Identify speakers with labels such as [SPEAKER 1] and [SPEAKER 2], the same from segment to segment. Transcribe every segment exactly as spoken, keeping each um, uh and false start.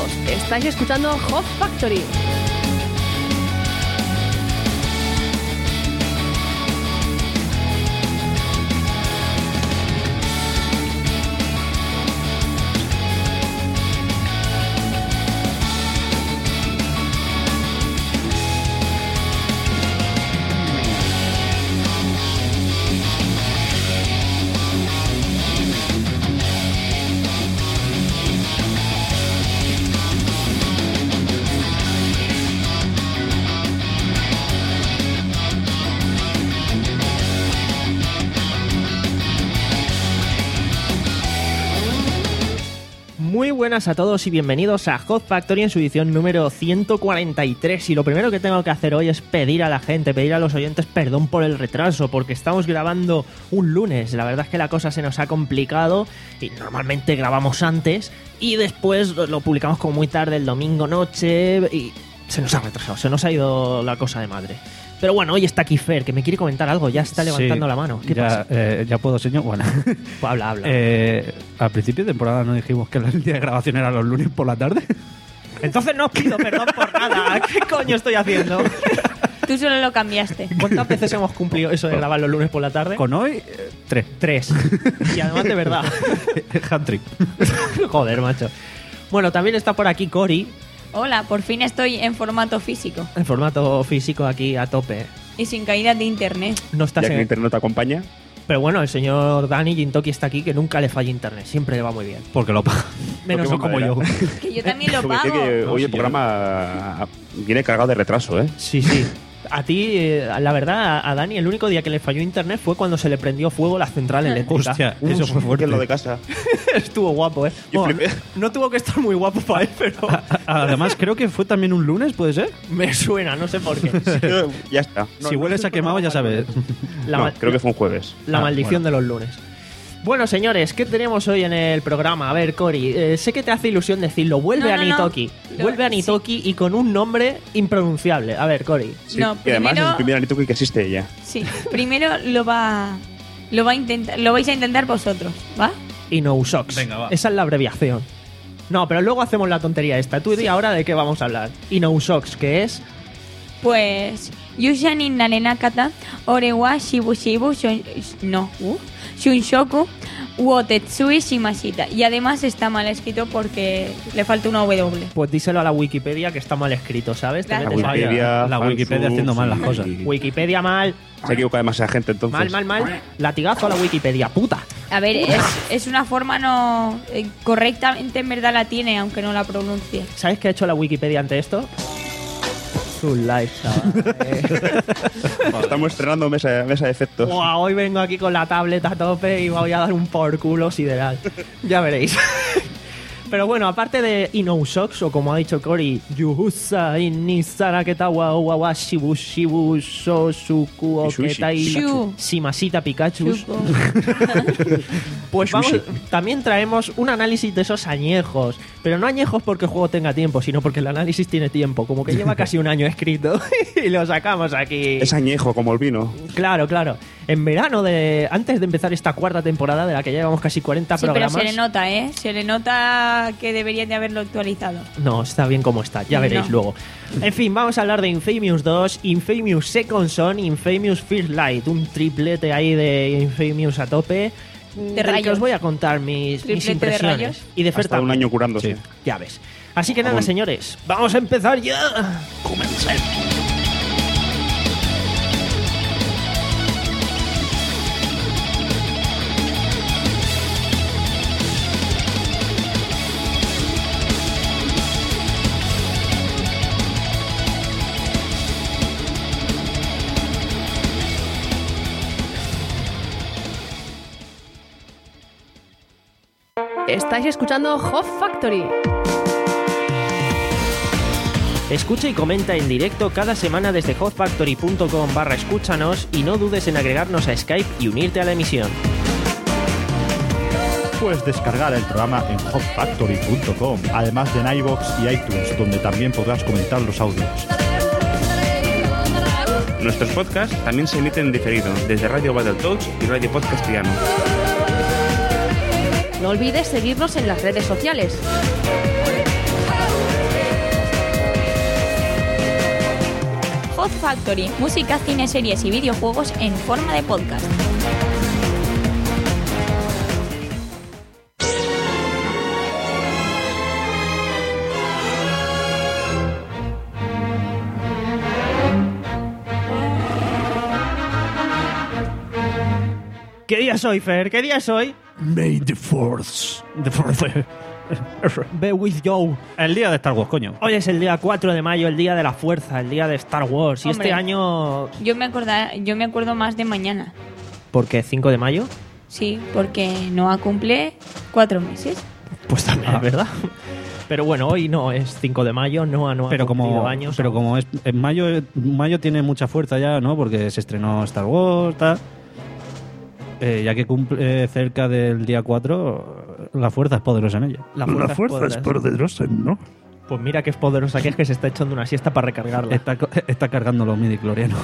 [SPEAKER 1] todos. Estáis escuchando Hot Factory.
[SPEAKER 2] Muy buenas a todos y bienvenidos a Hot Factory en su edición número ciento cuarenta y tres. Y lo primero que tengo que hacer hoy es pedir a la gente, pedir a los oyentes perdón por el retraso, porque estamos grabando un lunes. La verdad es que la cosa se nos ha complicado y normalmente grabamos antes y después lo publicamos como muy tarde el domingo noche y se nos ha retrasado, se nos ha ido la cosa de madre. Pero bueno, hoy está aquí Fer, que me quiere comentar algo, ya está levantando
[SPEAKER 3] sí,
[SPEAKER 2] la mano. ¿Qué
[SPEAKER 3] ya,
[SPEAKER 2] pasa?
[SPEAKER 3] Eh, ya puedo, señor. Bueno,
[SPEAKER 2] pues habla, habla.
[SPEAKER 3] Eh, al principio de temporada no dijimos que el día de grabación era los lunes por la tarde.
[SPEAKER 2] Entonces no os pido perdón por nada. ¿Qué coño estoy haciendo?
[SPEAKER 4] Tú solo lo cambiaste.
[SPEAKER 2] ¿Cuántas veces hemos cumplido eso de grabar los lunes por la tarde?
[SPEAKER 3] Con hoy, eh, tres.
[SPEAKER 2] Tres. Y además de verdad.
[SPEAKER 3] Hat-trick.
[SPEAKER 2] Joder, macho. Bueno, también está por aquí Cori.
[SPEAKER 4] Hola, por fin estoy en formato físico
[SPEAKER 2] En formato físico aquí a tope.
[SPEAKER 4] y sin caídas de internet.
[SPEAKER 2] No estás
[SPEAKER 5] Ya que
[SPEAKER 2] en...
[SPEAKER 5] internet te acompaña.
[SPEAKER 2] Pero bueno, el señor Dani Gintoki está aquí, que nunca le falla internet. Siempre le va muy bien.
[SPEAKER 3] Porque lo paga.
[SPEAKER 2] Menos
[SPEAKER 5] Porque
[SPEAKER 2] como yo.
[SPEAKER 4] Que yo también lo
[SPEAKER 5] Porque
[SPEAKER 4] pago.
[SPEAKER 5] dice que
[SPEAKER 3] No,
[SPEAKER 5] hoy
[SPEAKER 3] sí,
[SPEAKER 5] el programa viene cargado de retraso, ¿eh?
[SPEAKER 2] Sí, sí. A ti, eh, la verdad, a Dani el único día que le falló internet fue cuando se le prendió fuego la central eléctrica.
[SPEAKER 3] Hostia, eso fue
[SPEAKER 5] Que
[SPEAKER 3] fuerte.
[SPEAKER 5] es lo de casa.
[SPEAKER 2] Estuvo guapo, ¿eh?
[SPEAKER 5] Yo
[SPEAKER 2] Bueno,
[SPEAKER 5] flipé.
[SPEAKER 2] no tuvo que estar muy guapo para él, pero
[SPEAKER 3] Además, creo que fue también un lunes, ¿puede ser?
[SPEAKER 2] me suena, no sé por qué.
[SPEAKER 5] Ya está.
[SPEAKER 3] si hueles a quemado, ya sabes.
[SPEAKER 2] La,
[SPEAKER 5] No,
[SPEAKER 2] ma-
[SPEAKER 5] creo que fue un jueves.
[SPEAKER 2] la
[SPEAKER 3] Ah,
[SPEAKER 2] maldición de los lunes. Bueno, señores, ¿qué tenemos hoy en el programa? A ver, Cori, eh, sé que te hace ilusión decirlo. Vuelve
[SPEAKER 4] No,
[SPEAKER 2] a
[SPEAKER 4] no, no.
[SPEAKER 2] Nitoki.
[SPEAKER 4] Lo-
[SPEAKER 2] Vuelve a Nitoki y con un nombre impronunciable. A ver, Cori.
[SPEAKER 5] Sí.
[SPEAKER 4] No,
[SPEAKER 5] y además
[SPEAKER 4] primero-
[SPEAKER 5] es el primer Anituki que existe ella.
[SPEAKER 4] Sí, primero lo va lo va a intentar, lo vais a intentar vosotros, ¿va?
[SPEAKER 2] Inousox.
[SPEAKER 3] Venga, va.
[SPEAKER 2] Esa es la abreviación. No, pero luego hacemos la tontería esta. Tú di ahora de qué vamos a hablar. Inousox, que es...
[SPEAKER 4] Pues Yushanin Nanenakata, Orewa Shibu Shibu shon- no, uh, Shunshoku Wotetsui Shimashita. Y además está mal escrito porque le falta una W.
[SPEAKER 2] Pues díselo a la Wikipedia que está mal escrito, ¿sabes? Te
[SPEAKER 4] Gracias.
[SPEAKER 2] metes ahí a-
[SPEAKER 5] Wikipedia,
[SPEAKER 3] la
[SPEAKER 5] Fansu,
[SPEAKER 3] Wikipedia haciendo mal las cosas.
[SPEAKER 5] y-
[SPEAKER 2] Wikipedia mal.
[SPEAKER 5] Se equivoca demasiada gente entonces.
[SPEAKER 2] Mal, mal, mal. Latigazo a la Wikipedia, puta.
[SPEAKER 4] A ver, es, es una forma no eh, correctamente en verdad la tiene, aunque no la pronuncie.
[SPEAKER 2] ¿Sabes qué ha hecho la Wikipedia ante esto? Su like, chaval. Eh.
[SPEAKER 5] Estamos estrenando mesa, mesa de efectos.
[SPEAKER 2] Buah, hoy vengo aquí con la tableta a tope y voy a dar un por culo sideral. Ya veréis. Pero bueno, aparte de Inousox, o como ha dicho Cory, Yuhusa, Inisara, Ketawa, Owawa, Shibu, Shibu, Shosuku,
[SPEAKER 5] Y Sushi.
[SPEAKER 2] Oketai,
[SPEAKER 4] Shu.
[SPEAKER 2] Shimashita, Pikachu.
[SPEAKER 4] Chupo.
[SPEAKER 2] Pues vamos,
[SPEAKER 5] Sushi.
[SPEAKER 2] también traemos un análisis de esos añejos. Pero no añejos porque el juego tenga tiempo, sino porque el análisis tiene tiempo. Como que lleva casi un año escrito y lo sacamos aquí.
[SPEAKER 5] Es añejo como el vino.
[SPEAKER 2] Claro, claro. En verano, de antes de empezar esta cuarta temporada, de la que ya llevamos casi cuarenta
[SPEAKER 4] Sí, pero
[SPEAKER 2] programas.
[SPEAKER 4] se le nota, ¿eh? Se le nota que deberían de haberlo actualizado.
[SPEAKER 2] No, está bien como está, ya veréis
[SPEAKER 4] No.
[SPEAKER 2] luego. En fin, vamos a hablar de Infamous dos, Infamous Second Son, Infamous First Light, un triplete ahí de Infamous a tope. del que
[SPEAKER 4] rayos.
[SPEAKER 2] os voy a contar mis, mis
[SPEAKER 4] Triplete de
[SPEAKER 2] impresiones.
[SPEAKER 4] rayos.
[SPEAKER 2] Y de
[SPEAKER 5] Hasta
[SPEAKER 2] Fer
[SPEAKER 5] un
[SPEAKER 2] también.
[SPEAKER 5] año curándose.
[SPEAKER 3] Sí.
[SPEAKER 2] Ya ves. Así que nada,
[SPEAKER 5] Vamos.
[SPEAKER 2] señores, vamos a empezar ya.
[SPEAKER 5] Comencemos.
[SPEAKER 1] Estáis escuchando Hot Factory.
[SPEAKER 2] Escucha y comenta en directo cada semana desde hotfactory.com barra escúchanos y no dudes en agregarnos a Skype y unirte a la emisión.
[SPEAKER 6] Puedes descargar el programa en hot factory punto com, además de en iVoox y iTunes, donde también podrás comentar los audios.
[SPEAKER 5] Nuestros podcasts también se emiten en diferido desde Radio Battletoads y Radio Podcastiano.
[SPEAKER 1] No olvides seguirnos en las redes sociales.
[SPEAKER 4] Hot Factory, música, cine, series y videojuegos en forma de podcast.
[SPEAKER 2] ¿Qué día soy, Fer? ¿Qué día soy?
[SPEAKER 3] May the Force. The Force.
[SPEAKER 2] Be with you.
[SPEAKER 3] El día de Star Wars, coño.
[SPEAKER 2] Hoy es el día cuatro de mayo, el día de la fuerza, el día de Star Wars. Y
[SPEAKER 4] Hombre.
[SPEAKER 2] este año...
[SPEAKER 4] Yo me, acorda- yo me acuerdo más de mañana.
[SPEAKER 2] ¿Por qué? ¿cinco de mayo?
[SPEAKER 4] Sí, porque Noah cumple cuatro meses.
[SPEAKER 2] Pues también,
[SPEAKER 3] Ah.
[SPEAKER 2] ¿verdad? Pero bueno, hoy no es cinco de mayo, no, no ha
[SPEAKER 3] Pero
[SPEAKER 2] cumplido
[SPEAKER 3] como,
[SPEAKER 2] años.
[SPEAKER 3] pero como es en mayo, mayo tiene mucha fuerza ya, ¿no? Porque se estrenó Star Wars, tal. Eh, ya que cumple eh, cerca del día cuatro, la fuerza es poderosa en ella.
[SPEAKER 2] La fuerza, es poderosa.
[SPEAKER 3] ¿no?
[SPEAKER 2] Pues mira qué es poderosa que es que se está echando una siesta para recargarla.
[SPEAKER 3] Está, co- está cargando los midichlorianos.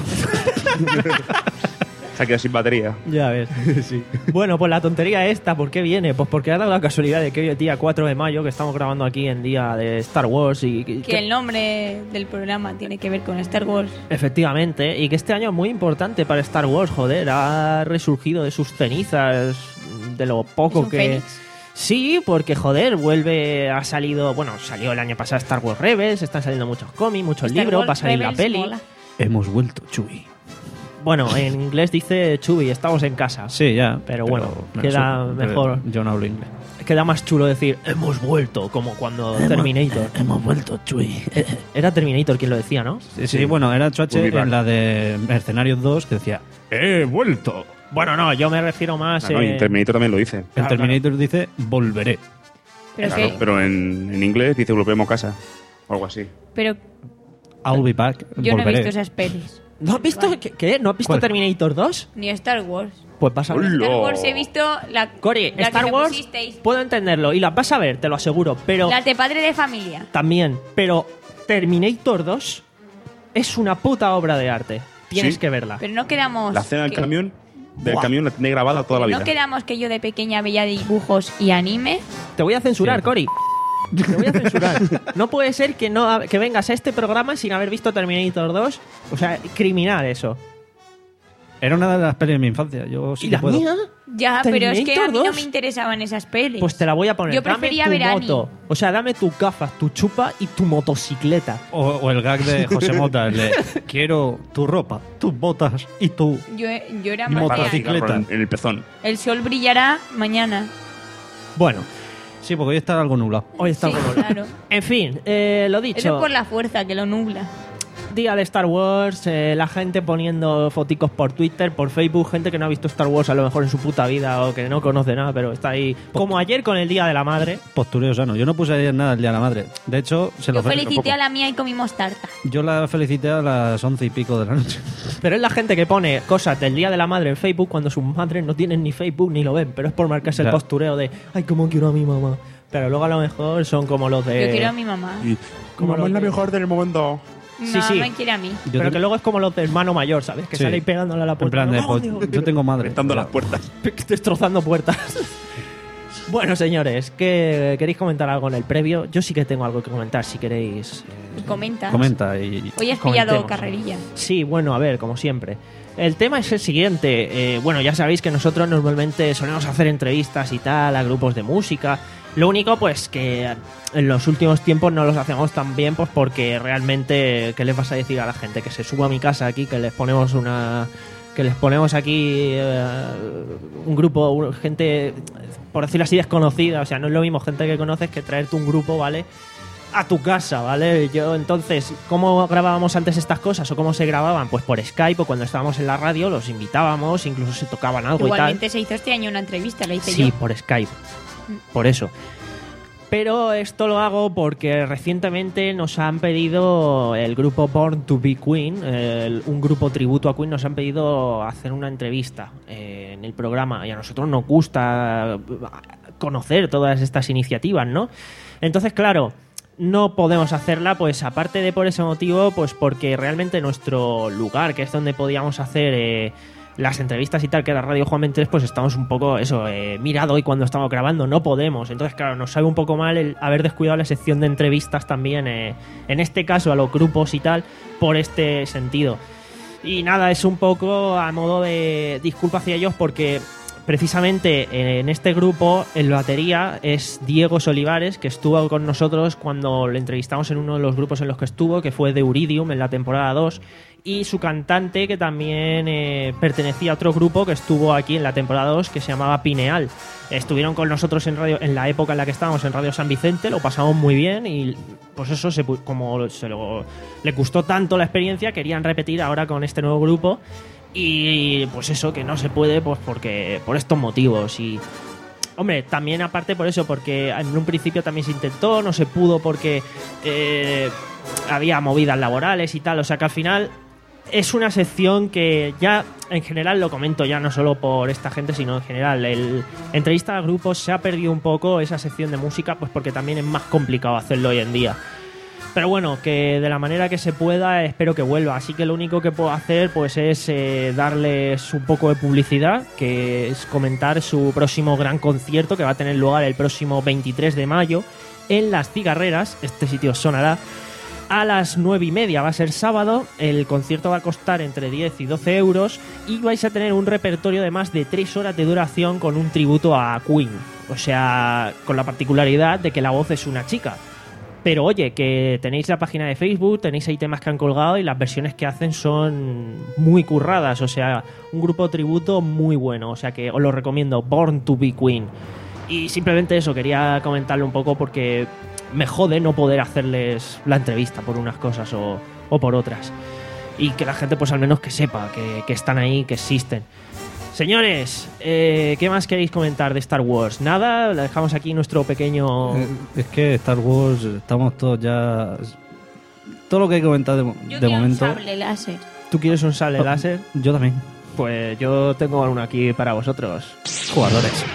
[SPEAKER 5] Se ha quedado sin batería.
[SPEAKER 2] Ya ves. Bueno, pues la tontería esta, ¿por qué viene? Pues porque ha dado la casualidad de que hoy es día cuatro de mayo, que estamos grabando aquí en día de Star Wars y... y
[SPEAKER 4] Que el nombre del programa tiene que ver con Star Wars.
[SPEAKER 2] Efectivamente, y que este año es muy importante para Star Wars, joder, ha resurgido de sus cenizas, de lo poco
[SPEAKER 4] ¿Es un
[SPEAKER 2] que...
[SPEAKER 4] fénix?
[SPEAKER 2] Sí, porque joder, vuelve, ha salido, bueno, salió el año pasado Star Wars Rebels, están saliendo muchos cómics, muchos
[SPEAKER 4] Star
[SPEAKER 2] libros,
[SPEAKER 4] Wars
[SPEAKER 2] va a salir la
[SPEAKER 4] Rebels
[SPEAKER 2] peli.
[SPEAKER 4] mola.
[SPEAKER 3] Hemos vuelto, Chewie.
[SPEAKER 2] Bueno, en inglés dice Chubby, estamos en casa.
[SPEAKER 3] Sí, ya.
[SPEAKER 2] Pero bueno, queda
[SPEAKER 3] eso-
[SPEAKER 2] mejor.
[SPEAKER 3] Yo no hablo inglés.
[SPEAKER 2] Queda más chulo decir, hemos vuelto, como cuando Terminator.
[SPEAKER 3] Hemos vuelto, Chewie.
[SPEAKER 2] Era Terminator quien lo decía, ¿no?
[SPEAKER 3] Sí, sí, bueno, era Chuache
[SPEAKER 5] We'll be back.
[SPEAKER 3] en la de Mercenarios dos que decía ¡He vuelto!
[SPEAKER 2] Bueno, no, yo me refiero más...
[SPEAKER 5] Ah, no, y
[SPEAKER 2] eh,
[SPEAKER 5] en Terminator también lo dice.
[SPEAKER 3] En
[SPEAKER 2] Claro,
[SPEAKER 3] Terminator dice volveré.
[SPEAKER 4] Pero,
[SPEAKER 5] Claro,
[SPEAKER 4] que,
[SPEAKER 5] pero en, en inglés dice volvemos a casa. O algo así.
[SPEAKER 4] pero
[SPEAKER 3] I'll be back.
[SPEAKER 4] yo no he
[SPEAKER 3] volveré.
[SPEAKER 4] visto esas pelis.
[SPEAKER 2] ¿No has visto
[SPEAKER 4] Vale.
[SPEAKER 2] qué, qué? ¿No has visto
[SPEAKER 3] ¿Cuál?
[SPEAKER 2] Terminator dos?
[SPEAKER 4] Ni Star Wars.
[SPEAKER 2] Pues vas a ver.
[SPEAKER 5] Hola.
[SPEAKER 4] Star Wars he visto la,
[SPEAKER 2] Cori,
[SPEAKER 4] la
[SPEAKER 2] Star
[SPEAKER 4] que me
[SPEAKER 2] Wars,
[SPEAKER 4] pusisteis.
[SPEAKER 2] puedo entenderlo, y las vas a ver, te lo aseguro, pero
[SPEAKER 4] Las de Padre de Familia.
[SPEAKER 2] también, pero Terminator dos es una puta obra de arte. Tienes
[SPEAKER 5] Sí.
[SPEAKER 2] que verla.
[SPEAKER 4] Pero no quedamos...
[SPEAKER 5] La escena del
[SPEAKER 4] que-
[SPEAKER 5] camión, del
[SPEAKER 2] Buah.
[SPEAKER 5] camión la tiene grabada toda la vida.
[SPEAKER 4] No quedamos que yo de pequeña veía dibujos y anime.
[SPEAKER 2] Te voy a censurar,
[SPEAKER 3] Sí.
[SPEAKER 2] Cori. Te voy a censurar. No puede ser que no que vengas a este programa sin haber visto Terminator dos. O sea, criminal eso.
[SPEAKER 3] Era una de las pelis de mi infancia. Yo sí
[SPEAKER 2] ¿Y
[SPEAKER 3] que
[SPEAKER 2] la
[SPEAKER 3] puedo.
[SPEAKER 2] mía?
[SPEAKER 4] Ya, pero es que a
[SPEAKER 2] ¿Terminator
[SPEAKER 4] mí no
[SPEAKER 2] dos?
[SPEAKER 4] me interesaban esas pelis.
[SPEAKER 2] Pues te la voy a poner.
[SPEAKER 4] Yo
[SPEAKER 2] Dame
[SPEAKER 4] prefería
[SPEAKER 2] tu
[SPEAKER 4] ver Annie.
[SPEAKER 2] moto. O sea, dame tus gafas, tu chupa y tu motocicleta.
[SPEAKER 3] O, o el gag de José Mota, el de quiero tu ropa, tus botas y tu...
[SPEAKER 4] Yo, yo era
[SPEAKER 3] Y
[SPEAKER 4] más de
[SPEAKER 3] motocicleta.
[SPEAKER 4] Annie.
[SPEAKER 5] En, en el pezón.
[SPEAKER 4] El sol brillará mañana.
[SPEAKER 2] Bueno,
[SPEAKER 3] Sí, porque hoy está algo nublado.
[SPEAKER 2] hoy está
[SPEAKER 4] Sí,
[SPEAKER 2] bueno.
[SPEAKER 4] claro.
[SPEAKER 2] En fin, eh, lo
[SPEAKER 4] Eso
[SPEAKER 2] dicho.
[SPEAKER 4] es por la fuerza que lo nubla.
[SPEAKER 2] Día de Star Wars, eh, la gente poniendo foticos por Twitter, por Facebook, gente que no ha visto Star Wars a lo mejor en su puta vida o que no conoce nada, pero está ahí. Como ayer con el Día de la Madre.
[SPEAKER 3] Postureo sano. Yo no puse ayer nada el día de la madre. De hecho, se lo
[SPEAKER 4] Yo
[SPEAKER 3] fe-
[SPEAKER 4] felicité a la mía y comimos tarta.
[SPEAKER 3] yo la felicité a las once y pico de la noche.
[SPEAKER 2] Pero es la gente que pone cosas del Día de la Madre en Facebook cuando sus madres no tienen ni Facebook ni lo ven, pero es por marcarse el
[SPEAKER 3] Ya.
[SPEAKER 2] postureo de, ay, cómo quiero a mi mamá. Pero luego a lo mejor son como los de...
[SPEAKER 4] Yo quiero a mi mamá.
[SPEAKER 5] Y
[SPEAKER 2] Como
[SPEAKER 5] mamá
[SPEAKER 2] lo
[SPEAKER 5] es la
[SPEAKER 2] que-
[SPEAKER 5] mejor del mundo.
[SPEAKER 4] Mi
[SPEAKER 2] Sí,
[SPEAKER 4] mamá
[SPEAKER 2] sí.
[SPEAKER 4] me quiere a mí.
[SPEAKER 3] Yo
[SPEAKER 2] Pero
[SPEAKER 3] te-
[SPEAKER 2] que luego es como los de hermano mayor, ¿sabes? Que
[SPEAKER 3] Sí.
[SPEAKER 2] sale ahí pegándole a la
[SPEAKER 3] En
[SPEAKER 2] puerta.
[SPEAKER 3] plan de,
[SPEAKER 2] ¡No,
[SPEAKER 3] pues,
[SPEAKER 2] Dios!
[SPEAKER 3] yo tengo madre.
[SPEAKER 5] Estando las puertas.
[SPEAKER 2] Destrozando puertas. Bueno, señores, ¿qué, ¿queréis comentar algo en el previo? Yo sí que tengo algo que comentar, si queréis. eh,
[SPEAKER 4] Comenta.
[SPEAKER 3] Comenta y...
[SPEAKER 4] Hoy has
[SPEAKER 2] Comentemos.
[SPEAKER 4] pillado carrerilla.
[SPEAKER 2] Sí, bueno, a ver, como siempre. El tema es el siguiente. Eh, bueno, ya sabéis que nosotros normalmente solemos hacer entrevistas y tal a grupos de música. Lo único, pues, que en los últimos tiempos no los hacemos tan bien, pues porque realmente, ¿qué les vas a decir a la gente? Que se suba a mi casa aquí, que les ponemos una... que les ponemos aquí eh, un grupo, un- gente, por decirlo así, desconocida. O sea, no es lo mismo gente que conoces que traerte un grupo, ¿vale? A tu casa, ¿vale? Yo, entonces, ¿cómo grabábamos antes estas cosas o cómo se grababan? Pues por Skype o cuando estábamos en la radio, los invitábamos, incluso se tocaban algo
[SPEAKER 4] Igualmente
[SPEAKER 2] y
[SPEAKER 4] se hizo este año una entrevista, la
[SPEAKER 2] tal.
[SPEAKER 4] hice
[SPEAKER 2] Sí,
[SPEAKER 4] yo.
[SPEAKER 2] por Skype. Por eso. Pero esto lo hago porque recientemente nos han pedido el grupo Born to Be Queen, el- un grupo tributo a Queen, nos han pedido hacer una entrevista eh, en el programa y a nosotros nos gusta conocer todas estas iniciativas, ¿no? Entonces, claro, no podemos hacerla, pues aparte de por ese motivo, pues porque realmente nuestro lugar, que es donde podíamos hacer... eh, las entrevistas y tal que da Radio Juan veintitrés, pues estamos un poco, eso, eh, mirado hoy cuando estamos grabando, no podemos. Entonces, claro, nos sabe un poco mal el haber descuidado la sección de entrevistas también, eh, en este caso a los grupos y tal, por este sentido. Y nada, es un poco a modo de disculpa hacia ellos porque precisamente en este grupo el batería es Diego Solivares, que estuvo con nosotros cuando le entrevistamos en uno de los grupos en los que estuvo, que fue de Uridium en la temporada dos, y su cantante, que también eh, pertenecía a otro grupo que estuvo aquí en la temporada dos, que se llamaba Pineal. Estuvieron con nosotros en radio en la época en la que estábamos en Radio San Vicente, lo pasamos muy bien y pues eso, se, como se lo, le gustó tanto la experiencia, querían repetir ahora con este nuevo grupo. Y pues eso, que no se puede, pues porque por estos motivos. Y hombre, también aparte por eso, porque en un principio también se intentó, no se pudo porque eh, había movidas laborales y tal. O sea que al final es una sección que ya en general, lo comento ya no solo por esta gente, sino en general, el entrevista a grupos se ha perdido un poco esa sección de música, pues porque también es más complicado hacerlo hoy en día. Pero bueno, que de la manera que se pueda, espero que vuelva. Así que lo único que puedo hacer pues es eh, darles un poco de publicidad, que es comentar su próximo gran concierto, que va a tener lugar el próximo veintitrés de mayo en Las Cigarreras. Este sitio sonará a las nueve y media, va a ser sábado. El concierto va a costar entre diez y doce euros y vais a tener un repertorio de más de tres horas de duración con un tributo a Queen. O sea, con la particularidad de que la voz es una chica. Pero oye, que tenéis la página de Facebook, tenéis ahí temas que han colgado y las versiones que hacen son muy curradas. O sea, un grupo tributo muy bueno. O sea que os lo recomiendo, Born to be Queen. Y simplemente eso, quería comentarlo un poco porque me jode no poder hacerles la entrevista por unas cosas o, o por otras. Y que la gente pues al menos que sepa que, que están ahí, que existen. Señores, eh, ¿qué más queréis comentar de Star Wars? Nada, le dejamos aquí nuestro pequeño...
[SPEAKER 3] Eh, es que Star Wars, estamos todos ya... Todo lo que hay que comentar de,
[SPEAKER 4] Yo
[SPEAKER 3] de
[SPEAKER 4] quiero
[SPEAKER 3] momento...
[SPEAKER 4] un sable láser.
[SPEAKER 2] ¿Tú quieres un sable
[SPEAKER 3] Oh,
[SPEAKER 2] láser?
[SPEAKER 3] Yo también.
[SPEAKER 2] Pues yo tengo uno aquí para vosotros.
[SPEAKER 3] Jugadores.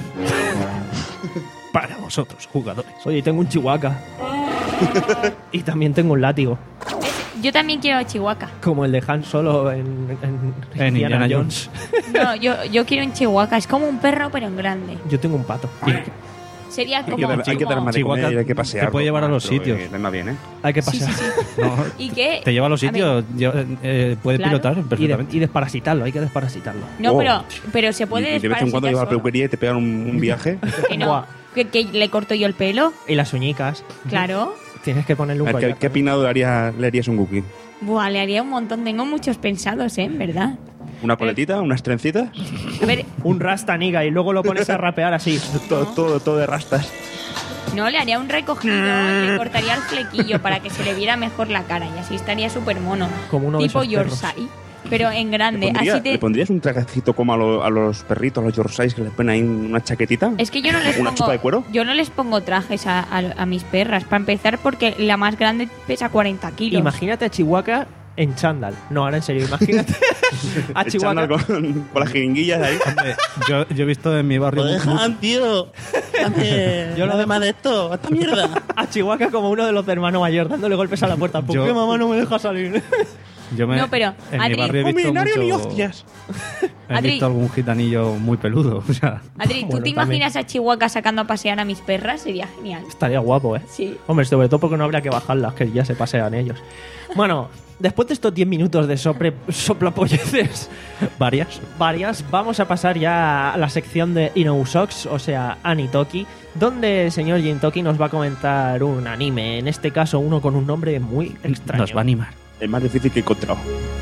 [SPEAKER 3] Para vosotros, jugadores.
[SPEAKER 2] Oye, tengo un Chihuahua. Y también tengo un látigo.
[SPEAKER 4] Yo también quiero Chihuahua.
[SPEAKER 2] Como el de Han Solo en, en,
[SPEAKER 3] En Indiana Jones.
[SPEAKER 4] No, yo, yo quiero un Chihuahua. Es como un perro, pero en grande.
[SPEAKER 2] Yo tengo un pato.
[SPEAKER 4] Sería
[SPEAKER 5] Hay
[SPEAKER 4] como...
[SPEAKER 5] que, dar, hay que dar
[SPEAKER 4] como-
[SPEAKER 5] más de comer
[SPEAKER 3] Chihuahua
[SPEAKER 5] y hay que pasear.
[SPEAKER 3] te puede llevar a los sitios.
[SPEAKER 5] Venga bien, ¿eh?
[SPEAKER 2] Hay que
[SPEAKER 4] Sí,
[SPEAKER 2] pasar.
[SPEAKER 4] sí, sí.
[SPEAKER 3] No,
[SPEAKER 4] ¿Y qué?
[SPEAKER 3] te lleva a los
[SPEAKER 4] A ver,
[SPEAKER 3] sitios, lleva- eh, puede
[SPEAKER 4] Claro.
[SPEAKER 3] pilotar
[SPEAKER 2] Y, de-
[SPEAKER 3] perfectamente.
[SPEAKER 2] y desparasitarlo, hay que desparasitarlo.
[SPEAKER 4] No,
[SPEAKER 5] Oh.
[SPEAKER 4] pero, pero se
[SPEAKER 5] Y,
[SPEAKER 4] puede
[SPEAKER 5] y de vez en cuando
[SPEAKER 4] desparasitar
[SPEAKER 5] lleva a la
[SPEAKER 4] solo.
[SPEAKER 5] peluquería y te pegan un, un viaje.
[SPEAKER 4] Que no,
[SPEAKER 2] Buah.
[SPEAKER 4] que, que le corto yo el pelo.
[SPEAKER 2] Y las uñicas.
[SPEAKER 4] Claro.
[SPEAKER 2] Tienes que ponerle un
[SPEAKER 5] A ver, ¿qué,
[SPEAKER 2] collar.
[SPEAKER 5] ¿Qué peinado le, haría, le harías a un Wookiee?
[SPEAKER 4] Buah, le haría un montón. Tengo muchos pensados, ¿eh? En verdad.
[SPEAKER 5] ¿Una coletita? ¿Unas trencitas?
[SPEAKER 4] A ver,
[SPEAKER 2] Un rasta niga y luego lo pones a rapear así.
[SPEAKER 5] Todo, todo, todo de rastas.
[SPEAKER 4] no, le haría un recogido y le cortaría el flequillo para que se le viera mejor la cara y así estaría súper mono.
[SPEAKER 2] Como uno de
[SPEAKER 4] Tipo
[SPEAKER 2] esos perros.
[SPEAKER 4] Yorkshire, pero en
[SPEAKER 5] ¿Le,
[SPEAKER 4] grande.
[SPEAKER 5] pondría-
[SPEAKER 4] Así te...
[SPEAKER 5] ¿Le pondrías un trajecito como a, lo- a los perritos, a los Yorkshires, que les ponen ahí una chaquetita?
[SPEAKER 4] Es que yo no les
[SPEAKER 5] ¿Una
[SPEAKER 4] pongo
[SPEAKER 5] chupa de cuero?
[SPEAKER 4] yo no les pongo trajes a, a- a mis perras, para empezar porque la más grande pesa cuarenta kilos.
[SPEAKER 2] Imagínate a Chihuahua en chándal. No, ahora en serio, imagínate a
[SPEAKER 5] El
[SPEAKER 2] Chihuahua.
[SPEAKER 5] chándal con, con las jeringuillas ahí.
[SPEAKER 3] Hombre, yo, yo he visto en mi barrio mu-
[SPEAKER 7] tío.
[SPEAKER 2] Yo lo
[SPEAKER 7] demás de esto, esta mierda.
[SPEAKER 2] A Chihuahua como uno de los de hermano mayor, dándole golpes a la puerta. ¿Por
[SPEAKER 3] Yo-
[SPEAKER 2] qué mamá no me deja salir?
[SPEAKER 3] yo me-
[SPEAKER 4] No, pero,
[SPEAKER 3] en
[SPEAKER 4] Adri,
[SPEAKER 3] mi barrio he
[SPEAKER 5] ¡Un
[SPEAKER 3] visto,
[SPEAKER 5] millonario ni
[SPEAKER 3] mucho-
[SPEAKER 5] hostias!
[SPEAKER 3] he
[SPEAKER 4] Adri.
[SPEAKER 3] visto algún gitanillo muy peludo. O sea,
[SPEAKER 4] Adri, ¿tú
[SPEAKER 2] Bueno,
[SPEAKER 4] te
[SPEAKER 2] también.
[SPEAKER 4] imaginas a Chihuahua sacando a pasear a mis perras? Sería genial.
[SPEAKER 2] Estaría guapo, ¿eh?
[SPEAKER 4] Sí.
[SPEAKER 2] Hombre, sobre todo porque no habría que bajarlas, que ya se pasean ellos. Bueno, después de estos diez minutos de sopre, soplapolleces
[SPEAKER 3] varias.
[SPEAKER 2] varias, vamos a pasar ya a la sección de Inousox, o sea, Anitoki, donde el señor Jintoki nos va a comentar un anime, en este caso uno con un nombre muy extraño.
[SPEAKER 3] Nos va a animar.
[SPEAKER 5] El más difícil que he encontrado.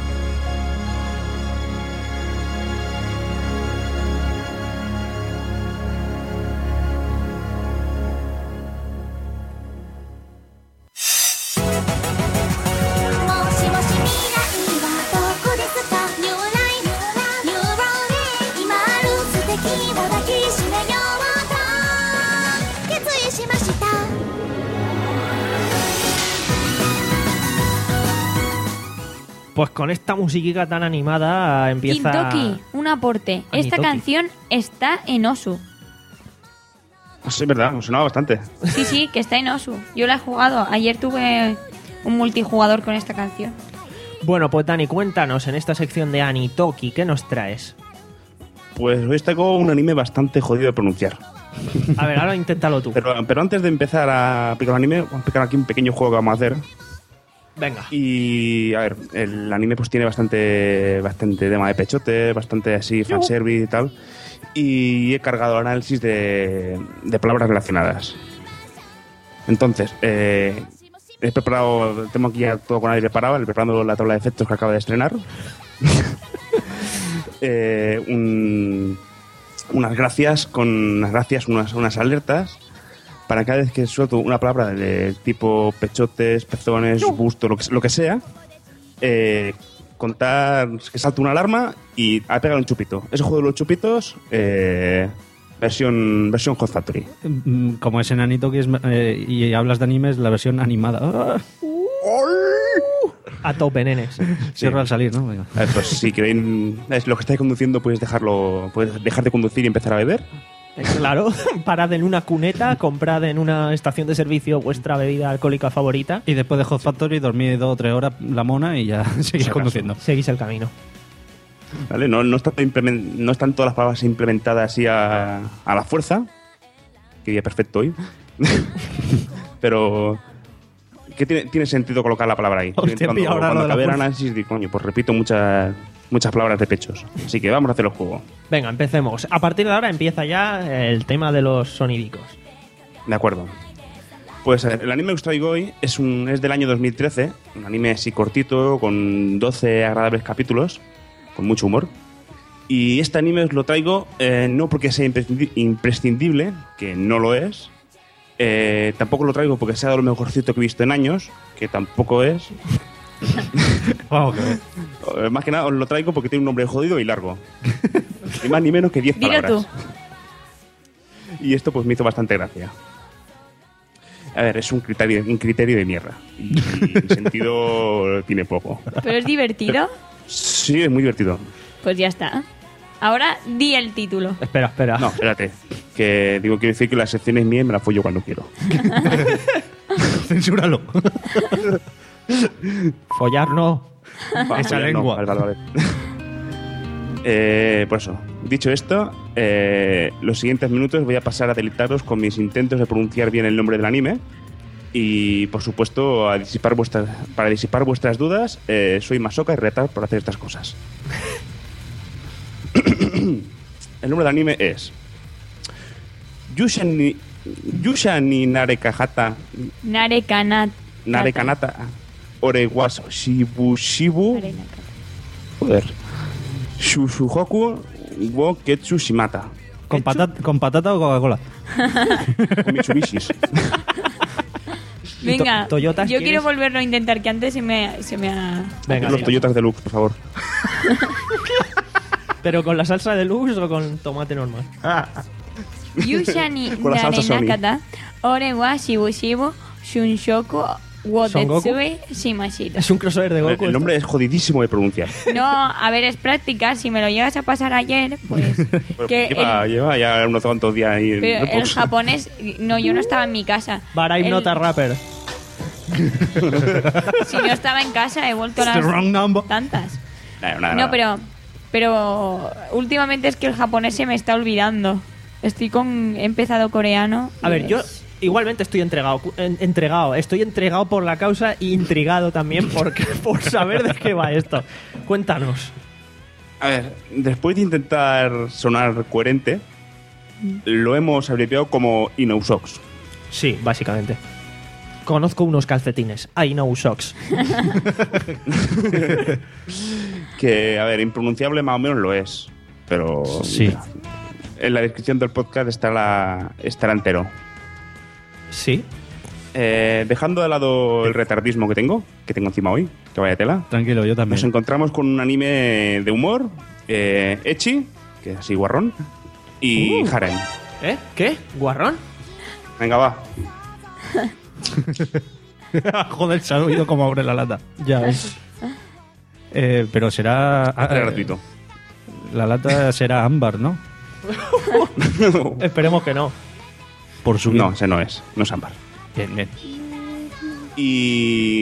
[SPEAKER 2] Pues con esta musiquita tan animada empieza...
[SPEAKER 4] Kintoki, un aporte. Esta
[SPEAKER 2] Anitoki.
[SPEAKER 4] canción está en Osu.
[SPEAKER 5] Sí, es verdad, me sonaba bastante.
[SPEAKER 4] Sí, sí, que está en Osu. Yo la he jugado. Ayer tuve un multijugador con esta canción.
[SPEAKER 2] Bueno, pues Dani, cuéntanos en esta sección de Anitoki, ¿qué nos traes?
[SPEAKER 5] Pues hoy traigo un anime bastante jodido de pronunciar.
[SPEAKER 2] A ver, ahora inténtalo tú.
[SPEAKER 5] Pero, pero antes de empezar a aplicar el anime, vamos a explicar aquí un pequeño juego que vamos a hacer.
[SPEAKER 2] Venga.
[SPEAKER 5] Y, a ver, el anime pues tiene bastante bastante tema de pechote, bastante así fanservice y tal. Y he cargado el análisis de, de palabras relacionadas. Entonces, eh, he preparado, tengo aquí ya todo con aire preparado, preparando la tabla de efectos que acabo de estrenar. eh, un, unas gracias, con unas gracias, unas, unas alertas. Para cada vez que suelto una palabra de tipo pechotes, pezones, busto, lo que, lo que sea, eh, contar que salta una alarma y a pegar un chupito. Ese juego de los chupitos, eh, versión versión Hot Factory.
[SPEAKER 3] Mm, Como es en Anitoki es, eh, y hablas de anime, es la versión animada. Ah,
[SPEAKER 2] A tope, nenes.
[SPEAKER 3] Cierro al salir, ¿no? Venga.
[SPEAKER 5] A ver, pues si queréis, es lo que estáis conduciendo, podéis dejarlo, podéis dejar de conducir y empezar a beber.
[SPEAKER 2] Eh, Claro, parad en una cuneta, comprad en una estación de servicio vuestra bebida alcohólica favorita,
[SPEAKER 3] Y después de Hot Factory dormí dos o tres horas la mona y ya seguís
[SPEAKER 5] acaso.
[SPEAKER 3] conduciendo.
[SPEAKER 2] seguís el camino.
[SPEAKER 5] ¿Vale? No, no, están implemen- no están todas las palabras implementadas así a, a la fuerza. Que día perfecto hoy. Pero ¿qué tiene, tiene sentido colocar la palabra ahí?
[SPEAKER 2] Hostia,
[SPEAKER 5] cuando
[SPEAKER 2] pilla ahora
[SPEAKER 5] cuando
[SPEAKER 2] lo de la
[SPEAKER 5] acabé el
[SPEAKER 2] fuerza.
[SPEAKER 5] análisis, digo, coño, pues repito muchas muchas palabras de pechos. Así que vamos a hacer el juego.
[SPEAKER 2] Venga, empecemos. A partir de ahora empieza ya el tema de los sonidicos.
[SPEAKER 5] De acuerdo. Pues a ver, el anime que os traigo hoy es, un, es del año dos mil trece. Un anime así cortito, con doce agradables capítulos, con mucho humor. Y este anime os lo traigo eh, no porque sea imprescindi- imprescindible, que no lo es. Eh, tampoco lo traigo porque sea de lo mejorcito que he visto en años, que tampoco es.
[SPEAKER 3] Vamos, que ver.
[SPEAKER 5] Eh, Más que nada os lo traigo porque tiene un nombre jodido y largo. Y más ni menos que diez
[SPEAKER 4] Dilo
[SPEAKER 5] palabras.
[SPEAKER 4] tú.
[SPEAKER 5] Y esto pues me hizo bastante gracia. A ver, es un criterio, un criterio de mierda. Y, y sentido tiene poco.
[SPEAKER 4] Pero es divertido.
[SPEAKER 5] Sí, es muy divertido.
[SPEAKER 4] Pues ya está. Ahora di el título.
[SPEAKER 2] Espera, espera.
[SPEAKER 5] No, espérate. Que digo, quiero decir que las secciones mías me las follo cuando quiero.
[SPEAKER 3] Censúralo.
[SPEAKER 2] Follar no.
[SPEAKER 5] Va,
[SPEAKER 3] Esa
[SPEAKER 5] ya,
[SPEAKER 3] lengua.
[SPEAKER 5] No, vale, vale, vale. Eh, por eso, dicho esto, eh, los siguientes minutos voy a pasar a deleitaros con mis intentos de pronunciar bien el nombre del anime y, por supuesto, a disipar vuestras, para disipar vuestras dudas, eh, soy masoca y retar por hacer estas cosas. El nombre del anime es Yushani, Yushani Narekahata
[SPEAKER 4] Nare Kanata.
[SPEAKER 5] Narekanata Orewaso Shibu Shibu Joder. Shushuhoku wo Ketsu Shimata.
[SPEAKER 3] ¿Con, patata, ¿Con patata o Coca-Cola?
[SPEAKER 5] Con Mitsubishis.
[SPEAKER 4] Venga,
[SPEAKER 2] To- Toyotas,
[SPEAKER 4] yo
[SPEAKER 2] ¿quieres?
[SPEAKER 4] quiero volverlo a intentar, que antes se me, se me ha...
[SPEAKER 2] Venga,
[SPEAKER 5] Los
[SPEAKER 2] sí.
[SPEAKER 5] Toyotas Deluxe, por favor.
[SPEAKER 2] ¿Pero con la salsa de luz o con tomate normal?
[SPEAKER 4] Yushani
[SPEAKER 5] Con la salsa Sony.
[SPEAKER 4] Narenakata, Ore wa Shibu Shibu, Shunshoku,
[SPEAKER 2] ¿Son Goku?
[SPEAKER 4] Wotetsui, Shimashita.
[SPEAKER 2] Es un crossover de Goku.
[SPEAKER 5] El nombre es jodidísimo de pronunciar.
[SPEAKER 4] No, a ver, es práctica. Si me lo llegas a pasar ayer, pues... que
[SPEAKER 5] lleva,
[SPEAKER 4] el,
[SPEAKER 5] lleva ya unos cuantos días ahí en
[SPEAKER 4] pero el
[SPEAKER 5] Dropbox.
[SPEAKER 4] japonés... No, yo no estaba en mi casa.
[SPEAKER 2] But I'm
[SPEAKER 4] El-
[SPEAKER 2] not a rapper.
[SPEAKER 4] Si no estaba en casa, he vuelto
[SPEAKER 3] It's the
[SPEAKER 4] las
[SPEAKER 3] wrong number.
[SPEAKER 4] tantas.
[SPEAKER 5] Nada, nada,
[SPEAKER 4] No,
[SPEAKER 5] nada.
[SPEAKER 4] pero... Pero últimamente es que el japonés se me está olvidando. Estoy con... He empezado coreano.
[SPEAKER 2] A
[SPEAKER 4] y
[SPEAKER 2] ver, yo
[SPEAKER 4] es-
[SPEAKER 2] igualmente estoy entregado, cu- en- entregado, estoy entregado por la causa y intrigado también porque, por saber de qué va esto. Cuéntanos.
[SPEAKER 5] A ver, después de intentar sonar coherente, lo hemos abreviado como Inousox.
[SPEAKER 2] Sí, básicamente. Conozco unos calcetines. I know socks.
[SPEAKER 5] Que, a ver, impronunciable más o menos lo es. Pero
[SPEAKER 3] Sí.
[SPEAKER 5] en la descripción del podcast estará, estará entero.
[SPEAKER 2] Sí.
[SPEAKER 5] Eh, dejando de lado el retardismo que tengo, que tengo encima hoy, que vaya tela,
[SPEAKER 3] Tranquilo, yo también.
[SPEAKER 5] nos encontramos con un anime de humor, eh, ecchi, que es así guarrón, y
[SPEAKER 2] Uh.
[SPEAKER 5] harem.
[SPEAKER 2] ¿Eh? ¿Qué? ¿Guarrón?
[SPEAKER 5] Venga, va.
[SPEAKER 3] Joder, se ha oído cómo abre la lata.
[SPEAKER 2] Ya ves.
[SPEAKER 3] Eh, pero será... ah,
[SPEAKER 5] Era
[SPEAKER 3] eh,
[SPEAKER 5] gratuito.
[SPEAKER 3] La lata será ámbar, ¿no?
[SPEAKER 2] Esperemos que no.
[SPEAKER 3] Por su bien.
[SPEAKER 5] No, ese no es, no es ámbar.
[SPEAKER 3] Bien, bien.
[SPEAKER 5] Y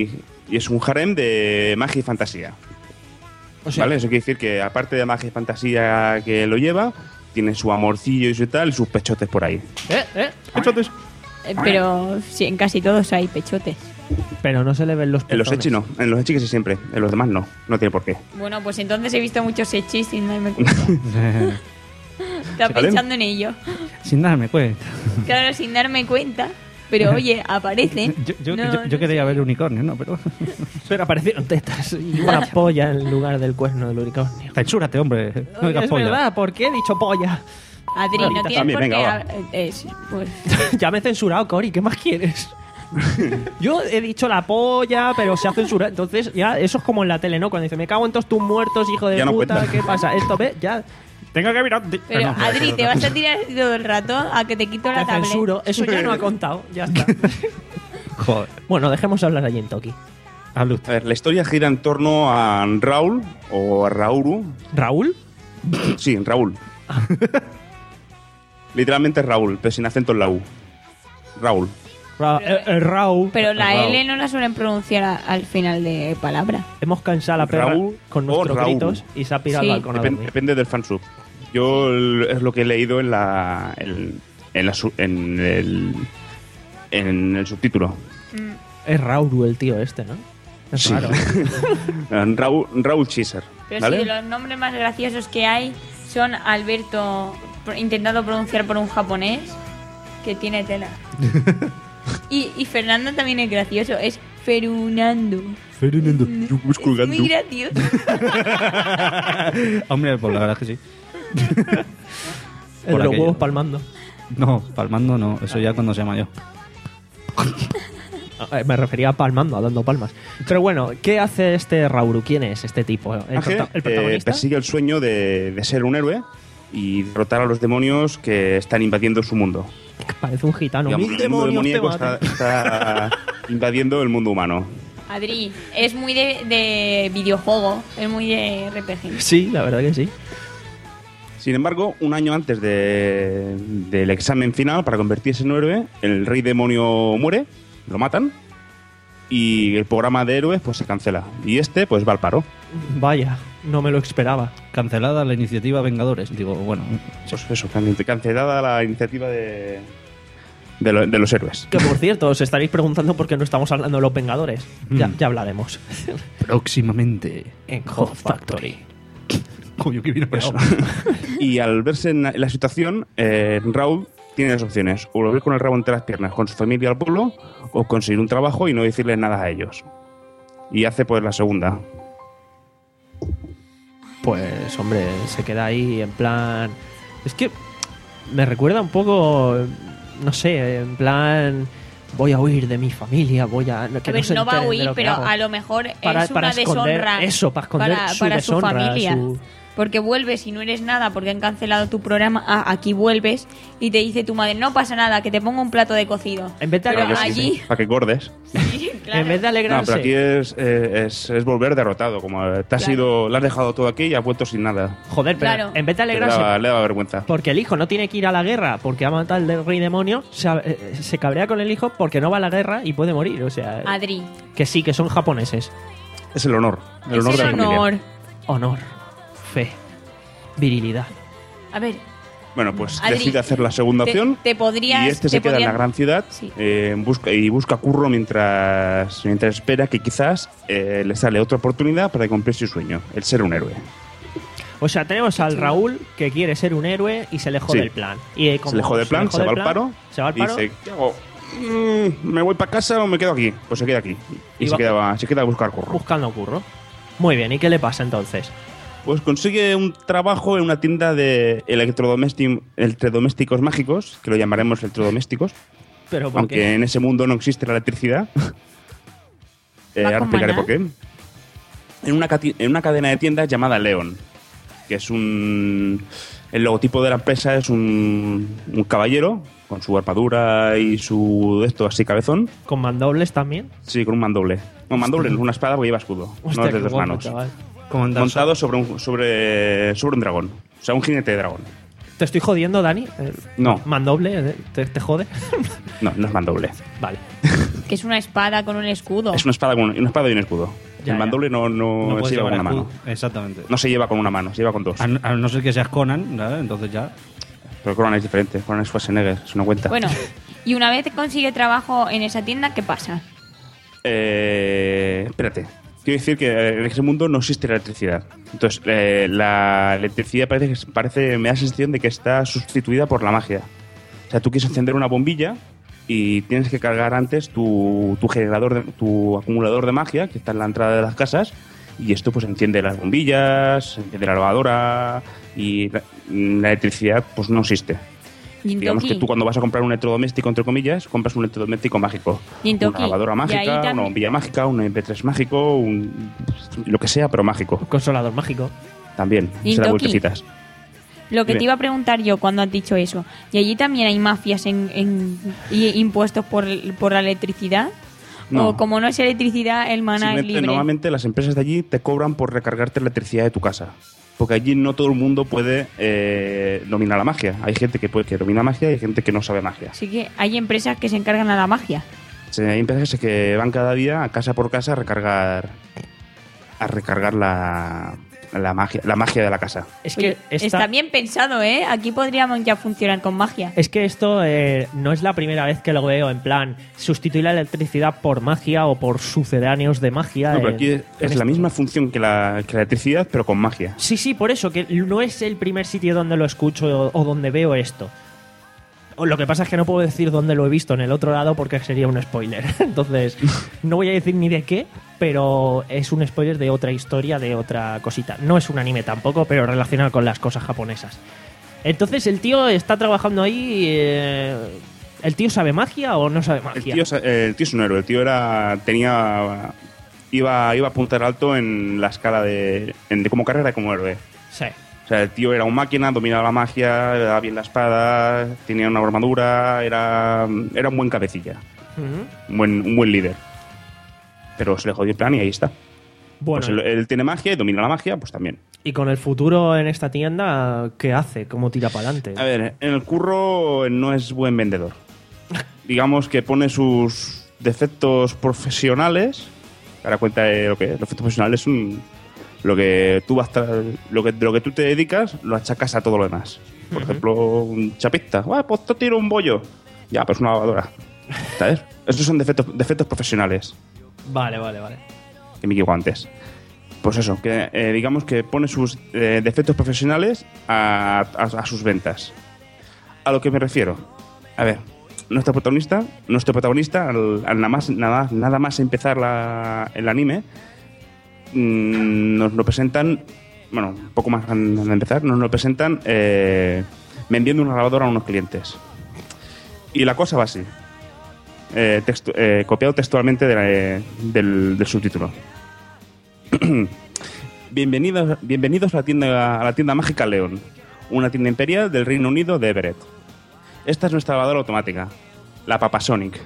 [SPEAKER 5] Y es un harem de magia y fantasía.
[SPEAKER 2] O sea,
[SPEAKER 5] ¿Vale? Eso quiere decir que aparte de magia y fantasía que lo lleva, tiene su amorcillo y su tal, y sus pechotes por ahí.
[SPEAKER 2] ¿eh? ¿eh?
[SPEAKER 5] Pechotes.
[SPEAKER 4] Eh, Pero sí, en casi todos hay pechotes.
[SPEAKER 2] Pero no se le ven los
[SPEAKER 5] En los
[SPEAKER 2] pezones.
[SPEAKER 5] Echi no, en los Echi que sí siempre, en los demás no, no tiene por qué.
[SPEAKER 4] Bueno, pues entonces he visto muchos hechis sin darme cuenta. Estaba
[SPEAKER 5] ¿Vale?
[SPEAKER 4] pensando en ello.
[SPEAKER 3] Sin darme cuenta.
[SPEAKER 4] Claro, sin darme cuenta. Pero oye, aparecen.
[SPEAKER 3] Yo, yo,
[SPEAKER 4] No,
[SPEAKER 3] yo, yo
[SPEAKER 4] no
[SPEAKER 3] quería
[SPEAKER 4] sé.
[SPEAKER 3] ver unicornio, ¿no? Pero.
[SPEAKER 2] Pero aparecieron tetas y una polla en lugar del cuerno del unicornio.
[SPEAKER 3] Censúrate, hombre. No digas
[SPEAKER 2] es
[SPEAKER 3] polla.
[SPEAKER 2] verdad, ¿por qué he dicho polla?
[SPEAKER 4] Adri, no tienes
[SPEAKER 5] También,
[SPEAKER 4] por qué.
[SPEAKER 5] venga, va.
[SPEAKER 4] hab- eh, es- pues,
[SPEAKER 2] Ya me he censurado, Cory, ¿qué más quieres? Yo he dicho la polla, pero se ha censurado. Entonces, ya, eso es como en la tele, ¿no? Cuando dice, me cago en todos tus muertos, hijo de
[SPEAKER 5] Ya no
[SPEAKER 2] puta,
[SPEAKER 5] cuenta.
[SPEAKER 2] ¿qué pasa? Esto, ve, ya. Tengo que mirar.
[SPEAKER 4] pero
[SPEAKER 3] no,
[SPEAKER 4] Adri, ¿te vas a tirar todo el rato a que te quito la
[SPEAKER 2] Te
[SPEAKER 4] tablet?
[SPEAKER 2] censuro. Eso ya no ha contado. Ya está.
[SPEAKER 3] Joder.
[SPEAKER 2] Bueno, dejemos hablar allí en Toki.
[SPEAKER 3] Habla
[SPEAKER 5] A
[SPEAKER 3] usted.
[SPEAKER 5] ver, la historia gira en torno a Raúl o a Rauru.
[SPEAKER 2] ¿Raúl?
[SPEAKER 5] Sí, Raúl. Literalmente Raúl, pero sin acento en la U. Raúl.
[SPEAKER 2] Ra-
[SPEAKER 4] Pero-
[SPEAKER 2] eh, eh, Raúl.
[SPEAKER 4] Pero la
[SPEAKER 5] Raúl.
[SPEAKER 4] L no la suelen pronunciar a- al final de palabra.
[SPEAKER 2] Hemos cansado a la perra
[SPEAKER 5] Raúl
[SPEAKER 2] con
[SPEAKER 5] o
[SPEAKER 2] nuestros
[SPEAKER 5] Raúl.
[SPEAKER 2] gritos y se ha pirado
[SPEAKER 4] Sí.
[SPEAKER 2] al balcón a
[SPEAKER 5] Depen-
[SPEAKER 2] dormir.
[SPEAKER 5] depende del fansub. Yo el- es lo que he leído en la en, en la su- en el en el subtítulo.
[SPEAKER 2] Es Raúl el tío este, ¿no? Es
[SPEAKER 5] Sí.
[SPEAKER 2] raro.
[SPEAKER 5] Eh, Raúl, Raúl Cheeser.
[SPEAKER 4] Pero
[SPEAKER 5] ¿Vale?
[SPEAKER 4] sí, los nombres más graciosos que hay son Alberto pro- intentado pronunciar por un japonés que tiene tela. y, y Fernando también es gracioso, es Ferunando.
[SPEAKER 5] Fernando.
[SPEAKER 4] Es muy gracioso.
[SPEAKER 3] Hombre, pues la verdad es que sí.
[SPEAKER 2] El
[SPEAKER 3] Por
[SPEAKER 2] de los
[SPEAKER 3] aquello.
[SPEAKER 2] huevos palmando.
[SPEAKER 3] No, palmando no. Eso ya cuando sea mayor.
[SPEAKER 2] Eh, Me refería a palmando, a dando palmas. Pero bueno, ¿qué hace este Rauru? ¿Quién es este tipo? ¿El,
[SPEAKER 5] Ángel,
[SPEAKER 2] prota- el
[SPEAKER 5] eh,
[SPEAKER 2] protagonista?
[SPEAKER 5] persigue el sueño de, de ser un héroe y derrotar a los demonios que están invadiendo su mundo.
[SPEAKER 2] Parece un gitano.
[SPEAKER 5] Digamos,
[SPEAKER 2] Mil
[SPEAKER 5] el mundo
[SPEAKER 2] demonios te
[SPEAKER 5] demoníaco está,
[SPEAKER 2] maten.
[SPEAKER 5] está invadiendo el mundo humano.
[SPEAKER 4] Adri, es muy de, de videojuego, es muy de R P G.
[SPEAKER 2] Sí, la verdad que sí.
[SPEAKER 5] Sin embargo, un año antes de- del examen final para convertirse en héroe, el rey demonio muere, lo matan y el programa de héroes pues se cancela. Y este pues va al paro.
[SPEAKER 2] Vaya, no me lo esperaba.
[SPEAKER 3] Cancelada la iniciativa Vengadores. Digo, bueno.
[SPEAKER 5] Pues eso, can- cancelada la iniciativa de, de, lo- de los héroes.
[SPEAKER 2] Que por cierto, os estaréis preguntando por qué no estamos hablando de los Vengadores. Ya,
[SPEAKER 3] Mm.
[SPEAKER 2] ya hablaremos.
[SPEAKER 3] Próximamente.
[SPEAKER 2] En Hot Factory.
[SPEAKER 3] Coño, que viene
[SPEAKER 5] Eso. Y al verse en la, en la situación, eh, Raúl tiene dos opciones: o volver con el rabo entre las piernas con su familia al pueblo, o conseguir un trabajo y no decirles nada a ellos. Y hace pues la segunda.
[SPEAKER 2] Pues, hombre, se queda ahí en plan... Es que me recuerda un poco, no sé, en plan... Voy a huir de mi familia, voy a... Que
[SPEAKER 4] A ver,
[SPEAKER 2] se
[SPEAKER 4] no va a
[SPEAKER 2] enteren de
[SPEAKER 4] huir,
[SPEAKER 2] lo que
[SPEAKER 4] pero
[SPEAKER 2] hago.
[SPEAKER 4] a lo mejor
[SPEAKER 2] Para-
[SPEAKER 4] es
[SPEAKER 2] para
[SPEAKER 4] una
[SPEAKER 2] esconder
[SPEAKER 4] deshonra
[SPEAKER 2] eso, para esconder
[SPEAKER 4] para,
[SPEAKER 2] su
[SPEAKER 4] para su
[SPEAKER 2] deshonra,
[SPEAKER 4] familia.
[SPEAKER 2] su-
[SPEAKER 4] Porque vuelves y no eres nada porque han cancelado tu programa. Ah, aquí vuelves y te dice tu madre, no pasa nada, que te ponga un plato de cocido.
[SPEAKER 2] En vez de
[SPEAKER 4] Pero
[SPEAKER 2] alegrarse,
[SPEAKER 4] allí...
[SPEAKER 5] Para que gordes.
[SPEAKER 4] Sí, claro.
[SPEAKER 2] en vez de
[SPEAKER 5] No,
[SPEAKER 2] alegrarse...
[SPEAKER 5] pero aquí es, eh, es, es volver derrotado. Como eh, te has
[SPEAKER 4] Claro.
[SPEAKER 5] ido, le has dejado todo aquí y has vuelto sin nada.
[SPEAKER 2] Joder, pero
[SPEAKER 4] Claro.
[SPEAKER 2] en vez de
[SPEAKER 5] Le
[SPEAKER 2] alegrarse...
[SPEAKER 5] daba, le daba vergüenza.
[SPEAKER 2] Porque el hijo no tiene que ir a la guerra porque ha matado al del rey demonio, se, eh, se cabrea con el hijo porque no va a la guerra y puede morir. O sea,
[SPEAKER 4] Adri,
[SPEAKER 2] que sí, que son japoneses.
[SPEAKER 5] Es el honor. El honor
[SPEAKER 4] es
[SPEAKER 5] de la
[SPEAKER 4] el
[SPEAKER 5] familia.
[SPEAKER 4] honor.
[SPEAKER 2] Honor, fe, virilidad.
[SPEAKER 4] A ver,
[SPEAKER 5] Bueno, pues
[SPEAKER 4] Adri,
[SPEAKER 5] decide hacer la segunda
[SPEAKER 4] te-
[SPEAKER 5] opción.
[SPEAKER 4] te podrías-
[SPEAKER 5] y este
[SPEAKER 4] te
[SPEAKER 5] se queda en
[SPEAKER 4] podrías-
[SPEAKER 5] la gran ciudad
[SPEAKER 4] Sí.
[SPEAKER 5] eh, busca, y busca curro mientras, mientras espera que quizás eh, le sale otra oportunidad para cumplir su sueño, el ser un héroe.
[SPEAKER 2] O sea, tenemos al Raúl que quiere ser un héroe y se le jode
[SPEAKER 5] Sí.
[SPEAKER 2] el plan. Y eh, como
[SPEAKER 5] Se le jode el plan, se va al
[SPEAKER 2] el
[SPEAKER 5] paro,
[SPEAKER 2] se va al
[SPEAKER 5] y
[SPEAKER 2] paro.
[SPEAKER 5] dice, ¿qué hago? Mm, ¿Me voy para casa o me quedo aquí? Pues se queda aquí. Y,
[SPEAKER 2] Y
[SPEAKER 5] se,
[SPEAKER 2] va-
[SPEAKER 5] queda, se queda a buscar curro.
[SPEAKER 2] buscando curro. Muy bien, ¿y qué le pasa entonces?
[SPEAKER 5] Pues consigue un trabajo en una tienda de electrodomésticos, electrodomésticos mágicos, que lo llamaremos electrodomésticos,
[SPEAKER 2] Pero ¿por
[SPEAKER 5] aunque
[SPEAKER 2] qué?
[SPEAKER 5] en ese mundo no existe la electricidad. Eh,
[SPEAKER 4] Va
[SPEAKER 5] ahora
[SPEAKER 4] con
[SPEAKER 5] explicaré
[SPEAKER 4] maná.
[SPEAKER 5] por qué. En una, cati- en una cadena de tiendas llamada León, que es un... El logotipo de la empresa es un, un caballero con su armadura y su esto así cabezón.
[SPEAKER 2] ¿Con mandobles también?
[SPEAKER 5] Sí, con un mandoble. No, mandoble, no, una espada porque lleva escudo,
[SPEAKER 2] Hostia,
[SPEAKER 5] no es de
[SPEAKER 2] qué
[SPEAKER 5] dos
[SPEAKER 2] guapo,
[SPEAKER 5] manos.
[SPEAKER 2] chaval.
[SPEAKER 3] Como en Dark
[SPEAKER 5] Montado sobre un, sobre, sobre un dragón. O sea, un jinete de dragón.
[SPEAKER 2] ¿Te estoy jodiendo, Dani? Eh,
[SPEAKER 5] No.
[SPEAKER 2] ¿Mandoble? eh, ¿Te, te jode?
[SPEAKER 5] No, no es mandoble.
[SPEAKER 2] Vale.
[SPEAKER 4] Que es una espada con un escudo.
[SPEAKER 5] Es una espada, con, una espada y un escudo.
[SPEAKER 2] Ya,
[SPEAKER 5] el mandoble no, no,
[SPEAKER 3] No
[SPEAKER 5] se
[SPEAKER 3] puedes
[SPEAKER 5] lleva con
[SPEAKER 3] llevar
[SPEAKER 5] una
[SPEAKER 3] escudo.
[SPEAKER 5] mano.
[SPEAKER 3] Exactamente.
[SPEAKER 5] No se lleva con una mano, se lleva con dos.
[SPEAKER 3] A, a no ser que seas Conan, ¿verdad? Entonces ya.
[SPEAKER 5] Pero Conan es diferente. Conan es Schwarzenegger, es una cuenta.
[SPEAKER 4] Bueno, y una vez consigue trabajo en esa tienda, ¿qué pasa?
[SPEAKER 5] Eh, espérate. Quiero decir que en ese mundo no existe la electricidad. Entonces, eh, la electricidad parece, que- parece, me da la sensación de que está sustituida por la magia. O sea, tú quieres encender una bombilla y tienes que cargar antes tu, tu generador, de- tu acumulador de magia, que está en la entrada de las casas, y esto pues enciende las bombillas, enciende la lavadora, y la, la electricidad pues no existe. Digamos
[SPEAKER 4] Gintoki.
[SPEAKER 5] que tú cuando vas a comprar un electrodoméstico, entre comillas, compras un electrodoméstico mágico.
[SPEAKER 4] Gintoki.
[SPEAKER 5] Una lavadora
[SPEAKER 4] Y ahí
[SPEAKER 5] mágica, una
[SPEAKER 4] también-
[SPEAKER 5] bombilla mágica, un eme pe tres mágico, un, lo que sea, pero mágico.
[SPEAKER 2] Consolador mágico.
[SPEAKER 5] También, se da
[SPEAKER 4] Gintoki.
[SPEAKER 5] vueltecitas.
[SPEAKER 4] Lo que
[SPEAKER 5] Dime.
[SPEAKER 4] te iba a preguntar yo cuando has dicho eso. ¿Y allí también hay mafias en, en- y impuestos por, por la electricidad?
[SPEAKER 5] No.
[SPEAKER 4] ¿O como no es electricidad, el maná es
[SPEAKER 5] Simplemente,
[SPEAKER 4] libre?
[SPEAKER 5] normalmente las empresas de allí te cobran por recargarte la electricidad de tu casa. Porque allí no todo el mundo puede eh, dominar la magia. Hay gente que, puede, que domina magia y hay gente que no sabe magia.
[SPEAKER 4] Así que hay empresas que se encargan a la magia.
[SPEAKER 5] O sea, hay empresas que van cada día, a casa por casa, a recargar, a recargar la, la, magia, la magia de la casa.
[SPEAKER 2] Es
[SPEAKER 4] Oye,
[SPEAKER 2] que esta-
[SPEAKER 4] está bien pensado, ¿eh? Aquí podríamos ya funcionar con magia.
[SPEAKER 2] Es que esto eh, no es la primera vez que lo veo, en plan, sustituir la electricidad por magia o por sucedáneos de magia.
[SPEAKER 5] No, pero
[SPEAKER 2] eh,
[SPEAKER 5] aquí es,
[SPEAKER 2] en
[SPEAKER 5] es
[SPEAKER 2] esto.
[SPEAKER 5] la misma función que la, que la electricidad, pero con magia.
[SPEAKER 2] Sí, sí, por eso, que no es el primer sitio donde lo escucho o, o donde veo esto. O lo que pasa es que no puedo decir dónde lo he visto en el otro lado porque sería un spoiler. Entonces, no voy a decir ni de qué, pero es un spoiler de otra historia, de otra cosita. No es un anime tampoco, pero relacionado con las cosas japonesas. Entonces, el tío está trabajando ahí. eh, ¿El tío sabe magia o no sabe
[SPEAKER 5] El
[SPEAKER 2] magia?
[SPEAKER 5] tío, es- el tío es un héroe. El tío era, tenía, iba, iba a apuntar alto en la escala de, en- de como carrera y como héroe.
[SPEAKER 2] Sí.
[SPEAKER 5] O sea, el tío era un máquina, dominaba la magia, le daba bien la espada, tenía una armadura, era, era un buen cabecilla,
[SPEAKER 2] Ujú.
[SPEAKER 5] un buen, un buen líder. Pero se le jodió el plan y ahí está.
[SPEAKER 2] Bueno,
[SPEAKER 5] Pues él, él tiene magia y domina la magia, pues también.
[SPEAKER 2] y con el futuro en esta tienda, ¿qué hace? ¿Cómo tira para adelante?
[SPEAKER 5] A ver, en el curro no es buen vendedor. Digamos que pone sus defectos profesionales. Ahora cuenta de lo que es. Los defectos profesionales son lo que tú vas tra- lo que de lo que tú te dedicas, lo achacas a todo lo demás. Por ejemplo, un chapista. Ah, pues te tiro un bollo. Ya, pues una lavadora. ¿Sabes? Esos son defectos, defectos profesionales
[SPEAKER 2] Vale, vale, vale.
[SPEAKER 5] que me equivoco antes. Pues eso, que eh, digamos que pone sus eh, defectos profesionales a, a- a sus ventas. A lo que me refiero. A ver, nuestro protagonista, nuestro protagonista, al, al nada, más, nada, nada más empezar la- el anime, mm, nos lo presentan, bueno, un poco más an- de empezar, nos lo presentan eh, vendiendo una lavadora a unos clientes. Y la cosa va así. Eh, textu- eh, copiado textualmente de la- eh, del, del subtítulo. bienvenidos, bienvenidos a la tienda a la tienda mágica León, una tienda imperial del Reino Unido de Everett. Esta es nuestra lavadora automática, la Papasonic.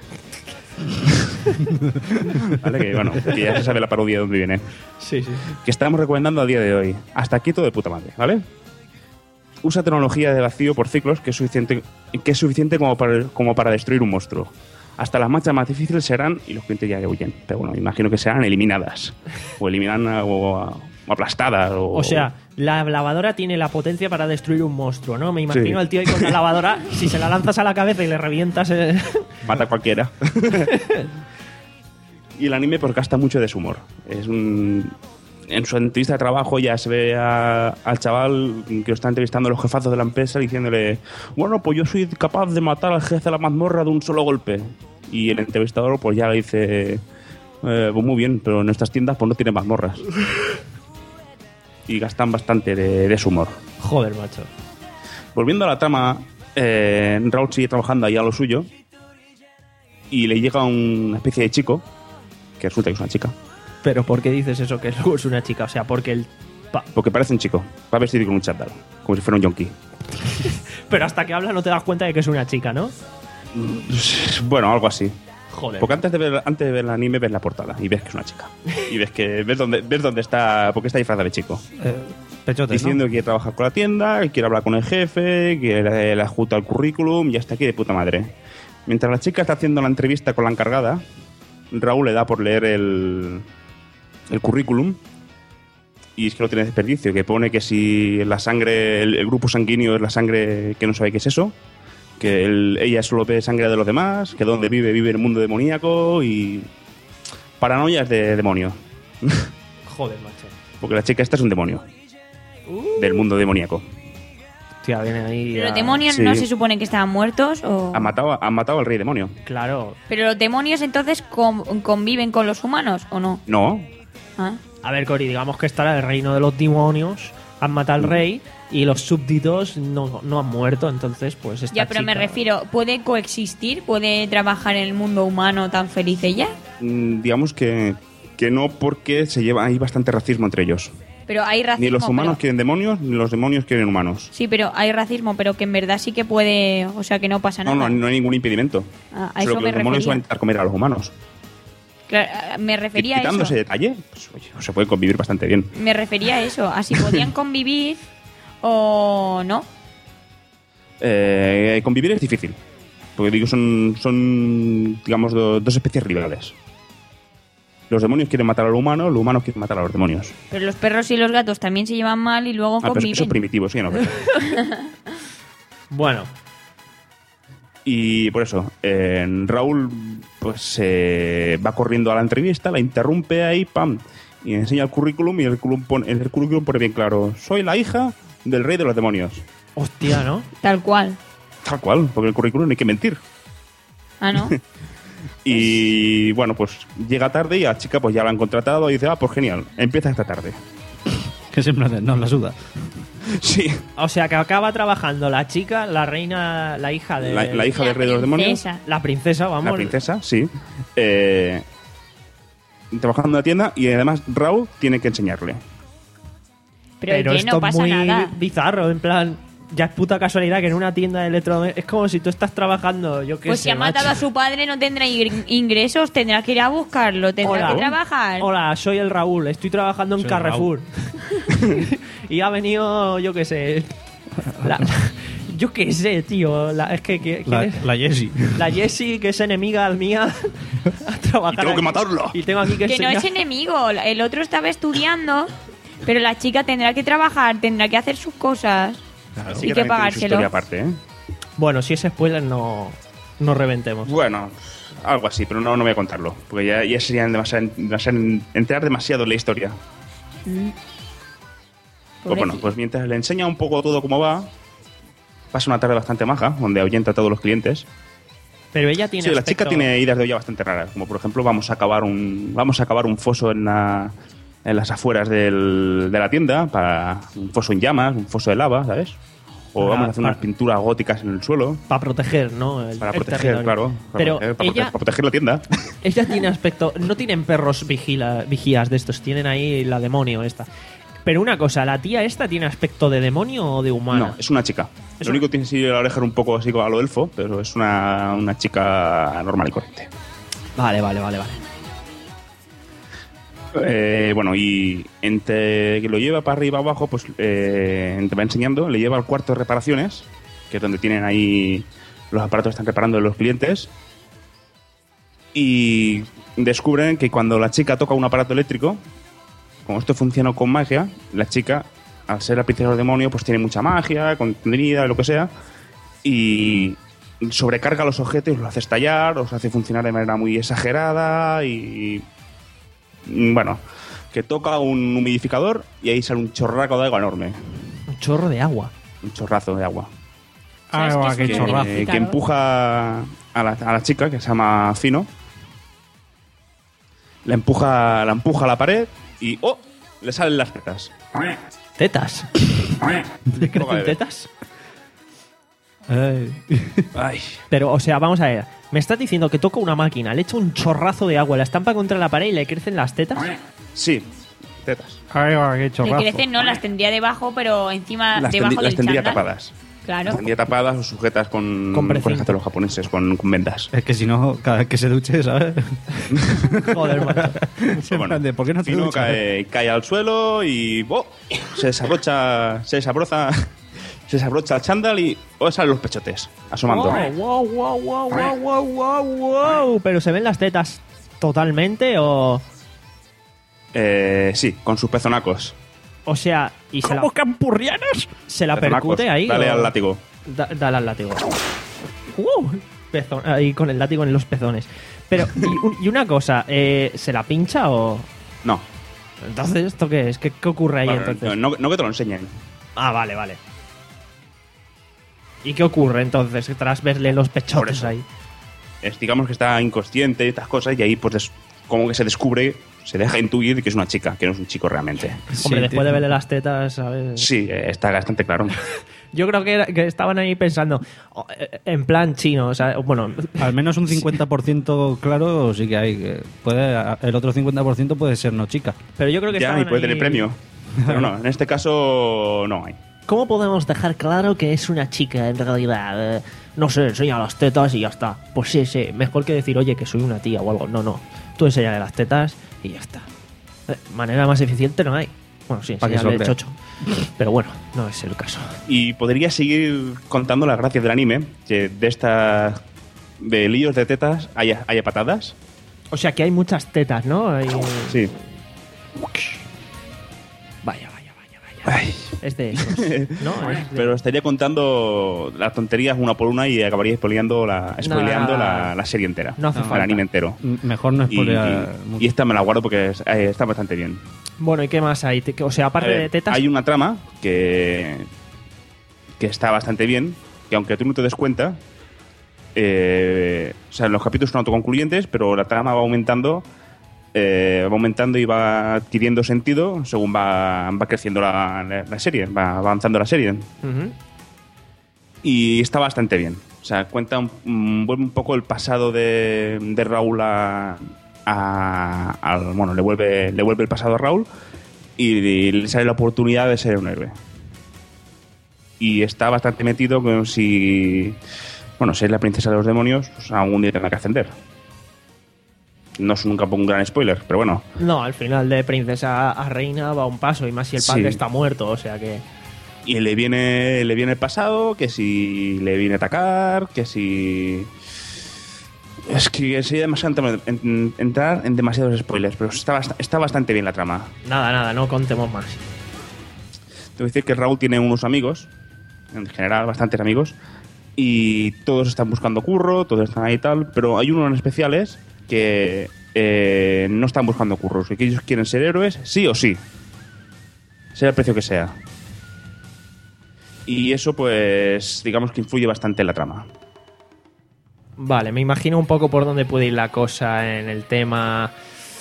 [SPEAKER 5] Vale, que bueno, que ya se sabe la parodia de dónde viene.
[SPEAKER 2] Sí, sí.
[SPEAKER 5] Que estamos recomendando a día de hoy. Hasta aquí todo de puta madre, ¿vale? Usa tecnología de vacío por ciclos que es suficiente, que es suficiente como para, como para destruir un monstruo. Hasta las manchas más difíciles serán, y los clientes ya huyen, pero bueno, imagino que serán eliminadas. O eliminadas o, o aplastadas. O,
[SPEAKER 2] O sea, la lavadora tiene la potencia para destruir un monstruo, ¿no? Me imagino
[SPEAKER 5] Sí.
[SPEAKER 2] al tío ahí con la lavadora, si se la lanzas a la cabeza y le revientas... eh,
[SPEAKER 5] mata a cualquiera. Y el anime pues gasta mucho de su humor. Es un... En su entrevista de trabajo ya se ve a- al chaval que lo está entrevistando los jefazos de la empresa diciéndole, bueno, pues yo soy capaz de matar al jefe de la mazmorra de un solo golpe. Y el entrevistador pues ya le dice, eh, pues muy bien, pero en nuestras tiendas pues no tienen mazmorras. Y gastan bastante de, de su humor.
[SPEAKER 2] Joder, macho.
[SPEAKER 5] Volviendo a la trama, eh, Raúl sigue trabajando ahí a lo suyo y le llega una especie de chico, que resulta que es una chica,
[SPEAKER 2] Pero ¿por qué dices eso que luego es una chica? O sea, porque el... pa-
[SPEAKER 5] porque parece un chico, va vestido con un chándal, como si fuera un yonki.
[SPEAKER 2] Pero hasta que habla no te das cuenta de que es una chica, ¿no?
[SPEAKER 5] Bueno, algo así.
[SPEAKER 2] Joder.
[SPEAKER 5] Porque antes de ver, antes de ver el anime ves la portada y ves que es una chica. Y ves que ves dónde, ves dónde está, porque está disfrazada de chico.
[SPEAKER 3] Eh, pechotes,
[SPEAKER 5] Diciendo
[SPEAKER 3] ¿no?
[SPEAKER 5] que quiere trabajar con la tienda, que quiere hablar con el jefe, que le, le adjunta el currículum y hasta aquí de puta madre. Mientras la chica está haciendo la entrevista con la encargada, Raúl le da por leer el, el currículum y es que no tiene desperdicio, que pone que si la sangre, el, el grupo sanguíneo es la sangre que no sabe qué es eso, que el, ella solo ve sangre de los demás, que donde vive, vive en el mundo demoníaco y paranoias de demonio.
[SPEAKER 2] Joder, macho.
[SPEAKER 5] Porque la chica esta es un demonio. Del mundo demoníaco.
[SPEAKER 2] Tía, viene ahí.
[SPEAKER 4] ¿Pero
[SPEAKER 2] a-
[SPEAKER 4] los demonios
[SPEAKER 5] sí.
[SPEAKER 4] no se supone que estaban muertos? O...
[SPEAKER 5] Han matado, han matado al rey demonio.
[SPEAKER 2] Claro.
[SPEAKER 4] ¿Pero los demonios entonces con- conviven con los humanos o no?
[SPEAKER 5] No.
[SPEAKER 4] ¿Ah?
[SPEAKER 2] A ver, Cori, digamos que estará el reino de los demonios. Han matado al rey y los súbditos no, no han muerto. Entonces, pues esta
[SPEAKER 4] Ya, pero me
[SPEAKER 2] chica-
[SPEAKER 4] refiero, ¿puede coexistir? ¿Puede trabajar en el mundo humano tan feliz ella?
[SPEAKER 5] Mm, digamos que, que no, porque se lleva hay bastante racismo entre ellos.
[SPEAKER 4] Pero hay racismo.
[SPEAKER 5] Ni los humanos
[SPEAKER 4] pero-
[SPEAKER 5] quieren demonios, ni los demonios quieren humanos.
[SPEAKER 4] Sí, pero hay racismo, pero que en verdad sí que puede, o sea, que no pasa
[SPEAKER 5] No,
[SPEAKER 4] nada.
[SPEAKER 5] no, no hay ningún impedimento.
[SPEAKER 4] Ah, a
[SPEAKER 5] Solo
[SPEAKER 4] eso
[SPEAKER 5] que
[SPEAKER 4] me
[SPEAKER 5] los demonios van a
[SPEAKER 4] refería.
[SPEAKER 5] intentar comer a los humanos.
[SPEAKER 4] Claro, me refería a
[SPEAKER 5] Quitando ese
[SPEAKER 4] eso.
[SPEAKER 5] detalle, pues, oye, se puede convivir bastante bien.
[SPEAKER 4] Me refería a eso, a si podían convivir o no.
[SPEAKER 5] Eh, convivir es difícil. Porque digo, son, son digamos, do- dos especies rivales. Los demonios quieren matar a los humanos, los humanos quieren matar a los demonios.
[SPEAKER 4] Pero los perros y los gatos también se llevan mal y luego
[SPEAKER 5] Ah, pero
[SPEAKER 4] conviven.
[SPEAKER 5] eso es primitivo, sí, no.
[SPEAKER 2] Bueno,
[SPEAKER 5] Y por eso, eh, Raúl pues eh, va corriendo a la entrevista, la interrumpe ahí, pam, y enseña el currículum y el currículum pone, en el currículum pone bien claro, soy la hija del rey de los demonios.
[SPEAKER 2] hostia, ¿no?
[SPEAKER 4] Tal cual.
[SPEAKER 5] Tal cual, porque en el currículum no hay que mentir.
[SPEAKER 4] Ah, ¿no?
[SPEAKER 5] Y bueno, pues llega tarde y a la chica pues ya la han contratado y dice, ah, pues genial, empieza esta tarde.
[SPEAKER 3] Que siempre hace, no, la suda.
[SPEAKER 5] Sí,
[SPEAKER 2] O sea, que acaba trabajando la chica, la reina, la hija de...
[SPEAKER 5] la, la hija
[SPEAKER 4] La
[SPEAKER 5] del rey de los demonios,
[SPEAKER 4] princesa.
[SPEAKER 2] La princesa, vamos.
[SPEAKER 5] la princesa, sí, eh, trabajando en la tienda y además Raúl tiene que enseñarle.
[SPEAKER 4] Pero,
[SPEAKER 2] Pero
[SPEAKER 4] que
[SPEAKER 2] esto
[SPEAKER 4] no
[SPEAKER 2] es
[SPEAKER 4] pasa
[SPEAKER 2] muy
[SPEAKER 4] nada.
[SPEAKER 2] bizarro, en plan... Ya es puta casualidad que en una tienda de electrodomésticos... Es como si tú estás trabajando, yo qué
[SPEAKER 4] Pues
[SPEAKER 2] sé,
[SPEAKER 4] si ha matado
[SPEAKER 2] macho.
[SPEAKER 4] a su padre no tendrá ingr- ingresos, tendrá que ir a buscarlo, tendrá
[SPEAKER 2] Hola.
[SPEAKER 4] que trabajar.
[SPEAKER 2] Hola, soy el Raúl, estoy trabajando en
[SPEAKER 3] Soy
[SPEAKER 2] Carrefour. Y ha venido, yo qué sé... la- yo qué sé, tío. la- es que... que-
[SPEAKER 3] La,
[SPEAKER 2] ¿quién es?
[SPEAKER 3] la Jessie.
[SPEAKER 2] La Jessie, que es enemiga mía, a trabajar
[SPEAKER 5] Y tengo que
[SPEAKER 2] aquí.
[SPEAKER 5] matarlo.
[SPEAKER 2] Y tengo aquí que
[SPEAKER 4] Que no es
[SPEAKER 2] enseñar-
[SPEAKER 4] enemigo, el otro estaba estudiando, pero la chica tendrá que trabajar, tendrá que hacer sus cosas
[SPEAKER 5] Así
[SPEAKER 4] y que
[SPEAKER 5] también tiene su
[SPEAKER 4] pagárselo.
[SPEAKER 5] historia aparte, ¿eh?
[SPEAKER 2] Bueno, si es spoiler, no, no reventemos.
[SPEAKER 5] Bueno, algo así, pero no, no voy a contarlo. Porque ya, ya sería demasiado, demasiado- entrar demasiado en la historia. Pues bueno, pues mientras le enseña un poco todo cómo va, pasa una tarde bastante maja, donde ahuyenta a todos los clientes.
[SPEAKER 2] Pero ella tiene
[SPEAKER 5] Sí, la
[SPEAKER 2] aspecto-
[SPEAKER 5] chica tiene ideas de olla bastante raras, como por ejemplo vamos a acabar un, vamos a acabar un foso en, la- en las afueras del- de la tienda, para un foso en llamas, un foso de lava, ¿sabes? O
[SPEAKER 2] Para-
[SPEAKER 5] vamos a hacer unas
[SPEAKER 2] para-
[SPEAKER 5] pinturas góticas en el suelo.
[SPEAKER 2] para proteger, ¿no? El-
[SPEAKER 5] Para
[SPEAKER 2] el
[SPEAKER 5] proteger,
[SPEAKER 2] territorio.
[SPEAKER 5] claro. Para
[SPEAKER 2] Pero
[SPEAKER 5] proteger, para,
[SPEAKER 2] ella,
[SPEAKER 5] proteger, para proteger la tienda.
[SPEAKER 2] ella tiene aspecto... No tienen perros vigila, vigías de estos, tienen ahí la demonio esta. Pero una cosa, ¿la tía esta tiene aspecto de demonio o de humana?
[SPEAKER 5] No, es una chica.
[SPEAKER 2] Es
[SPEAKER 5] Lo único que tiene sí la oreja un poco así a lo elfo, pero es una, una chica normal y corriente.
[SPEAKER 2] Vale, vale, vale, vale.
[SPEAKER 5] Eh, bueno, y entre que lo lleva para arriba abajo, pues eh, te va enseñando, le lleva al cuarto de reparaciones, que es donde tienen ahí los aparatos que están reparando los clientes, y descubren que cuando la chica toca un aparato eléctrico, como esto funciona con magia, la chica, al ser la princesa del demonio, pues tiene mucha magia, contenida, lo que sea, y sobrecarga los objetos, los hace estallar, los hace funcionar de manera muy exagerada y... Bueno, que toca un humidificador y ahí sale un chorraco de agua enorme.
[SPEAKER 2] Un chorro de agua.
[SPEAKER 5] Un chorrazo de agua.
[SPEAKER 4] ¿Sabes
[SPEAKER 3] Ah,
[SPEAKER 4] qué es
[SPEAKER 3] qué
[SPEAKER 4] un
[SPEAKER 3] chorrazo.
[SPEAKER 5] Eh,
[SPEAKER 4] humidificador?
[SPEAKER 5] que empuja a la, a la chica, que se llama Fino. La empuja, la empuja a la pared y ¡oh! Le salen las tetas.
[SPEAKER 2] ¿Tetas? ¿Le
[SPEAKER 5] Poca
[SPEAKER 2] crecen
[SPEAKER 5] bebé.
[SPEAKER 2] tetas?
[SPEAKER 3] Ay.
[SPEAKER 5] Ay.
[SPEAKER 2] Pero, o sea, vamos a ver. Me estás diciendo que toca una máquina, le echa un chorrazo de agua, la estampa contra la pared y le crecen las tetas.
[SPEAKER 5] Sí, tetas.
[SPEAKER 3] Ay, va, qué
[SPEAKER 4] Que
[SPEAKER 3] chorrazo.
[SPEAKER 4] crecen, no, las tendría debajo, pero encima,
[SPEAKER 5] Las,
[SPEAKER 4] debajo
[SPEAKER 5] tendi- las
[SPEAKER 4] del
[SPEAKER 5] tendría
[SPEAKER 4] chándal.
[SPEAKER 5] tapadas.
[SPEAKER 4] Claro.
[SPEAKER 5] Las tendría tapadas o sujetas con,
[SPEAKER 2] Con
[SPEAKER 5] con las
[SPEAKER 2] precinto.
[SPEAKER 5] hacen los japoneses, con, con vendas.
[SPEAKER 3] Es que si no, cada vez que se duche, ¿sabes?
[SPEAKER 2] Joder, macho.
[SPEAKER 3] En plan de, ¿por qué no te
[SPEAKER 5] Fino
[SPEAKER 3] duchas?
[SPEAKER 5] cae, cae al suelo y ¡oh! se desabrocha, se desabroza, se desabrocha el chándal y ¡oh! Salen los pechotes asomando.
[SPEAKER 2] Wow, wow, wow, wow, wow, wow, wow, wow. Pero se ven las tetas. ¿Totalmente o...?
[SPEAKER 5] Eh, sí, con sus pezonacos.
[SPEAKER 2] O sea, y se la,
[SPEAKER 3] campurrianos?
[SPEAKER 2] se la
[SPEAKER 5] Pezonacos.
[SPEAKER 2] percute ahí.
[SPEAKER 5] Dale
[SPEAKER 2] o-
[SPEAKER 5] al látigo.
[SPEAKER 2] Da- dale al látigo. Uh, pezón- ahí con el látigo en los pezones. Pero, y, un- y una cosa, eh, ¿se la pincha o...?
[SPEAKER 5] No.
[SPEAKER 2] Entonces, ¿esto qué es? ¿Qué, qué ocurre ahí
[SPEAKER 5] Bueno,
[SPEAKER 2] entonces?
[SPEAKER 5] no, no que te lo enseñen.
[SPEAKER 2] Ah, vale, vale. ¿Y qué ocurre entonces tras verle los
[SPEAKER 5] Por
[SPEAKER 2] pechotes
[SPEAKER 5] eso.
[SPEAKER 2] ahí?
[SPEAKER 5] Es, digamos que está inconsciente y estas cosas, y ahí pues des- como que se descubre, se deja intuir que es una chica, que no es un chico realmente.
[SPEAKER 2] Hombre,
[SPEAKER 3] Sí,
[SPEAKER 2] después
[SPEAKER 3] tío.
[SPEAKER 2] de verle las tetas, ¿sabes?
[SPEAKER 5] Sí, eh, está bastante claro.
[SPEAKER 2] Yo creo que, era- que estaban ahí pensando, oh, eh, en plan chino, o sea, bueno,
[SPEAKER 3] Al menos un cincuenta por ciento claro sí que hay. que Puede, el otro cincuenta por ciento puede ser no chica.
[SPEAKER 2] pero yo creo que
[SPEAKER 5] Ya,
[SPEAKER 2] estaban
[SPEAKER 5] y puede
[SPEAKER 2] ahí-
[SPEAKER 5] tener premio. Pero no, en este caso no hay.
[SPEAKER 2] ¿Cómo podemos dejar claro que es una chica en realidad? Eh, no sé, enseña las tetas y ya está. Pues sí, sí, mejor que decir, oye, que soy una tía o algo. No, no, tú enseñale las tetas y ya está. Eh, manera más eficiente no hay. Bueno, sí,
[SPEAKER 3] Pa' que se lo
[SPEAKER 2] enseñarle el
[SPEAKER 3] crea.
[SPEAKER 2] chocho. Pero bueno, no es el caso.
[SPEAKER 5] Y podría seguir contando las gracias del anime, que de estas de líos de tetas haya, haya patadas.
[SPEAKER 2] O sea que hay muchas tetas, ¿no? Hay-
[SPEAKER 5] Sí.
[SPEAKER 2] Vaya, vaya, vaya, vaya.
[SPEAKER 5] Ay.
[SPEAKER 2] Es de esos, ¿no? Es de-
[SPEAKER 5] Pero estaría contando las tonterías una por una y acabaría spoileando la, spoileando
[SPEAKER 2] Nah.
[SPEAKER 5] la, la serie entera.
[SPEAKER 2] No hace
[SPEAKER 5] el
[SPEAKER 2] falta.
[SPEAKER 5] anime entero.
[SPEAKER 3] M- Mejor no
[SPEAKER 5] Y,
[SPEAKER 3] spoilear
[SPEAKER 5] y-
[SPEAKER 3] mucho.
[SPEAKER 5] y esta me la guardo porque es- eh, está bastante bien.
[SPEAKER 2] Bueno, ¿y qué más hay? Te- O sea, aparte
[SPEAKER 5] A ver,
[SPEAKER 2] de tetas...
[SPEAKER 5] Hay una trama que, que está bastante bien, que aunque tú no te des cuenta, eh, o sea, los capítulos son autoconcluyentes, pero la trama va aumentando, eh, va aumentando y va adquiriendo sentido según va, va creciendo la, la- la serie, va avanzando la serie.
[SPEAKER 2] Ujú.
[SPEAKER 5] Y está bastante bien. O sea, cuenta un, un- vuelve un poco el pasado de, de Raúl a, a- al- bueno, le vuelve, le vuelve el pasado a Raúl y, y le sale la oportunidad de ser un héroe. Y está bastante metido como si, bueno, si es la princesa de los demonios, pues algún día tendrá que ascender. No es nunca un gran spoiler, pero bueno.
[SPEAKER 2] No, al final de princesa a reina va un paso, y más si el padre
[SPEAKER 5] Sí.
[SPEAKER 2] está muerto, o sea que...
[SPEAKER 5] Y le viene, le viene el pasado, que si le viene a atacar, que si... Es que sería demasiado en- entrar en demasiados spoilers, pero está, bast- está bastante bien la trama.
[SPEAKER 2] Nada, nada, no contemos más.
[SPEAKER 5] Te voy a decir que Raúl tiene unos amigos, en general bastantes amigos, y todos están buscando curro, todos están ahí y tal, pero hay unos en especiales que eh, no están buscando curros, que ellos quieren ser héroes sí o sí, sea el precio que sea. Y eso, pues, digamos que influye bastante en la trama.
[SPEAKER 2] Vale, me imagino un poco por dónde puede ir la cosa en el tema...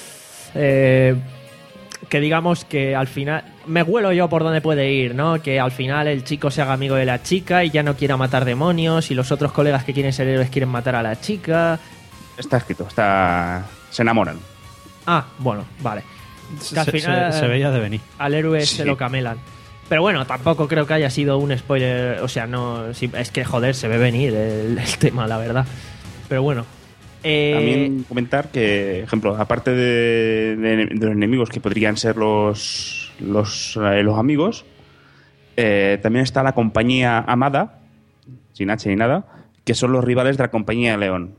[SPEAKER 2] eh, que digamos que al final... Me huelo yo por dónde puede ir, ¿no? Que al final el chico se haga amigo de la chica y ya no quiera matar demonios, y los otros colegas que quieren ser héroes quieren matar a la chica.
[SPEAKER 5] Está escrito, está... se enamoran.
[SPEAKER 2] Ah, bueno, vale. Que al
[SPEAKER 3] Se,
[SPEAKER 2] final
[SPEAKER 3] se- se veía de venir.
[SPEAKER 2] al héroe
[SPEAKER 5] Sí.
[SPEAKER 2] se lo camelan. Pero bueno, tampoco creo que haya sido un spoiler. O sea, no. sí, es que joder, se ve venir el, el tema, la verdad. Pero bueno. Eh,
[SPEAKER 5] También comentar que, ejemplo, aparte de, de- de los enemigos que podrían ser los, los, eh, los amigos, eh, también está la compañía Amada, sin H ni nada, que son los rivales de la compañía León,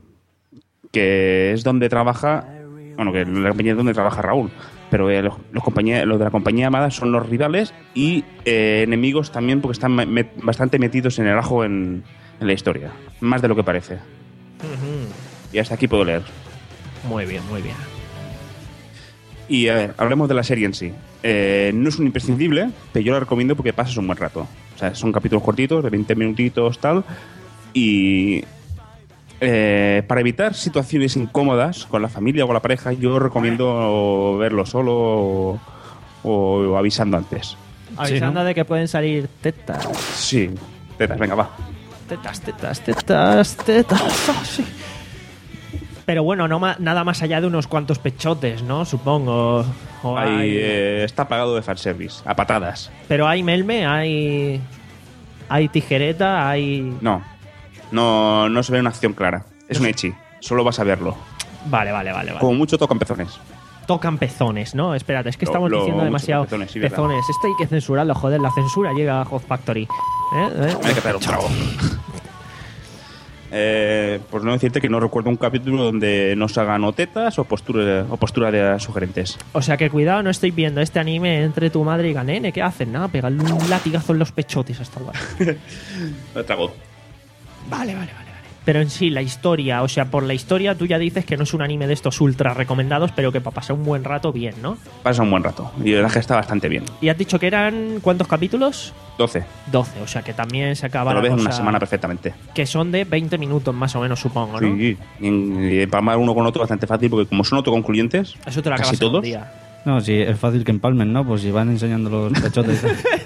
[SPEAKER 5] que es donde trabaja, bueno, que la compañía es donde trabaja Raúl, pero eh, los, los, compañía- los de la compañía Amada son los rivales y eh, enemigos también porque están me- me- bastante metidos en el ajo en, en la historia, más de lo que parece.
[SPEAKER 2] ujú.
[SPEAKER 5] Y hasta aquí puedo leer.
[SPEAKER 2] Muy bien, muy bien.
[SPEAKER 5] Y a ver, hablemos de la serie en sí. Eh, no es un imprescindible, pero yo la recomiendo porque pasas un buen rato. O sea, son capítulos cortitos, de veinte minutitos, tal. Y eh, para evitar situaciones incómodas con la familia o con la pareja, yo recomiendo verlo solo o, o avisando antes.
[SPEAKER 2] Avisando
[SPEAKER 3] ¿no?
[SPEAKER 2] de que pueden salir tetas.
[SPEAKER 5] Sí, tetas, venga, va.
[SPEAKER 2] Tetas, tetas, tetas, tetas. Ah, sí. Pero bueno, no ma- nada más allá de unos cuantos pechotes, ¿no? Supongo. O
[SPEAKER 5] Ahí
[SPEAKER 2] hay-
[SPEAKER 5] eh, está pagado de fanservice, a patadas.
[SPEAKER 2] Pero hay melme, hay. Hay tijereta, hay.
[SPEAKER 5] No, no, no se ve una acción clara. Es un echi, solo vas a verlo.
[SPEAKER 2] Vale, vale, vale, vale.
[SPEAKER 5] Como mucho tocan pezones.
[SPEAKER 2] Tocan pezones, ¿no? Espérate, es que
[SPEAKER 5] Lo-
[SPEAKER 2] estamos
[SPEAKER 5] lo-
[SPEAKER 2] diciendo
[SPEAKER 5] muchos
[SPEAKER 2] demasiado
[SPEAKER 5] pezones, sí, verdad.
[SPEAKER 2] pezones. Esto hay que censurarlo, joder. La censura llega a Hot Factory. ¿Eh? ¿Eh?
[SPEAKER 5] Hay que traer un trago. eh, pues no decirte que no recuerdo un capítulo donde no se hagan o tetas o posturas o posturas de sugerentes.
[SPEAKER 2] O sea que cuidado, no estoy viendo este anime entre tu madre y Ganene. ¿Qué hacen? Nada, pegarle un latigazo en los pechotes hasta guay.
[SPEAKER 5] Me trago.
[SPEAKER 2] Vale, vale, vale, vale. Pero en sí, la historia, o sea, por la historia tú ya dices que no es un anime de estos ultra recomendados, pero que para pasar un buen rato bien, ¿no?
[SPEAKER 5] Pasa un buen rato. Y la verdad es que está bastante bien.
[SPEAKER 2] ¿Y has dicho que eran cuántos capítulos?
[SPEAKER 5] doce.
[SPEAKER 2] doce, o sea que también se acaba
[SPEAKER 5] Te lo
[SPEAKER 2] la
[SPEAKER 5] ves en
[SPEAKER 2] cosa-
[SPEAKER 5] una semana perfectamente.
[SPEAKER 2] Que son de veinte minutos más o menos, supongo, ¿no?
[SPEAKER 5] Sí. Y, en- y empalmar uno con otro bastante fácil porque como son autoconcluyentes,
[SPEAKER 2] Eso te lo acabas
[SPEAKER 5] casi
[SPEAKER 2] en un
[SPEAKER 5] todos.
[SPEAKER 2] día.
[SPEAKER 3] No, sí, es fácil que empalmen, ¿no? Pues si van enseñando los pechotes.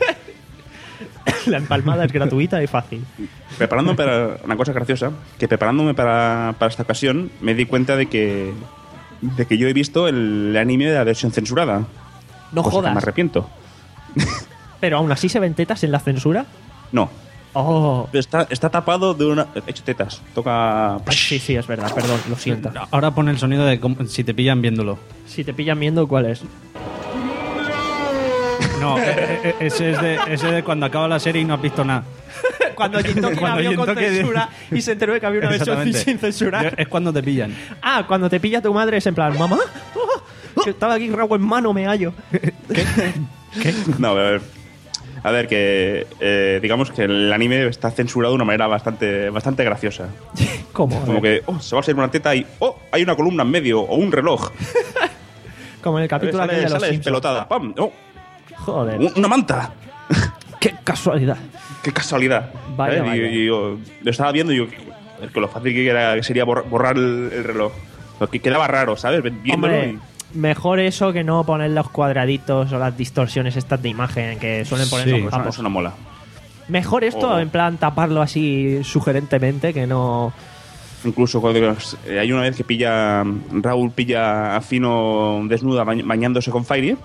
[SPEAKER 2] La empalmada es gratuita y fácil.
[SPEAKER 5] Preparándome para una cosa graciosa, que preparándome para, para esta ocasión me di cuenta de que de que yo he visto el anime de la versión censurada.
[SPEAKER 2] No
[SPEAKER 5] Cosa que
[SPEAKER 2] jodas.
[SPEAKER 5] me arrepiento.
[SPEAKER 2] Pero aún así se ven tetas en la censura.
[SPEAKER 5] No.
[SPEAKER 2] Oh.
[SPEAKER 5] Está, está tapado de una... He hecho tetas. Toca...
[SPEAKER 2] Sí, sí, es verdad, perdón, lo siento.
[SPEAKER 3] Ahora pone el sonido de cómo- si te pillan viéndolo.
[SPEAKER 2] Si te pillan viendo, ¿cuál es?
[SPEAKER 3] No, eh, eh, ese es de, ese de cuando acaba la serie y no has visto nada.
[SPEAKER 2] Cuando Jintoki la
[SPEAKER 3] Cuando
[SPEAKER 2] vio con
[SPEAKER 3] Jintoki-
[SPEAKER 2] censura y se enteró de que había una versión
[SPEAKER 3] Exactamente.
[SPEAKER 2] sin censurar.
[SPEAKER 3] Es cuando te pillan.
[SPEAKER 2] Ah, cuando te pilla tu madre es en plan, mamá, oh, que estaba aquí rabo en mano, me hallo.
[SPEAKER 5] No, a ver... A ver, que eh, digamos que el anime está censurado de una manera bastante bastante graciosa.
[SPEAKER 2] ¿Cómo?
[SPEAKER 5] Como que, oh, se va a salir una teta y, oh, hay una columna en medio o un reloj.
[SPEAKER 2] Como en el capítulo aquel
[SPEAKER 5] sale
[SPEAKER 2] de los
[SPEAKER 5] sale
[SPEAKER 2] Simpsons.
[SPEAKER 5] despelotada. ¡Pam! Oh,
[SPEAKER 2] Joder,
[SPEAKER 5] un- una manta.
[SPEAKER 2] qué casualidad.
[SPEAKER 5] Qué casualidad.
[SPEAKER 2] Vaya,
[SPEAKER 5] ¿sabes? Y-
[SPEAKER 2] vaya.
[SPEAKER 5] Y, yo lo estaba viendo y yo, que lo fácil que, era, que sería borrar, borrar el, el reloj. Lo que quedaba raro, ¿sabes? Viéndolo
[SPEAKER 2] Hombre,
[SPEAKER 5] y-
[SPEAKER 2] mejor eso que no poner los cuadraditos o las distorsiones estas de imagen que suelen poner
[SPEAKER 3] Sí.
[SPEAKER 2] los
[SPEAKER 5] Eso,
[SPEAKER 2] japos.
[SPEAKER 5] eso no mola.
[SPEAKER 2] Mejor esto,
[SPEAKER 5] Oh.
[SPEAKER 2] en plan taparlo así sugerentemente, que no...
[SPEAKER 5] Incluso cuando eh, hay una vez que pilla Raúl pilla a Fino desnuda bañ- bañándose con Fairy.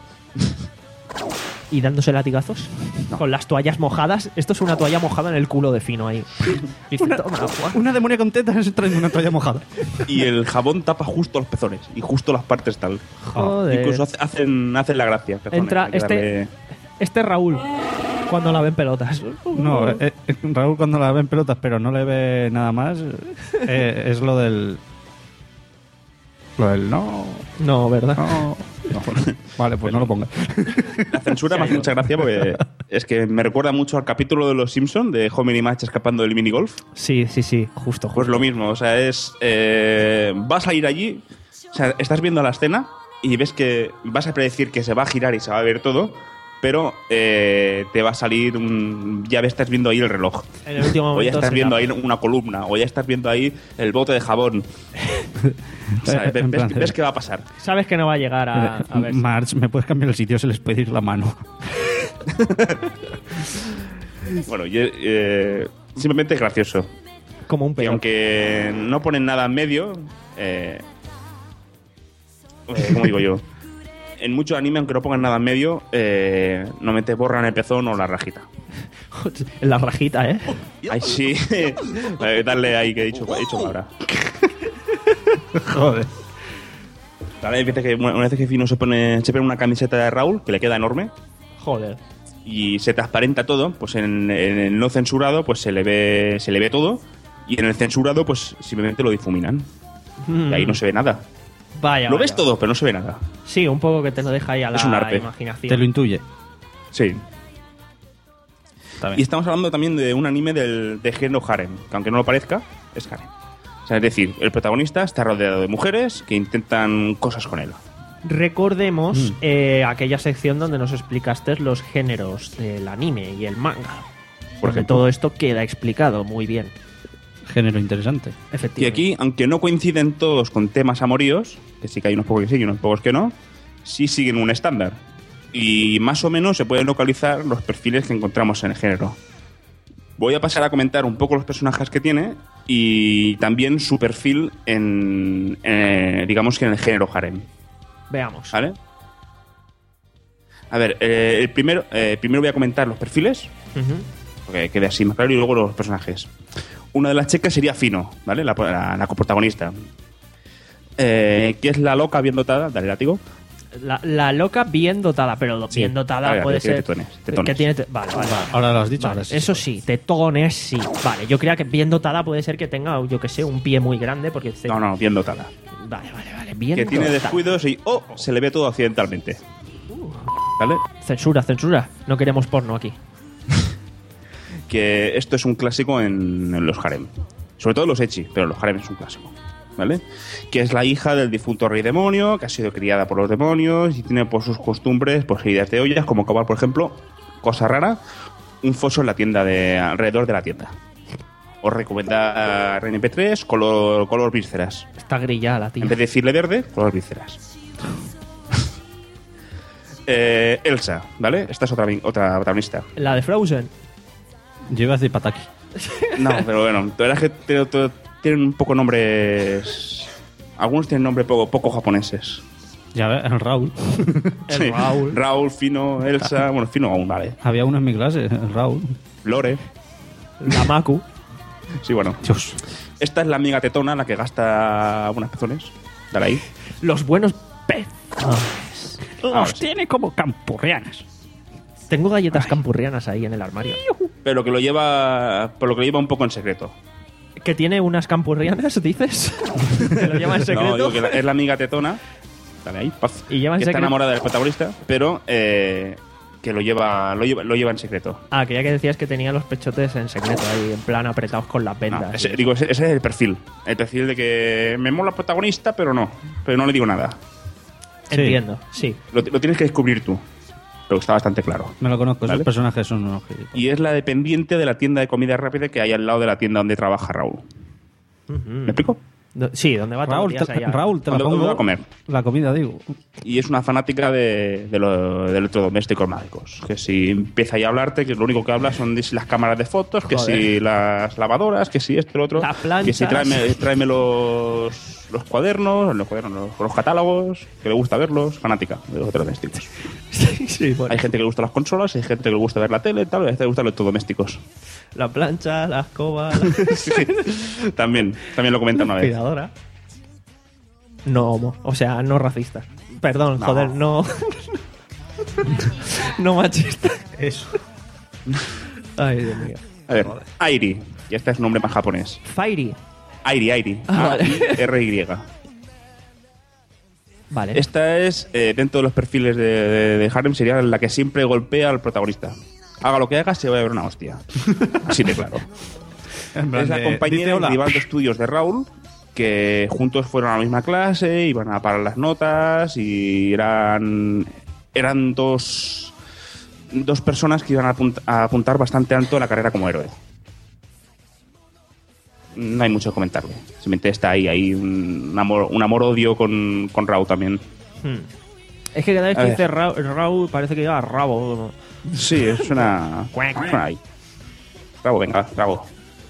[SPEAKER 2] Y dándose latigazos. Con las toallas mojadas. Esto es una toalla mojada en el culo de Fino ahí. Y dice, toma, Juan.
[SPEAKER 3] Una demonia con tetas trae una toalla mojada.
[SPEAKER 5] Y el jabón tapa justo los pezones y justo las partes tal.
[SPEAKER 2] Joder.
[SPEAKER 5] Incluso hace- hacen, hacen la gracia. pezones,
[SPEAKER 2] Entra
[SPEAKER 5] hay que
[SPEAKER 2] este,
[SPEAKER 5] darle-
[SPEAKER 2] este Raúl, cuando la ven pelotas.
[SPEAKER 3] No, eh, eh, Raúl cuando la ve en pelotas pero no le ve nada más, eh, es lo del... Lo del no...
[SPEAKER 2] No, ¿verdad?
[SPEAKER 3] no. No. Vale, pues no lo pongas.
[SPEAKER 5] La censura me hace mucha gracia porque es que me recuerda mucho al capítulo de Los Simpsons de Homer y Marge escapando del minigolf.
[SPEAKER 2] Sí, sí, sí, justo,
[SPEAKER 5] Pues
[SPEAKER 2] justo.
[SPEAKER 5] lo mismo, o sea, es. Eh, vas a ir allí, o sea, estás viendo la escena y ves que vas a predecir que se va a girar y se va a ver todo, pero eh, te va a salir un. Ya ves, estás viendo ahí el reloj.
[SPEAKER 2] En el último
[SPEAKER 5] O ya
[SPEAKER 2] momento
[SPEAKER 5] estás
[SPEAKER 2] se
[SPEAKER 5] viendo
[SPEAKER 2] la-
[SPEAKER 5] ahí una columna, o ya estás viendo ahí el bote de jabón. O sea,
[SPEAKER 3] Eh,
[SPEAKER 5] ves,
[SPEAKER 3] en plan,
[SPEAKER 5] ves- ves qué va a pasar.
[SPEAKER 2] Sabes que no va a llegar a, a ver.
[SPEAKER 3] Marge, ¿me puedes cambiar el sitio? Se les puede ir la mano.
[SPEAKER 5] Bueno, y, eh, simplemente es gracioso.
[SPEAKER 2] Como un
[SPEAKER 5] Y
[SPEAKER 2] peor.
[SPEAKER 5] aunque no ponen nada en medio, eh, eh, ¿cómo digo yo? En mucho anime, aunque no pongan nada en medio, eh, normalmente borran el pezón o la rajita.
[SPEAKER 2] En la rajita, ¿eh?
[SPEAKER 5] Ahí sí. Eh, darle ahí que he dicho, he dicho palabra.
[SPEAKER 3] Joder.
[SPEAKER 5] Vale, fíjate que una una vez que Fino se pone, se pone una camiseta de Raúl, que le queda enorme,
[SPEAKER 2] Joder.
[SPEAKER 5] y se transparenta todo, pues en, en el no censurado, pues se le ve, se le ve todo, y en el censurado, pues simplemente lo difuminan. Y ahí no se ve nada.
[SPEAKER 2] Vaya,
[SPEAKER 5] Lo
[SPEAKER 2] vaya.
[SPEAKER 5] ves todo, pero no se ve nada.
[SPEAKER 2] Sí, un poco que te lo deja ahí a la
[SPEAKER 5] Es un arte.
[SPEAKER 2] imaginación.
[SPEAKER 3] Te lo intuye.
[SPEAKER 5] Sí.
[SPEAKER 3] Está bien.
[SPEAKER 5] Y estamos hablando también de un anime del, de género harem, que aunque no lo parezca, es harem. O sea, es decir, el protagonista está rodeado de mujeres que intentan cosas con él.
[SPEAKER 2] Recordemos
[SPEAKER 3] Mm.
[SPEAKER 2] eh, aquella sección donde nos explicaste los géneros del anime y el manga. Porque
[SPEAKER 5] ejemplo.
[SPEAKER 2] todo esto queda explicado muy bien.
[SPEAKER 3] Género interesante.
[SPEAKER 5] Y
[SPEAKER 2] Efectivamente.
[SPEAKER 5] aquí, aunque no coinciden todos con temas amoríos, que sí que hay unos pocos que sí y unos pocos que no, sí siguen un estándar. Y más o menos se pueden localizar los perfiles que encontramos en el género. Voy a pasar a comentar un poco los personajes que tiene y también su perfil en, eh, digamos que en el género harem.
[SPEAKER 2] Veamos.
[SPEAKER 5] ¿Vale? A ver, eh, el primero, eh, primero voy a comentar los perfiles,
[SPEAKER 2] Ujú.
[SPEAKER 5] porque quede así más claro, y luego los personajes. Una de las chicas sería Fino, ¿vale? La, la, la coprotagonista. Eh, que es la loca bien dotada, dale látigo,
[SPEAKER 2] La, la loca bien dotada, pero
[SPEAKER 5] Sí.
[SPEAKER 2] bien dotada
[SPEAKER 5] A ver,
[SPEAKER 2] puede
[SPEAKER 5] que tiene
[SPEAKER 2] ser...
[SPEAKER 5] tetones, tetones.
[SPEAKER 2] Que tiene te- vale, vale.
[SPEAKER 3] Ahora lo has dicho.
[SPEAKER 2] Vale,
[SPEAKER 3] ahora sí.
[SPEAKER 2] eso sí, tetones sí. Vale, yo creía que bien dotada puede ser que tenga, yo que sé, un pie muy grande, porque...
[SPEAKER 5] No, no, bien dotada.
[SPEAKER 2] Vale, vale, vale. Bien
[SPEAKER 5] Que tiene
[SPEAKER 2] dotada.
[SPEAKER 5] descuidos y ¡oh! Se le ve todo accidentalmente. ¿Vale?
[SPEAKER 2] Censura, censura. No queremos porno aquí.
[SPEAKER 5] Que esto es un clásico en, en los harem. Sobre todo los ecchi, pero los harem es un clásico. ¿Vale? Que es la hija del difunto rey demonio, que ha sido criada por los demonios y tiene por sus costumbres pues ideas de ollas, como acabar, por ejemplo, cosa rara, un foso en la tienda de alrededor de la tienda. Os recomienda R N P tres color, color vísceras.
[SPEAKER 2] Está grillada la tía.
[SPEAKER 5] En vez de decirle verde, color vísceras. eh, Elsa, ¿vale? Esta es otra, otra protagonista.
[SPEAKER 2] La de Frozen.
[SPEAKER 3] Yo iba a decir Pataki.
[SPEAKER 5] No, pero bueno, la verdad es que te- te- tienen un poco nombres. Algunos tienen nombres poco, poco japoneses.
[SPEAKER 3] Ya ves, el Raúl.
[SPEAKER 2] El
[SPEAKER 5] Sí.
[SPEAKER 2] Raúl.
[SPEAKER 5] Raúl, Fino, Elsa. Bueno, Fino aún, vale.
[SPEAKER 3] Había uno en mi clase, el Raúl.
[SPEAKER 5] Lore.
[SPEAKER 2] La Maku.
[SPEAKER 5] Sí, bueno.
[SPEAKER 3] Dios.
[SPEAKER 5] Esta es la amiga tetona, la que gasta algunas pezones. Dale ahí.
[SPEAKER 2] Los buenos pezones.
[SPEAKER 5] Ahora sí.
[SPEAKER 3] tiene como campurrianas.
[SPEAKER 2] Tengo galletas campurrianas ahí en el armario.
[SPEAKER 5] Pero que lo lleva. Por lo que lo lleva un poco en secreto.
[SPEAKER 2] ¿Que tiene unas campurrianas, dices? ¿Que lo lleva en secreto?
[SPEAKER 5] No, digo que la- es la amiga tetona. Dale ahí, paz.
[SPEAKER 2] Y lleva en
[SPEAKER 5] que está
[SPEAKER 2] secreto-
[SPEAKER 5] enamorada del protagonista, pero eh, que lo lleva, lo lleva lo lleva en secreto.
[SPEAKER 2] Ah, que ya que decías que tenía los pechotes en secreto ahí, en plan apretados con las
[SPEAKER 5] No,
[SPEAKER 2] vendas.
[SPEAKER 5] ese, digo, ese, ese es el perfil. El perfil de que me mola el protagonista, pero no. Pero no le digo nada.
[SPEAKER 2] Entiendo, sí.
[SPEAKER 5] Lo, lo tienes que descubrir tú. Pero está bastante claro.
[SPEAKER 3] Me lo conozco,
[SPEAKER 5] Vale.
[SPEAKER 3] esos personajes son unos gilipollas.
[SPEAKER 5] Y es la dependiente de la tienda de comida rápida que hay al lado de la tienda donde trabaja Raúl. ¿Me explico?
[SPEAKER 2] Do- Sí, donde va todos
[SPEAKER 3] Raúl,
[SPEAKER 2] los
[SPEAKER 3] te,
[SPEAKER 2] días allá.
[SPEAKER 3] Raúl, te la
[SPEAKER 5] ¿Dónde- dónde
[SPEAKER 3] pongo.
[SPEAKER 5] va a comer?
[SPEAKER 3] La comida, digo.
[SPEAKER 5] Y es una fanática de, de, lo- de electrodomésticos mágicos. Que si empieza ahí a hablarte, que lo único que habla son de si las cámaras de fotos, que
[SPEAKER 2] Joder.
[SPEAKER 5] si las lavadoras, que si esto, lo otro.
[SPEAKER 2] Las planchas.
[SPEAKER 5] Que si tráeme, tráeme los, los cuadernos, los cuadernos, los, los catálogos, que le gusta verlos. Fanática de los electrodomésticos.
[SPEAKER 2] Sí, sí, bueno.
[SPEAKER 5] Hay gente que le gusta las consolas, hay gente que le gusta ver la tele, tal, y hay gente que le gusta los electrodomésticos.
[SPEAKER 2] La plancha, la escoba, la
[SPEAKER 5] Sí, también, también lo comenta una vez.
[SPEAKER 2] aspiradora. No homo, o sea, no racista. Perdón,
[SPEAKER 5] No.
[SPEAKER 2] joder, no. no machista. Eso. Ay, Dios mío.
[SPEAKER 5] A ver, Airi, y este es un nombre más japonés.
[SPEAKER 2] Fairy.
[SPEAKER 5] Airi, Airi.
[SPEAKER 2] Ah, vale.
[SPEAKER 5] R Y.
[SPEAKER 2] Vale.
[SPEAKER 5] Esta es, eh, dentro de los perfiles de, de, de Harem, sería la que siempre golpea al protagonista. Haga lo que haga, se va a ver una hostia. Así de claro.
[SPEAKER 3] En plan
[SPEAKER 5] Es la
[SPEAKER 3] de,
[SPEAKER 5] compañera
[SPEAKER 3] dice
[SPEAKER 5] y
[SPEAKER 3] hola.
[SPEAKER 5] rival de estudios de Raúl, que juntos fueron a la misma clase, iban a parar las notas y eran, eran dos, dos personas que iban a, apunt- a apuntar bastante alto en la carrera como héroe. No hay mucho que comentarle. Simplemente está ahí, hay un amor, un amor-odio con, con Raúl también.
[SPEAKER 2] Hmm. Es que cada vez
[SPEAKER 5] A
[SPEAKER 2] que
[SPEAKER 5] ver.
[SPEAKER 2] dice Ra- Raúl parece que lleva rabo.
[SPEAKER 5] Sí, es una... suena ahí. Bravo, venga, bravo.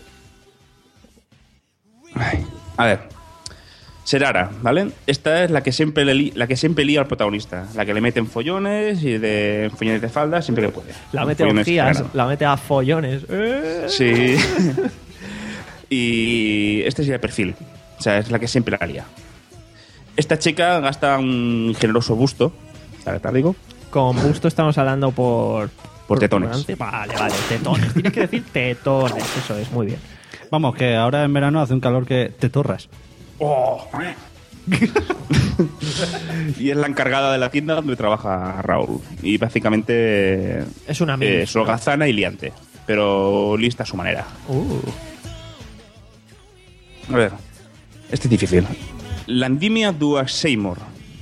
[SPEAKER 5] Ay, a ver. Serara, ¿vale? Esta es la que siempre le li- la que siempre lía al protagonista. La que le mete en follones y de follones de falda siempre que puede.
[SPEAKER 2] La mete a
[SPEAKER 5] Follones
[SPEAKER 2] orgías,
[SPEAKER 5] claro.
[SPEAKER 2] la mete a follones. Eh.
[SPEAKER 5] Sí. Y este sería el perfil. O sea, es la que siempre la lía. Esta chica gasta un generoso busto. ¿Sabes? Te digo.
[SPEAKER 2] Con gusto estamos hablando por...
[SPEAKER 5] Por tetones.
[SPEAKER 2] delante. Vale, vale, tetones. Tienes que decir tetones. Eso es, muy bien.
[SPEAKER 3] Vamos, que ahora en verano hace un calor que te torras.
[SPEAKER 5] Y es la encargada de la tienda donde trabaja Raúl. Y básicamente
[SPEAKER 2] Es una mini.
[SPEAKER 5] eh, es holgazana y liante. Pero lista a su manera.
[SPEAKER 2] Uh.
[SPEAKER 5] A ver, este es difícil. Landimia dua Seymour.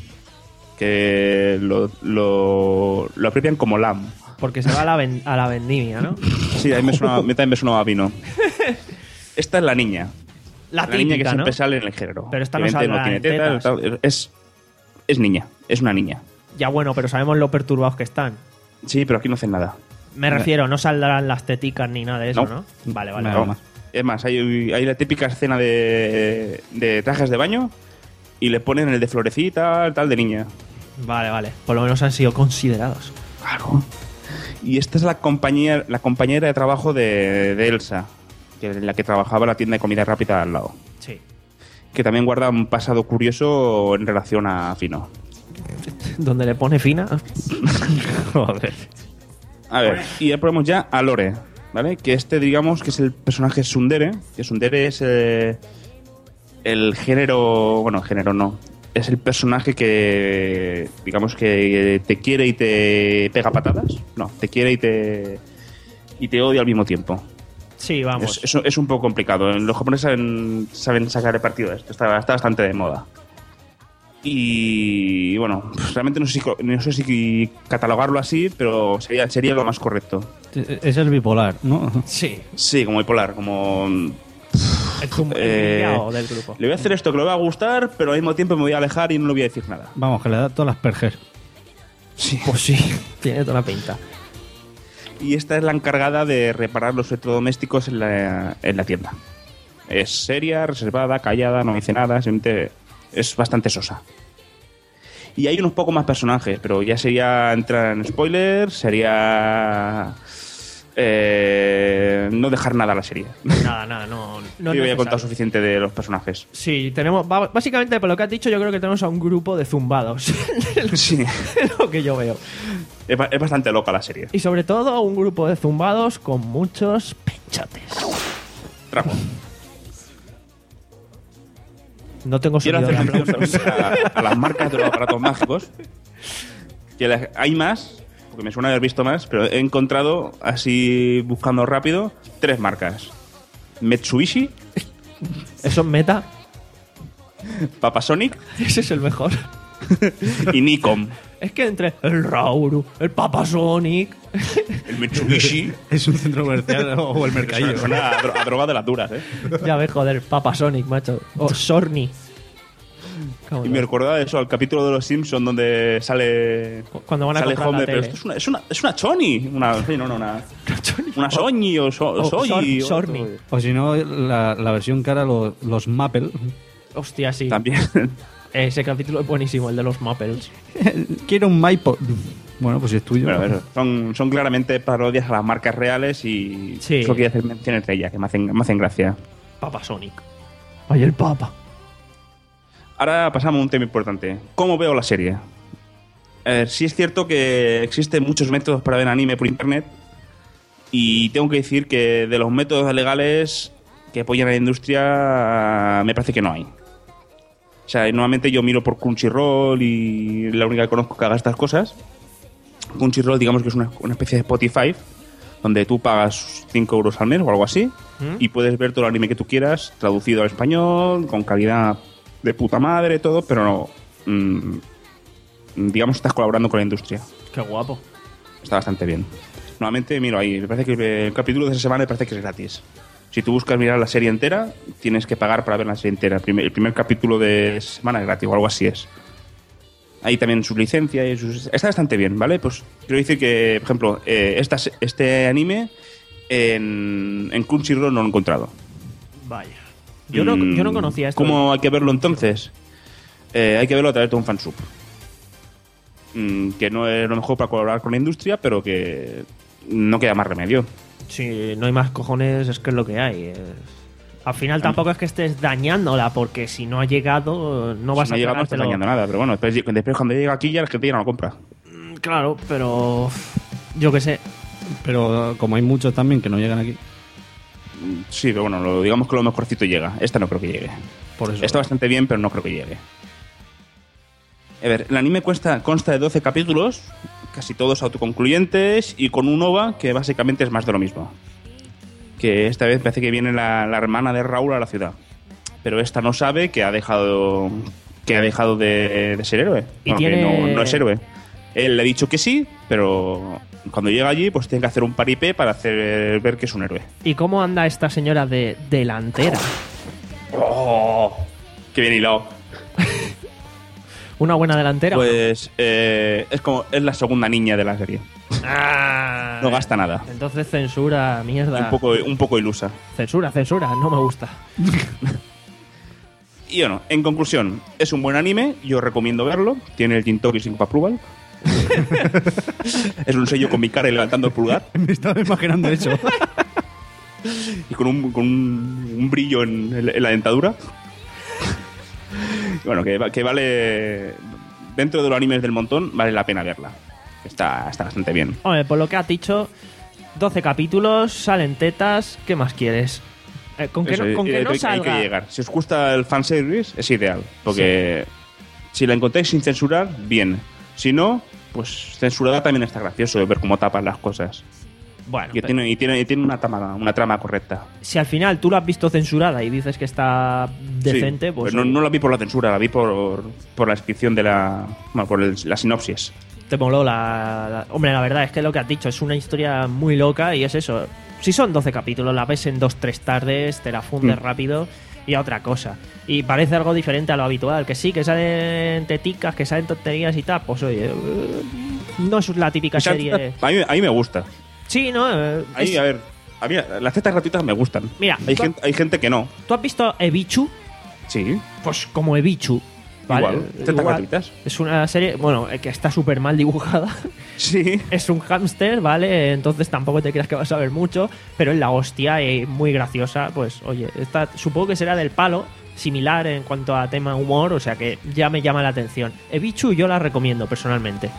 [SPEAKER 5] Que lo, lo, lo abrevian como Lam.
[SPEAKER 2] Porque se va a la, ven- a la vendimia, ¿no?
[SPEAKER 5] Sí, a mí me sonaba, me también me sonaba vino. Esta es la niña.
[SPEAKER 2] La,
[SPEAKER 5] La niña que
[SPEAKER 2] típica, ¿no?
[SPEAKER 5] siempre sale en el género.
[SPEAKER 2] Pero esta no
[SPEAKER 5] Obviamente
[SPEAKER 2] saldrá
[SPEAKER 5] tiene
[SPEAKER 2] en
[SPEAKER 5] tetas,
[SPEAKER 2] tetas.
[SPEAKER 5] tal, es, es niña, es una niña.
[SPEAKER 2] Ya bueno, pero sabemos lo perturbados que están.
[SPEAKER 5] Sí, pero aquí no hacen nada.
[SPEAKER 2] Me refiero, no saldrán las teticas ni nada de eso,
[SPEAKER 5] No.
[SPEAKER 2] ¿no? Vale, vale.
[SPEAKER 3] Nada
[SPEAKER 2] vale.
[SPEAKER 3] más.
[SPEAKER 5] Es más, hay, hay la típica escena de, de trajes de baño y le ponen el de florecita, tal, de niña.
[SPEAKER 2] Vale, vale. Por lo menos han sido considerados.
[SPEAKER 5] Claro. Y esta es la compañía, la compañera de trabajo de, de Elsa, que en la que trabajaba en la tienda de comida rápida al lado.
[SPEAKER 2] Sí.
[SPEAKER 5] Que también guarda un pasado curioso en relación a Fino.
[SPEAKER 2] donde le pone fina.
[SPEAKER 3] Joder.
[SPEAKER 5] A ver, y ya ponemos ya a Lore, ¿vale? Que este, digamos, que es el personaje Tsundere. Que Tsundere es eh, el género... Bueno, género no. Es el personaje que, digamos, que te quiere y te pega patadas. No, te quiere y te y te odia al mismo tiempo.
[SPEAKER 2] Sí, vamos.
[SPEAKER 5] Es, es, es un poco complicado. Los japoneses saben, saben sacar el partido de esto. Está, está bastante de moda. Y bueno, pues realmente no sé, si, no sé si catalogarlo así, pero sería, sería lo más correcto.
[SPEAKER 3] Es el bipolar, ¿no?
[SPEAKER 2] Sí.
[SPEAKER 5] Sí, como bipolar, como...
[SPEAKER 2] El, tum- el
[SPEAKER 5] Eh,
[SPEAKER 2] pillao del grupo.
[SPEAKER 5] Le voy a hacer esto que le va a gustar, pero al mismo tiempo me voy a alejar y no le voy a decir nada.
[SPEAKER 3] Vamos, que le da todas las perjes.
[SPEAKER 5] Sí.
[SPEAKER 2] Pues sí, tiene toda la pinta.
[SPEAKER 5] Y esta es la encargada de reparar los electrodomésticos en la, en la tienda. Es seria, reservada, callada, no dice nada, simplemente es bastante sosa. Y hay unos pocos más personajes, pero ya sería entrar en spoilers, sería eh, no dejar nada a la serie.
[SPEAKER 2] Nada, nada, no. no
[SPEAKER 5] Yo
[SPEAKER 2] es
[SPEAKER 5] voy a contar
[SPEAKER 2] necesario.
[SPEAKER 5] suficiente de los personajes.
[SPEAKER 2] Sí, tenemos. ba- Básicamente, por lo que has dicho, yo creo que tenemos a un grupo de zumbados.
[SPEAKER 5] Sí,
[SPEAKER 2] Es lo que yo veo.
[SPEAKER 5] es, ba- es bastante loca la serie.
[SPEAKER 2] Y sobre todo, un grupo de zumbados con muchos penchotes.
[SPEAKER 5] Trapo.
[SPEAKER 2] No tengo
[SPEAKER 5] Quiero
[SPEAKER 2] sonido
[SPEAKER 5] hacer
[SPEAKER 2] de
[SPEAKER 5] mención
[SPEAKER 2] aplausos.
[SPEAKER 5] también a, a las marcas de los aparatos mágicos. Que las- hay más, porque me suena haber visto más, pero he encontrado, así buscando rápido, tres marcas. Mitsubishi,
[SPEAKER 2] Eso es meta.
[SPEAKER 5] Papasonic
[SPEAKER 2] Ese es el mejor.
[SPEAKER 5] y Nikon.
[SPEAKER 2] Es que entre el Rauru, el Papasonic.
[SPEAKER 5] El Mitsubishi.
[SPEAKER 3] Es un centro comercial o el mercadillo.
[SPEAKER 5] Suena a, dro- a droga de las duras, ¿eh?
[SPEAKER 2] Ya ves, joder, Papasonic, macho. O Sorny. Cago
[SPEAKER 5] Y
[SPEAKER 2] en
[SPEAKER 5] me
[SPEAKER 2] la-
[SPEAKER 5] recordaba eso, al capítulo de los Simpsons donde sale...
[SPEAKER 2] Cuando van a
[SPEAKER 5] sale
[SPEAKER 2] comprar la
[SPEAKER 5] Homer, pero
[SPEAKER 2] tele.
[SPEAKER 5] esto es una, es una, es una Choni. Una, sí, no, no, una... Una Soñi o, so,
[SPEAKER 2] O
[SPEAKER 5] Soyi.
[SPEAKER 2] Sor-
[SPEAKER 5] o-
[SPEAKER 2] Sorni.
[SPEAKER 3] O si no, la, la versión cara, los, los Maple.
[SPEAKER 2] Hostia, sí.
[SPEAKER 5] También.
[SPEAKER 2] Ese capítulo es buenísimo, el de los Muppets.
[SPEAKER 3] Quiero un Maipo. Bueno, pues si es tuyo.
[SPEAKER 5] Bueno, eso, son, son claramente parodias a las marcas reales y
[SPEAKER 2] Sí.
[SPEAKER 5] solo quiero hacer menciones de ellas, que me hacen, me hacen gracia.
[SPEAKER 2] Papasonic. Ay, el Papa.
[SPEAKER 5] Ahora pasamos a un tema importante. ¿Cómo veo la serie? A ver, sí es cierto que existen muchos métodos para ver anime por internet y tengo que decir que de los métodos legales que apoyan a la industria me parece que no hay. O sea, normalmente yo miro por Crunchyroll y la única que conozco que haga estas cosas. Crunchyroll, digamos que es una, una especie de Spotify donde tú pagas cinco euros al mes o algo así
[SPEAKER 2] ¿Mm?
[SPEAKER 5] y puedes ver todo el anime que tú quieras traducido al español, con calidad de puta madre, todo, pero no, mm, digamos que estás colaborando con la industria.
[SPEAKER 2] Qué guapo.
[SPEAKER 5] Está bastante bien. Normalmente, miro ahí, me parece que el capítulo de esa semana me parece que es gratis. Si tú buscas mirar la serie entera, tienes que pagar para ver la serie entera. El primer, el primer capítulo de esa semana es gratis o algo así es. Hay también su licencia y sus... Está bastante bien, ¿vale? Pues quiero decir que, por ejemplo, eh, esta, se- este anime en, en Crunchyroll no lo he encontrado.
[SPEAKER 2] Vaya. Yo no, yo no conocía esto.
[SPEAKER 5] ¿Cómo hay que verlo entonces? Eh, hay que verlo a través de un fansub. Mm, que no es lo mejor para colaborar con la industria, pero que no queda más remedio.
[SPEAKER 2] Si no hay más cojones, es que es lo que hay. Es- Al final tampoco es que estés dañándola, porque si no ha llegado, no vas
[SPEAKER 5] Si no
[SPEAKER 2] a
[SPEAKER 5] llega, no está
[SPEAKER 2] tragártelo.
[SPEAKER 5] dañando nada, pero bueno, después, después cuando llega aquí ya la gente ya no lo compra.
[SPEAKER 2] Mm, Claro, pero yo qué sé.
[SPEAKER 3] Pero como hay muchos también que no llegan aquí.
[SPEAKER 5] Mm, Sí, pero bueno, lo, digamos que lo mejorcito llega. Esta no creo que llegue.
[SPEAKER 2] Por eso.
[SPEAKER 5] Está bastante bien, pero no creo que llegue. A ver, el anime cuesta, consta de doce capítulos, casi todos autoconcluyentes, y con un O V A que básicamente es más de lo mismo. Que esta vez parece que viene la, la hermana de Raúl a la ciudad. Pero esta no sabe que ha dejado que ha dejado de, de ser héroe.
[SPEAKER 2] Y
[SPEAKER 5] Bueno, que
[SPEAKER 2] tiene-
[SPEAKER 5] no, no es héroe. Él le ha dicho que sí, pero cuando llega allí pues tiene que hacer un paripé para hacer ver que es un héroe.
[SPEAKER 2] ¿Y cómo anda esta señora de delantera?
[SPEAKER 5] ¡Oh! ¡Qué bien hilado!
[SPEAKER 2] ¿Una buena delantera?
[SPEAKER 5] Pues eh, es como es la segunda niña de la serie.
[SPEAKER 2] Ah,
[SPEAKER 5] No gasta nada.
[SPEAKER 2] Entonces censura, mierda.
[SPEAKER 5] Un poco, un poco ilusa.
[SPEAKER 2] Censura, censura, no me gusta.
[SPEAKER 5] Y bueno, en conclusión, es un buen anime, yo recomiendo verlo. Tiene el Jintoki Sync Approval. Es un sello con mi cara y levantando el pulgar.
[SPEAKER 3] Me estaba imaginando eso.
[SPEAKER 5] Y con un, con un, un brillo en, en la dentadura. Y bueno, que, va- que vale dentro de los animes del montón, vale la pena verla. Está, está bastante bien.
[SPEAKER 2] Hombre, por lo que has dicho, doce capítulos, salen tetas, ¿qué más quieres? Eh, con que
[SPEAKER 5] Eso,
[SPEAKER 2] no, con
[SPEAKER 5] y-
[SPEAKER 2] que
[SPEAKER 5] y-
[SPEAKER 2] no
[SPEAKER 5] hay, hay
[SPEAKER 2] salga...
[SPEAKER 5] que llegar. Si os gusta el fanservice, es ideal. Porque si la encontráis sin censurar, bien. Si no, pues censurada también está gracioso de ver cómo tapan las cosas.
[SPEAKER 2] Bueno,
[SPEAKER 5] Y
[SPEAKER 2] pero
[SPEAKER 5] tiene, y tiene, y tiene una, trama, una trama correcta.
[SPEAKER 2] si al final tú lo has visto censurada y dices que está decente,
[SPEAKER 5] Sí,
[SPEAKER 2] pues
[SPEAKER 5] no, no la vi por la censura, la vi por, por la descripción de la. Bueno, por el- la sinopsis.
[SPEAKER 2] te moló la, la- Hombre, la verdad es que lo que has dicho es una historia muy loca y es eso. Si son doce capítulos, la ves en dos tres tardes, te la fundes
[SPEAKER 5] Mm.
[SPEAKER 2] rápido y a otra cosa. Y parece algo diferente a lo habitual, que sí, que salen teticas, que salen tonterías y tal, pues oye, eh, no es la típica serie...
[SPEAKER 5] A mí, a mí me gusta.
[SPEAKER 2] Sí, ¿no? Eh,
[SPEAKER 5] A mí,
[SPEAKER 2] es-
[SPEAKER 5] a ver, a mí las tetas gratuitas me gustan.
[SPEAKER 2] Mira,
[SPEAKER 5] hay,
[SPEAKER 2] tú-
[SPEAKER 5] gente, hay gente que no.
[SPEAKER 2] ¿Tú has visto Ebichu?
[SPEAKER 5] Sí,
[SPEAKER 2] Pues como Ebichu. ¿vale?
[SPEAKER 5] igual. Tetas
[SPEAKER 2] Igual.
[SPEAKER 5] gratuitas.
[SPEAKER 2] Es una serie, bueno, eh, que está súper mal dibujada.
[SPEAKER 5] Sí.
[SPEAKER 2] Es un hámster, ¿vale? Entonces tampoco te creas que vas a ver mucho, pero es la hostia y muy graciosa. Pues oye, esta, supongo que será del palo, similar en cuanto a tema humor, o sea que ya me llama la atención. Ebichu yo la recomiendo personalmente.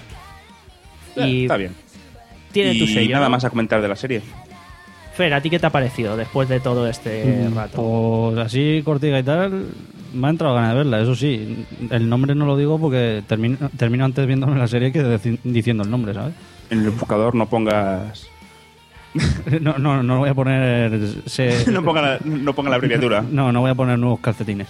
[SPEAKER 2] Y
[SPEAKER 5] Está bien.
[SPEAKER 2] tiene tu
[SPEAKER 5] Y
[SPEAKER 2] sello.
[SPEAKER 5] nada
[SPEAKER 2] ¿no?
[SPEAKER 5] más a comentar de la serie.
[SPEAKER 2] Fer, ¿a ti qué te ha parecido después de todo este
[SPEAKER 3] Mm,
[SPEAKER 2] rato?
[SPEAKER 3] Pues así cortica y tal, me ha entrado ganas de verla, eso sí. El nombre no lo digo porque termino, termino antes viéndome la serie que deci- diciendo el nombre, ¿sabes?
[SPEAKER 5] En el buscador no pongas.
[SPEAKER 3] No, no, no voy a poner... se-
[SPEAKER 5] no, ponga la, no ponga la abreviatura.
[SPEAKER 3] No, no voy a poner nuevos calcetines.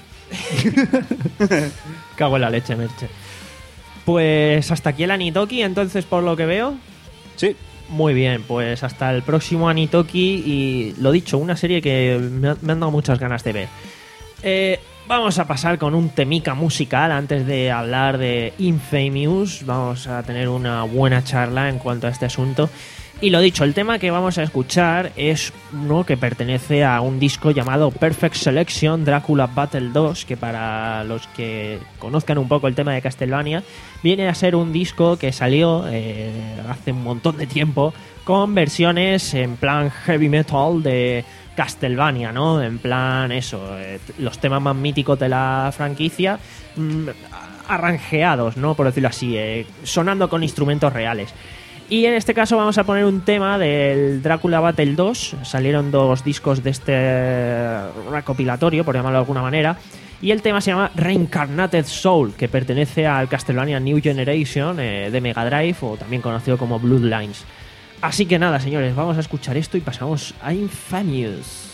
[SPEAKER 2] Cago en la leche, Merche. Pues hasta aquí el Anitoki, entonces, por lo que veo.
[SPEAKER 5] Sí.
[SPEAKER 2] Muy bien, pues hasta el próximo Anitoki y lo dicho, una serie que me, ha- me han dado muchas ganas de ver. Eh, vamos a pasar con un temica musical antes de hablar de Infamous. Vamos a tener una buena charla en cuanto a este asunto. Y lo dicho, el tema que vamos a escuchar es uno que pertenece a un disco llamado Perfect Selection Dracula Battle dos, que para los que conozcan un poco el tema de Castlevania, viene a ser un disco que salió eh, hace un montón de tiempo con versiones en plan heavy metal de Castlevania, ¿no? En plan eso, eh, los temas más míticos de la franquicia, mm, arranjeados, ¿no? Por decirlo así, eh, sonando con instrumentos reales. Y en este caso vamos a poner un tema del Drácula Battle dos. Salieron dos discos de este recopilatorio, por llamarlo de alguna manera. Y el tema se llama Reincarnated Soul, que pertenece al Castlevania New Generation eh, de Mega Drive, o también conocido como Bloodlines. Así que nada, señores, vamos a escuchar esto y pasamos a Infamous.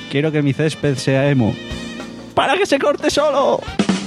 [SPEAKER 3] Quiero que mi césped sea emo. ¡Para que se corte solo!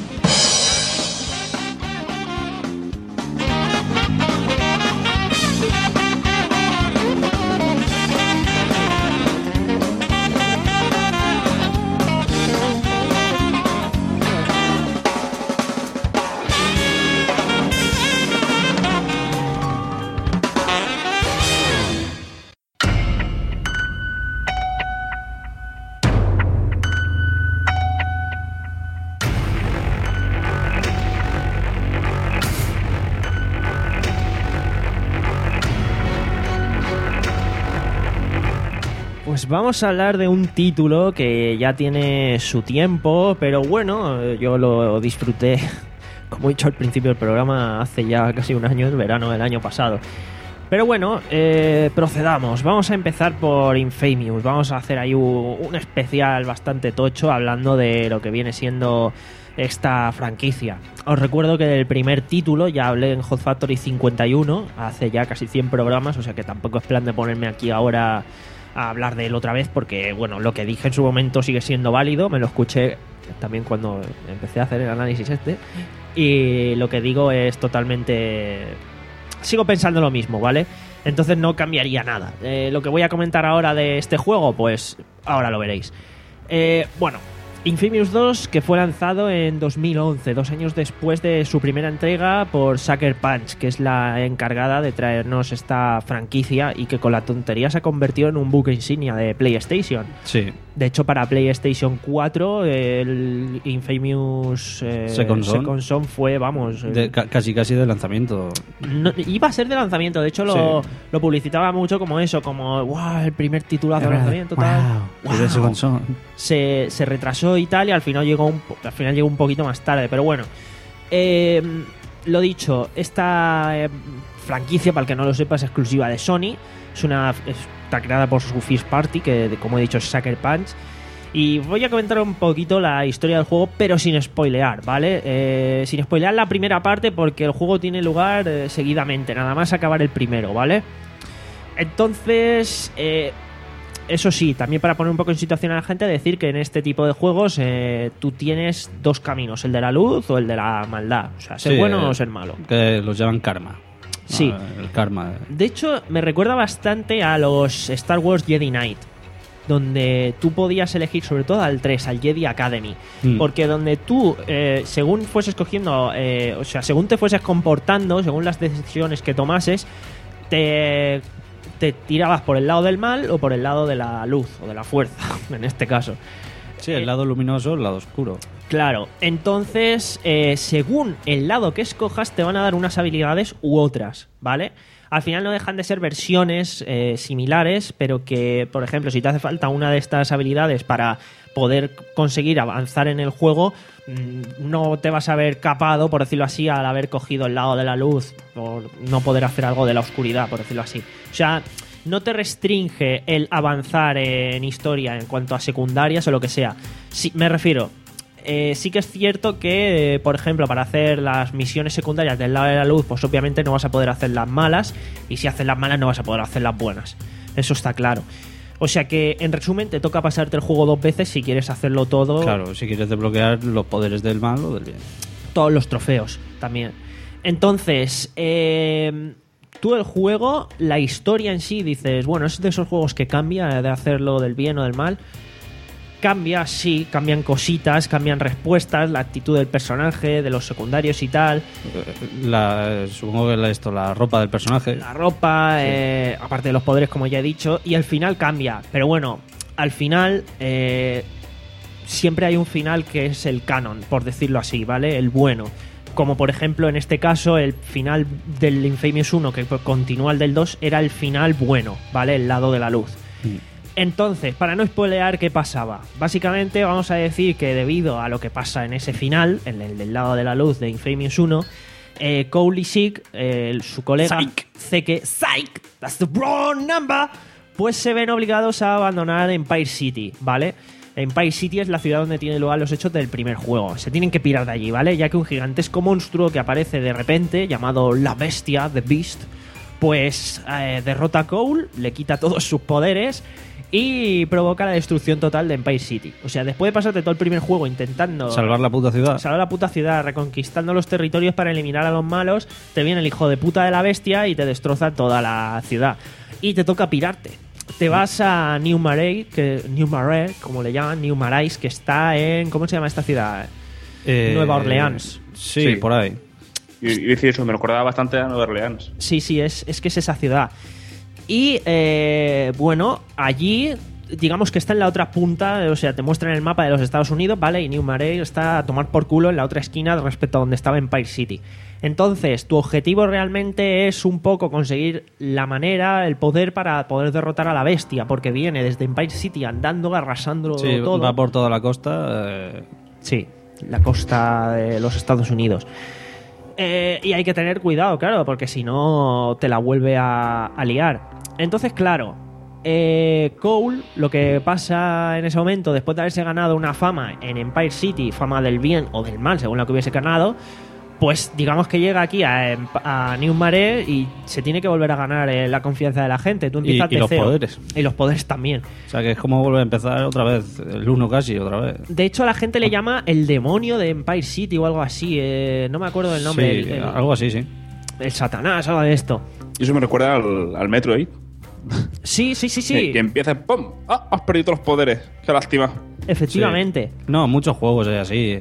[SPEAKER 2] Pues vamos a hablar de un título que ya tiene su tiempo, pero bueno, yo lo disfruté, como he dicho al principio del programa, hace ya casi un año, el verano del año pasado. Pero bueno, eh, procedamos. Vamos a empezar por Infamous. Vamos a hacer ahí un, un especial bastante tocho hablando de lo que viene siendo esta franquicia. Os recuerdo que del primer título ya hablé en Hot Factory cincuenta y uno, hace ya casi cien programas, o sea que tampoco es plan de ponerme aquí ahora a hablar de él otra vez, porque bueno, lo que dije en su momento sigue siendo válido. Me lo escuché también cuando empecé a hacer el análisis este, y lo que digo es totalmente... sigo pensando lo mismo, ¿vale? Entonces no cambiaría nada. Eh, lo que voy a comentar ahora de este juego, pues ahora lo veréis. Eh, bueno, Infamous dos, que fue lanzado en dos mil once, dos años después de su primera entrega por Sucker Punch, que es la encargada de traernos esta franquicia y que con la tontería se ha convertido en un buque insignia de PlayStation.
[SPEAKER 3] Sí.
[SPEAKER 2] De hecho, para PlayStation cuatro, el Infamous eh,
[SPEAKER 3] Second Son.
[SPEAKER 2] Second Son fue, vamos...
[SPEAKER 3] De,
[SPEAKER 2] eh,
[SPEAKER 3] ca- casi casi de lanzamiento.
[SPEAKER 2] no, iba a ser de lanzamiento, de hecho lo,
[SPEAKER 3] Sí.
[SPEAKER 2] lo publicitaba mucho como eso, como wow, el primer titulazo de lanzamiento, tal.
[SPEAKER 3] Wow. Y de Second Son.
[SPEAKER 2] Se, se retrasó y tal, y al final llegó un, po- al final llegó un poquito más tarde, pero bueno. Eh, lo dicho, esta eh, franquicia, para el que no lo sepa, es exclusiva de Sony. Es una, está creada por su First Party, que como he dicho es Sucker Punch. Y voy a comentar un poquito la historia del juego, pero sin spoilear, ¿vale? Eh, sin spoilear la primera parte, porque el juego tiene lugar eh, seguidamente, nada más acabar el primero, ¿vale? Entonces, eh, eso sí, también para poner un poco en situación a la gente, decir que en este tipo de juegos eh, tú tienes dos caminos, el de la luz o el de la maldad. O sea, ser
[SPEAKER 3] Sí,
[SPEAKER 2] bueno
[SPEAKER 3] eh,
[SPEAKER 2] o ser malo.
[SPEAKER 3] Que los llaman karma.
[SPEAKER 2] Sí.
[SPEAKER 3] Ah, el karma.
[SPEAKER 2] De hecho, me recuerda bastante a los Star Wars Jedi Knight, donde tú podías elegir, sobre todo al tres, al Jedi Academy,
[SPEAKER 3] Mm.
[SPEAKER 2] porque donde tú, eh, según fueses cogiendo, eh, o sea, según te fueses comportando, según las decisiones que tomases, te, te tirabas por el lado del mal o por el lado de la luz o de la fuerza, en este caso.
[SPEAKER 3] Sí, el lado luminoso, el lado oscuro.
[SPEAKER 2] Claro, entonces, eh, según el lado que escojas, te van a dar unas habilidades u otras, ¿vale? Al final no dejan de ser versiones eh, similares, pero que, por ejemplo, si te hace falta una de estas habilidades para poder conseguir avanzar en el juego, mmm, no te vas a ver capado, por decirlo así, al haber cogido el lado de la luz, por no poder hacer algo de la oscuridad, por decirlo así. O sea, no te restringe el avanzar en historia en cuanto a secundarias o lo que sea. Sí, me refiero... Eh, sí que es cierto que, eh, por ejemplo, para hacer las misiones secundarias del lado de la luz, pues obviamente no vas a poder hacer las malas, y si haces las malas no vas a poder hacer las buenas. Eso está claro. O sea que, en resumen, te toca pasarte el juego dos veces si quieres hacerlo todo.
[SPEAKER 3] Claro, si quieres desbloquear los poderes del mal o del bien.
[SPEAKER 2] Todos los trofeos también. Entonces, eh, tú el juego, la historia en sí, dices, bueno, es de esos juegos que cambia de hacerlo del bien o del mal. Cambia, sí, cambian cositas, cambian respuestas, la actitud del personaje, de los secundarios y tal,
[SPEAKER 3] La, supongo que la, esto, la ropa del personaje.
[SPEAKER 2] la ropa,
[SPEAKER 3] Sí.
[SPEAKER 2] eh, aparte de los poderes, como ya he dicho, y al final cambia. Pero bueno, al final eh, siempre hay un final que es el canon, por decirlo así, ¿vale? El bueno. Como por ejemplo en este caso el final del Infamous uno, que continúa el del dos, era el final bueno, ¿vale? El lado de la luz.
[SPEAKER 3] Mm.
[SPEAKER 2] Entonces, para no spoilear qué pasaba, básicamente vamos a decir que debido a lo que pasa en ese final, en el del lado de la luz de Infamous uno, eh, Cole y Zeke, eh, su colega Zeke, Psych, that's the wrong number, pues se ven obligados a abandonar Empire City, ¿vale? Empire City es la ciudad donde tienen lugar los hechos del primer juego. Se tienen que pirar de allí, ¿vale? Ya que un gigantesco monstruo que aparece de repente, llamado la Bestia, The Beast, pues eh, derrota a Cole, le quita todos sus poderes y provoca la destrucción total de Empire City. O sea, después de pasarte todo el primer juego intentando
[SPEAKER 3] Salvar la puta ciudad.
[SPEAKER 2] salvar la puta ciudad, reconquistando los territorios para eliminar a los malos, te viene el hijo de puta de la bestia y te destroza toda la ciudad. Y te toca pirarte. Te vas a New Marais, que New Marais, como le llaman, New Marais, que está en... ¿Cómo se llama esta ciudad?
[SPEAKER 3] Eh,
[SPEAKER 2] Nueva Orleans.
[SPEAKER 3] Sí,
[SPEAKER 5] Sí.
[SPEAKER 3] por ahí.
[SPEAKER 5] Y, y decir eso, me recordaba bastante a Nueva Orleans.
[SPEAKER 2] Sí, sí, es, es que es esa ciudad. Y eh, bueno, allí, digamos que está en la otra punta, o sea, te muestran el mapa de los Estados Unidos, ¿vale? Y New Marais está a tomar por culo en la otra esquina respecto a donde estaba Empire City. Entonces, tu objetivo realmente es un poco conseguir la manera, el poder para poder derrotar a la bestia, porque viene desde Empire City andando, arrasándolo
[SPEAKER 3] Sí,
[SPEAKER 2] todo.
[SPEAKER 3] va por toda la costa. eh,
[SPEAKER 2] Sí, la costa de los Estados Unidos. Eh, y hay que tener cuidado, claro, porque si no te la vuelve a, a liar. Entonces, claro, eh, Cole, lo que pasa en ese momento, después de haberse ganado una fama en Empire City, fama del bien o del mal, según la que hubiese ganado, pues digamos que llega aquí a, a New Marais y se tiene que volver a ganar eh, la confianza de la gente. Tú empiezas
[SPEAKER 3] Y- y
[SPEAKER 2] de
[SPEAKER 3] los
[SPEAKER 2] cero.
[SPEAKER 3] poderes.
[SPEAKER 2] Y los poderes también.
[SPEAKER 3] O sea que es como volver a empezar otra vez. El uno casi, otra vez.
[SPEAKER 2] De hecho, a la gente le llama el demonio de Empire City o algo así. eh, no me acuerdo del nombre.
[SPEAKER 3] Sí,
[SPEAKER 2] el, el-
[SPEAKER 3] algo así, sí.
[SPEAKER 2] el Satanás, algo de esto.
[SPEAKER 5] Y eso me recuerda al, al Metroid.
[SPEAKER 2] Sí, sí, sí, sí.
[SPEAKER 5] Que, que empieza, ¡pum! ¡Ah! Has perdido todos los poderes. ¡Qué lástima!
[SPEAKER 2] Efectivamente.
[SPEAKER 3] No, muchos juegos es así.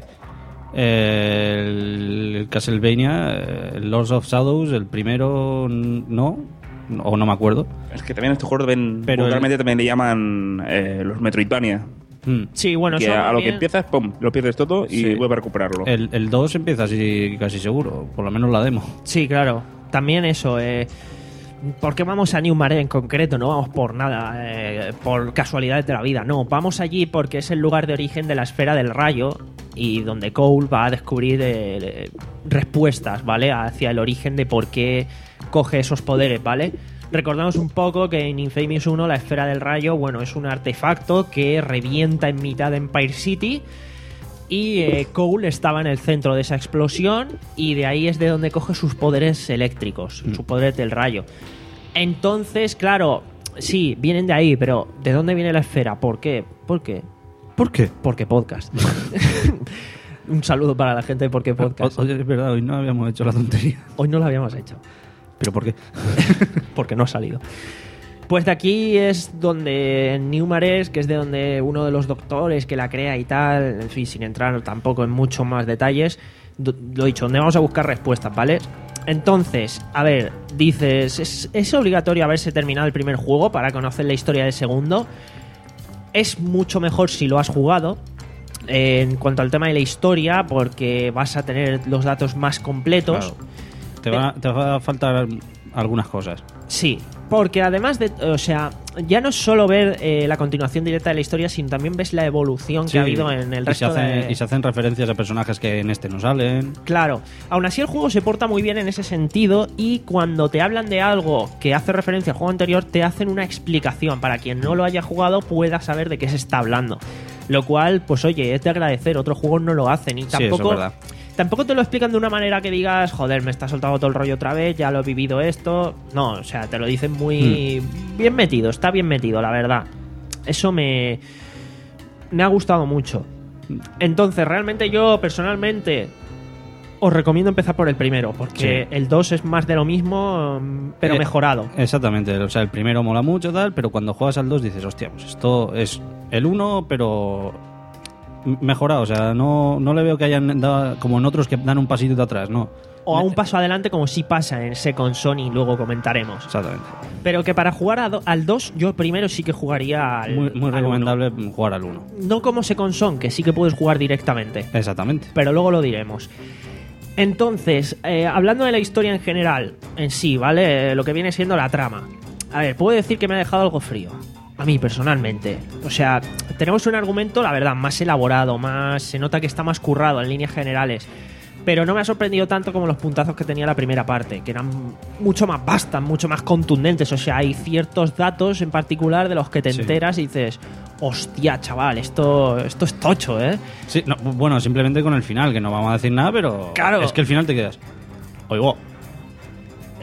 [SPEAKER 3] El, el Castlevania, el Lords of Shadows, el primero no, o no me acuerdo.
[SPEAKER 5] Es que también estos juegos ven,
[SPEAKER 3] Pero
[SPEAKER 5] vulgarmente también le llaman eh, los Metroidvania.
[SPEAKER 3] Mm.
[SPEAKER 2] Sí, bueno,
[SPEAKER 5] que
[SPEAKER 2] eso
[SPEAKER 5] a lo que
[SPEAKER 2] también-
[SPEAKER 5] empiezas, ¡pum! Lo pierdes todo y
[SPEAKER 3] Sí.
[SPEAKER 5] vuelves a recuperarlo.
[SPEAKER 3] El, el dos empieza así casi seguro, por lo menos la demo.
[SPEAKER 2] Sí, claro. También eso. Eh, ¿Por qué vamos a New Marais en concreto? No vamos por nada, eh, por casualidades de la vida. No, vamos allí porque es el lugar de origen de la esfera del rayo y donde Cole va a descubrir eh, eh, respuestas, ¿vale? Hacia el origen de por qué coge esos poderes, ¿vale? Recordamos un poco que en Infamous uno la esfera del rayo, bueno, es un artefacto que revienta en mitad de Empire City. Y eh, Cole estaba en el centro de esa explosión y de ahí es de donde coge sus poderes eléctricos, sus poderes del rayo. Entonces, claro, sí, vienen de ahí, pero ¿de dónde viene la esfera? ¿Por qué? ¿Por qué?
[SPEAKER 3] ¿Por qué?
[SPEAKER 2] Porque podcast. Un saludo para la gente de Porque Podcast.
[SPEAKER 3] Oye, es verdad, hoy no habíamos hecho la tontería.
[SPEAKER 2] Hoy no lo habíamos hecho,
[SPEAKER 3] ¿Pero por qué?
[SPEAKER 2] porque no ha salido. Pues de aquí es donde en New Marais, que es de donde uno de los doctores que la crea y tal, en fin, sin entrar tampoco en muchos más detalles, do- lo dicho, donde vamos a buscar respuestas, ¿vale? Entonces, a ver, dices, ¿es, es obligatorio haberse terminado el primer juego para conocer la historia del segundo? Es mucho mejor si lo has jugado. eh, en cuanto al tema de la historia, porque vas a tener los datos más completos.
[SPEAKER 3] Claro. Te va, te va a faltar algunas cosas.
[SPEAKER 2] Sí, porque además de, o sea, ya no es solo ver eh, la continuación directa de la historia, sino también ves la evolución
[SPEAKER 3] Sí,
[SPEAKER 2] que ha habido en el
[SPEAKER 3] y se
[SPEAKER 2] resto
[SPEAKER 3] hacen,
[SPEAKER 2] de...
[SPEAKER 3] Y se hacen referencias a personajes que en este no salen.
[SPEAKER 2] Claro, aún así el juego se porta muy bien en ese sentido y cuando te hablan de algo que hace referencia al juego anterior, te hacen una explicación para quien no lo haya jugado pueda saber de qué se está hablando. Lo cual, pues oye, es de agradecer, otros juegos no lo hacen y
[SPEAKER 3] Sí, eso
[SPEAKER 2] tampoco...
[SPEAKER 3] es verdad.
[SPEAKER 2] Tampoco te lo explican de una manera que digas, joder, me está soltando todo el rollo otra vez, ya lo he vivido esto. No, o sea, te lo dicen muy
[SPEAKER 3] Hmm.
[SPEAKER 2] bien metido, está bien metido, la verdad. Eso me, me ha gustado mucho. Entonces, realmente yo, personalmente, os recomiendo empezar por el primero, porque
[SPEAKER 3] Sí.
[SPEAKER 2] el dos es más de lo mismo, mm, pero
[SPEAKER 3] Eh,
[SPEAKER 2] mejorado.
[SPEAKER 3] Exactamente, o sea, el primero mola mucho, tal, pero cuando juegas al dos dices, hostia, pues esto es el uno, pero m- mejorado. O sea, no, no le veo que hayan dado, como en otros que dan un pasito de atrás, no.
[SPEAKER 2] O a un paso adelante, como sí pasa en Second Son y luego comentaremos.
[SPEAKER 3] Exactamente.
[SPEAKER 2] Pero que para jugar a do- al dos, yo primero sí que jugaría al
[SPEAKER 3] Muy, muy
[SPEAKER 2] al
[SPEAKER 3] recomendable jugar al uno.
[SPEAKER 2] uno. No como Second Son, que sí que puedes jugar directamente.
[SPEAKER 3] Exactamente.
[SPEAKER 2] Pero luego lo diremos. Entonces, eh, hablando de la historia en general, en sí, ¿vale? Eh, lo que viene siendo la trama. A ver, puedo decir que me ha dejado algo frío. A mí, personalmente. O sea, tenemos un argumento, la verdad, más elaborado, más... Se nota que está más currado en líneas generales. Pero no me ha sorprendido tanto como los puntazos que tenía la primera parte, que eran mucho más vastas, mucho más contundentes. O sea, hay ciertos datos en particular de los que te
[SPEAKER 3] Sí.
[SPEAKER 2] enteras y dices, hostia, chaval, esto, esto es tocho, ¿eh?
[SPEAKER 3] Sí, no, bueno, simplemente con el final, que no vamos a decir nada, pero
[SPEAKER 2] Claro.
[SPEAKER 3] es que el final te quedas. Oigo,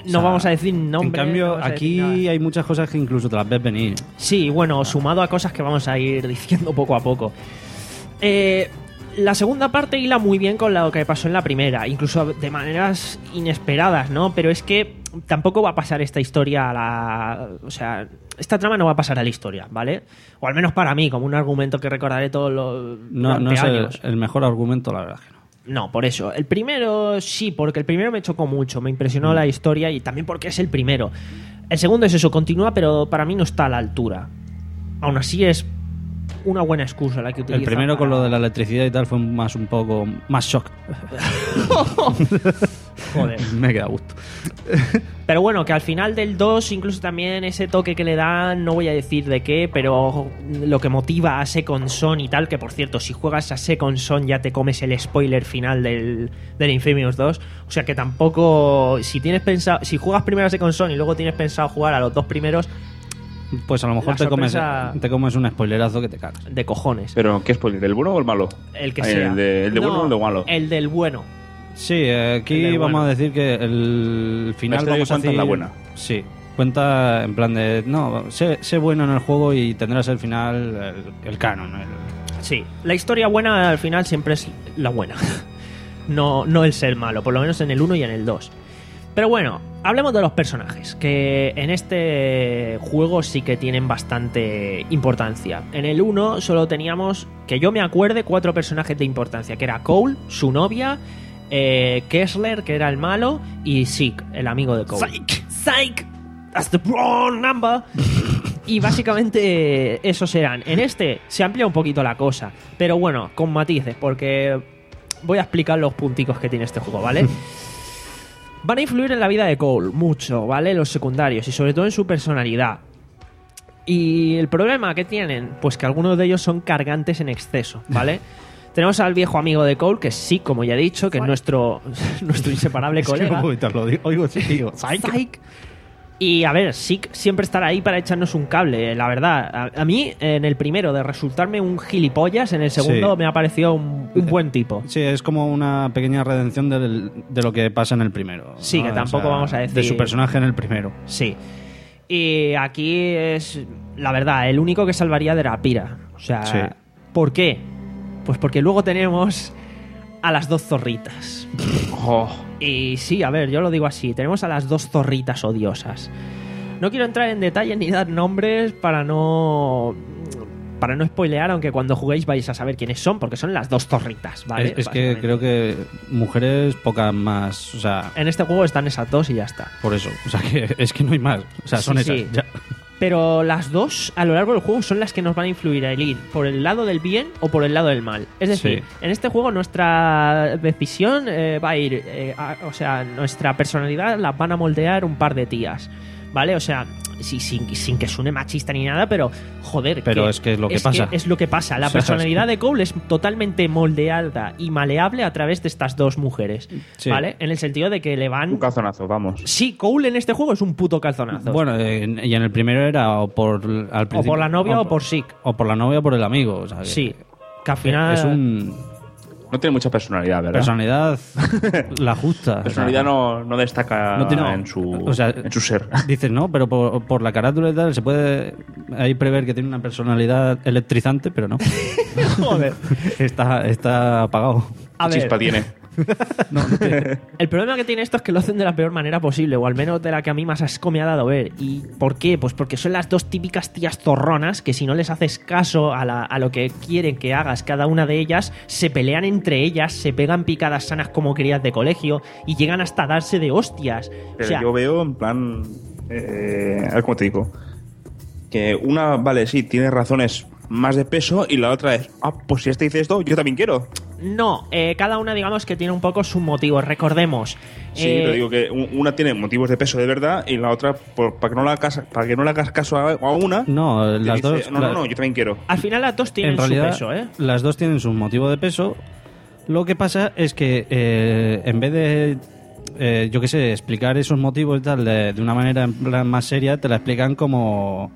[SPEAKER 2] No vamos a decir nombres.
[SPEAKER 3] En cambio,
[SPEAKER 2] no vamos a decir
[SPEAKER 3] aquí
[SPEAKER 2] nada.
[SPEAKER 3] hay muchas cosas que incluso te las ves venir.
[SPEAKER 2] Sí, bueno, sumado a cosas que vamos a ir diciendo poco a poco. Eh, la segunda parte hila muy bien con lo que pasó en la primera, incluso de maneras inesperadas, ¿no? Pero es que tampoco va a pasar esta historia a la... O sea, esta trama no va a pasar a la historia, ¿vale? O al menos para mí, como un argumento que recordaré todos los
[SPEAKER 3] No, no es el,
[SPEAKER 2] años.
[SPEAKER 3] el mejor argumento, la verdad que no.
[SPEAKER 2] No, por eso. El primero sí, porque el primero me chocó mucho, me impresionó
[SPEAKER 3] Mm.
[SPEAKER 2] la historia y también porque es el primero. El segundo es eso, continúa, pero para mí no está a la altura. Aún así es una buena excusa la que utiliza.
[SPEAKER 3] El primero con
[SPEAKER 2] para-
[SPEAKER 3] lo de la electricidad y tal fue más un poco más shock.
[SPEAKER 2] Joder.
[SPEAKER 3] Me queda a gusto.
[SPEAKER 2] Pero bueno, que al final del dos, incluso también ese toque que le dan, no voy a decir de qué, pero lo que motiva a Second Son y tal, que por cierto, si juegas a Second Son ya te comes el spoiler final del, del Infamous dos. O sea que tampoco, si tienes pensado, si juegas primero a Second Son y luego tienes pensado jugar a los dos primeros,
[SPEAKER 3] Pues a lo mejor
[SPEAKER 2] La
[SPEAKER 3] te comes,
[SPEAKER 2] sorpresa-
[SPEAKER 3] te comes un spoilerazo que te cagas.
[SPEAKER 2] de cojones.
[SPEAKER 5] Pero, ¿qué spoiler? ¿El bueno o el malo?
[SPEAKER 2] El que
[SPEAKER 5] Ah,
[SPEAKER 2] sea.
[SPEAKER 5] ¿El de, el de bueno
[SPEAKER 2] No,
[SPEAKER 5] o el de malo?
[SPEAKER 2] El del bueno.
[SPEAKER 3] Sí, eh,
[SPEAKER 2] El
[SPEAKER 3] aquí
[SPEAKER 2] del
[SPEAKER 3] vamos
[SPEAKER 2] bueno.
[SPEAKER 3] a decir que el final
[SPEAKER 5] La historia
[SPEAKER 3] vamos
[SPEAKER 5] que
[SPEAKER 3] a
[SPEAKER 5] cuenta es
[SPEAKER 3] decir
[SPEAKER 5] la buena.
[SPEAKER 3] Sí, cuenta en plan de no, sé, sé bueno en el juego y tendrás el final el, el canon. el-
[SPEAKER 2] Sí, la historia buena al final siempre es la buena. No, no el ser malo, por lo menos en el uno y en el dos. Pero bueno, hablemos de los personajes, que en este juego sí que tienen bastante importancia. En el uno solo teníamos, que yo me acuerde, cuatro personajes de importancia, que era Cole, su novia, eh, Kessler, que era el malo, y Zeke, el amigo de Cole. Psych, Psych, that's the wrong number. Y básicamente esos eran. En este se amplía un poquito la cosa, pero bueno, con matices, porque voy a explicar los punticos que tiene este juego, ¿vale? Van a influir en la vida de Cole mucho, ¿vale? Los secundarios y sobre todo en su personalidad. Y el problema que tienen, pues que algunos de ellos son cargantes en exceso, ¿vale? Tenemos al viejo amigo de Cole, que sí, como ya he dicho, que es nuestro, nuestro inseparable colega.
[SPEAKER 3] Oigo, sí, digo,
[SPEAKER 2] Psych. Y a ver, Zeke siempre estará ahí para echarnos un cable, la verdad. A, a mí, en el primero, de resultarme un gilipollas, en el segundo
[SPEAKER 3] Sí.
[SPEAKER 2] me ha parecido un, un buen tipo.
[SPEAKER 3] Sí, es como una pequeña redención del- de lo que pasa en el primero.
[SPEAKER 2] Sí, que tampoco vamos a
[SPEAKER 3] De
[SPEAKER 2] decir-
[SPEAKER 3] su personaje en el primero.
[SPEAKER 2] Sí. Y aquí es, la verdad, el único que salvaría de Rapira. O sea,
[SPEAKER 3] Sí.
[SPEAKER 2] ¿por qué? Pues porque luego tenemos a las dos zorritas.
[SPEAKER 5] Oh,
[SPEAKER 2] Y sí, a ver, yo lo digo así, tenemos a las dos zorritas odiosas. No quiero entrar en detalle ni dar nombres para no para no spoilear, aunque cuando juguéis vais a saber quiénes son, porque son las dos zorritas, ¿vale?
[SPEAKER 3] es es que
[SPEAKER 2] Básicamente.
[SPEAKER 3] creo que mujeres pocas más, o sea,
[SPEAKER 2] En este juego están esas dos y ya está.
[SPEAKER 3] por eso, o sea que es que no hay más, o sea, son
[SPEAKER 2] Sí,
[SPEAKER 3] esas.
[SPEAKER 2] sí.
[SPEAKER 3] ya.
[SPEAKER 2] Pero las dos, a lo largo del juego, son las que nos van a influir a ir por el lado del bien o por el lado del mal. Es decir,
[SPEAKER 3] Sí.
[SPEAKER 2] en este juego nuestra decisión eh, va a ir, eh, a- o sea, nuestra personalidad la van a moldear un par de tías, ¿vale? O sea, sí, sin, sin que suene machista ni nada, pero joder.
[SPEAKER 3] Pero es que es lo que pasa.
[SPEAKER 2] es lo que pasa. La
[SPEAKER 3] O sea,
[SPEAKER 2] personalidad
[SPEAKER 3] es-
[SPEAKER 2] de Cole es totalmente moldeada y maleable a través de estas dos mujeres,
[SPEAKER 3] Sí.
[SPEAKER 2] ¿vale? En el sentido de que le van...
[SPEAKER 5] un calzonazo, vamos.
[SPEAKER 2] Sí, Cole en este juego es un puto calzonazo.
[SPEAKER 3] Bueno, en- y en el primero era o por al
[SPEAKER 2] o
[SPEAKER 3] principio-
[SPEAKER 2] por la novia o por Zeke.
[SPEAKER 3] o por la novia o por el amigo, o sea, que-
[SPEAKER 2] Sí, que al final...
[SPEAKER 3] es un
[SPEAKER 5] No tiene mucha personalidad, ¿verdad?
[SPEAKER 3] personalidad la justa.
[SPEAKER 5] Personalidad
[SPEAKER 3] o sea,
[SPEAKER 5] no, no destaca
[SPEAKER 3] No tiene-
[SPEAKER 5] en, su,
[SPEAKER 3] o sea,
[SPEAKER 5] en su ser.
[SPEAKER 3] Dices, no, pero por, por la carátula y tal se puede ahí prever que tiene una personalidad electrizante, pero no.
[SPEAKER 2] Joder.
[SPEAKER 3] está, está apagado.
[SPEAKER 2] A
[SPEAKER 5] ¿Qué
[SPEAKER 2] ver,
[SPEAKER 5] chispa tiene?
[SPEAKER 3] No, no tiene-
[SPEAKER 2] el problema que tiene esto es que lo hacen de la peor manera posible, o al menos de la que a mí más asco me ha dado ver. ¿Y por qué? Pues porque son las dos típicas tías zorronas que si no les haces caso a, la- a lo que quieren que hagas cada una de ellas, se pelean entre ellas, se pegan picadas sanas como crías de colegio y llegan hasta darse de hostias.
[SPEAKER 5] Pero
[SPEAKER 2] o sea,
[SPEAKER 5] yo veo en plan... eh, a ver cómo te digo. Que una, vale, sí, tiene razones más de peso y la otra es, ah, pues si este dice esto, yo también quiero.
[SPEAKER 2] no, eh, cada una digamos que tiene un poco su motivo, recordemos.
[SPEAKER 5] Sí,
[SPEAKER 2] eh,
[SPEAKER 5] pero digo que un- una tiene motivos de peso de verdad y la otra, por- para, que no la casa- para que no le hagas caso a, a una,
[SPEAKER 3] No,
[SPEAKER 5] te
[SPEAKER 3] las
[SPEAKER 5] dice,
[SPEAKER 3] dos.
[SPEAKER 5] no,
[SPEAKER 3] la-
[SPEAKER 5] no, no, yo también quiero.
[SPEAKER 2] Al final las dos tienen
[SPEAKER 3] en realidad,
[SPEAKER 2] su peso, ¿eh?
[SPEAKER 3] las dos tienen su motivo de peso. Lo que pasa es que eh, en vez de, eh, yo qué sé, explicar esos motivos y tal de, de una manera en plan más seria, te la explican como,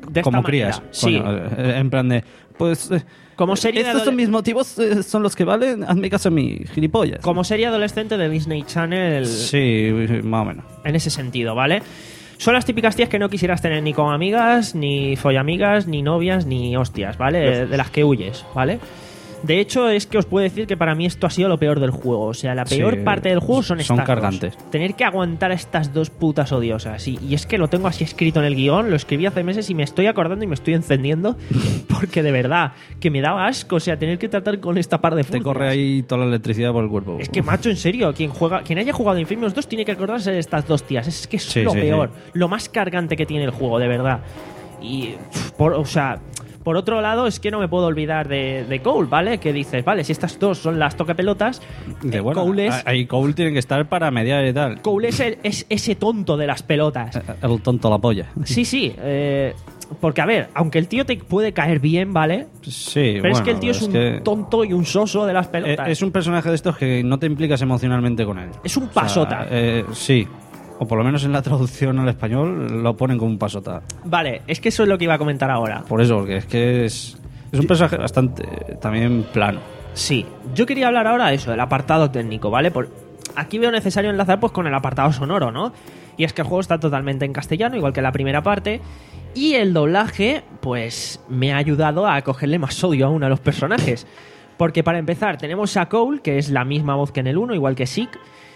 [SPEAKER 2] de esta
[SPEAKER 3] como
[SPEAKER 2] manera.
[SPEAKER 3] crías.
[SPEAKER 2] Sí.
[SPEAKER 3] Coño, eh, en plan de, pues... eh,
[SPEAKER 2] Como serie de
[SPEAKER 3] estos son
[SPEAKER 2] adole-
[SPEAKER 3] mis motivos, eh, son los que valen, hazme caso a mí, gilipollas.
[SPEAKER 2] Como serie adolescente de Disney Channel.
[SPEAKER 3] Sí, más o menos.
[SPEAKER 2] En ese sentido, ¿vale? Son las típicas tías que no quisieras tener ni como amigas, ni follamigas, ni novias, ni hostias, ¿vale? De, de las que huyes, ¿vale? De hecho, es que os puedo decir que para mí esto ha sido lo peor del juego. O sea, la peor
[SPEAKER 3] Sí,
[SPEAKER 2] parte del juego son
[SPEAKER 3] son
[SPEAKER 2] estas
[SPEAKER 3] cargantes.
[SPEAKER 2] dos. Tener que aguantar a estas dos putas odiosas. Y, y es que lo tengo así escrito en el guión, lo escribí hace meses y me estoy acordando y me estoy encendiendo. Porque de verdad, que me daba asco, o sea, tener que tratar con esta par de
[SPEAKER 3] Te
[SPEAKER 2] furcias.
[SPEAKER 3] corre ahí toda la electricidad por el cuerpo.
[SPEAKER 2] Es que, macho, en serio, quien juega, quien haya jugado Infamous dos tiene que acordarse de estas dos tías. Es que es
[SPEAKER 3] Sí,
[SPEAKER 2] lo
[SPEAKER 3] sí,
[SPEAKER 2] peor,
[SPEAKER 3] sí.
[SPEAKER 2] lo más cargante que tiene el juego, de verdad. Y, pf, por, o sea, por otro lado, es que no me puedo olvidar de, de Cole, ¿vale? Que dices, vale, si estas dos son las tocapelotas,
[SPEAKER 3] De
[SPEAKER 2] eh,
[SPEAKER 3] bueno,
[SPEAKER 2] Cole es,
[SPEAKER 3] ahí Cole tiene que estar para mediar y tal.
[SPEAKER 2] Cole es, el- es ese tonto de las pelotas.
[SPEAKER 3] El tonto la polla.
[SPEAKER 2] Sí, sí, eh, porque a ver, aunque el tío te puede caer bien, ¿vale?
[SPEAKER 3] Sí,
[SPEAKER 2] Pero es
[SPEAKER 3] bueno,
[SPEAKER 2] que el tío es un
[SPEAKER 3] que
[SPEAKER 2] tonto y un soso de las
[SPEAKER 3] eh,
[SPEAKER 2] pelotas.
[SPEAKER 3] es un personaje de estos que no te implicas emocionalmente con él.
[SPEAKER 2] Es un
[SPEAKER 3] O sea,
[SPEAKER 2] pasota.
[SPEAKER 3] eh, sí. O por lo menos en la traducción al español lo ponen como un pasota.
[SPEAKER 2] Vale, es que eso es lo que iba a comentar ahora.
[SPEAKER 3] Por eso, porque es que es, es un personaje bastante también plano.
[SPEAKER 2] Sí, yo quería hablar ahora de eso, del apartado técnico, ¿vale? Por... Aquí veo necesario enlazar pues con el apartado sonoro, ¿no? Y es que el juego está totalmente en castellano, igual que la primera parte, y el doblaje, pues, me ha ayudado a cogerle más odio aún a los personajes. Porque para empezar, tenemos a Cole, que es la misma voz que en el uno, igual que Zeke,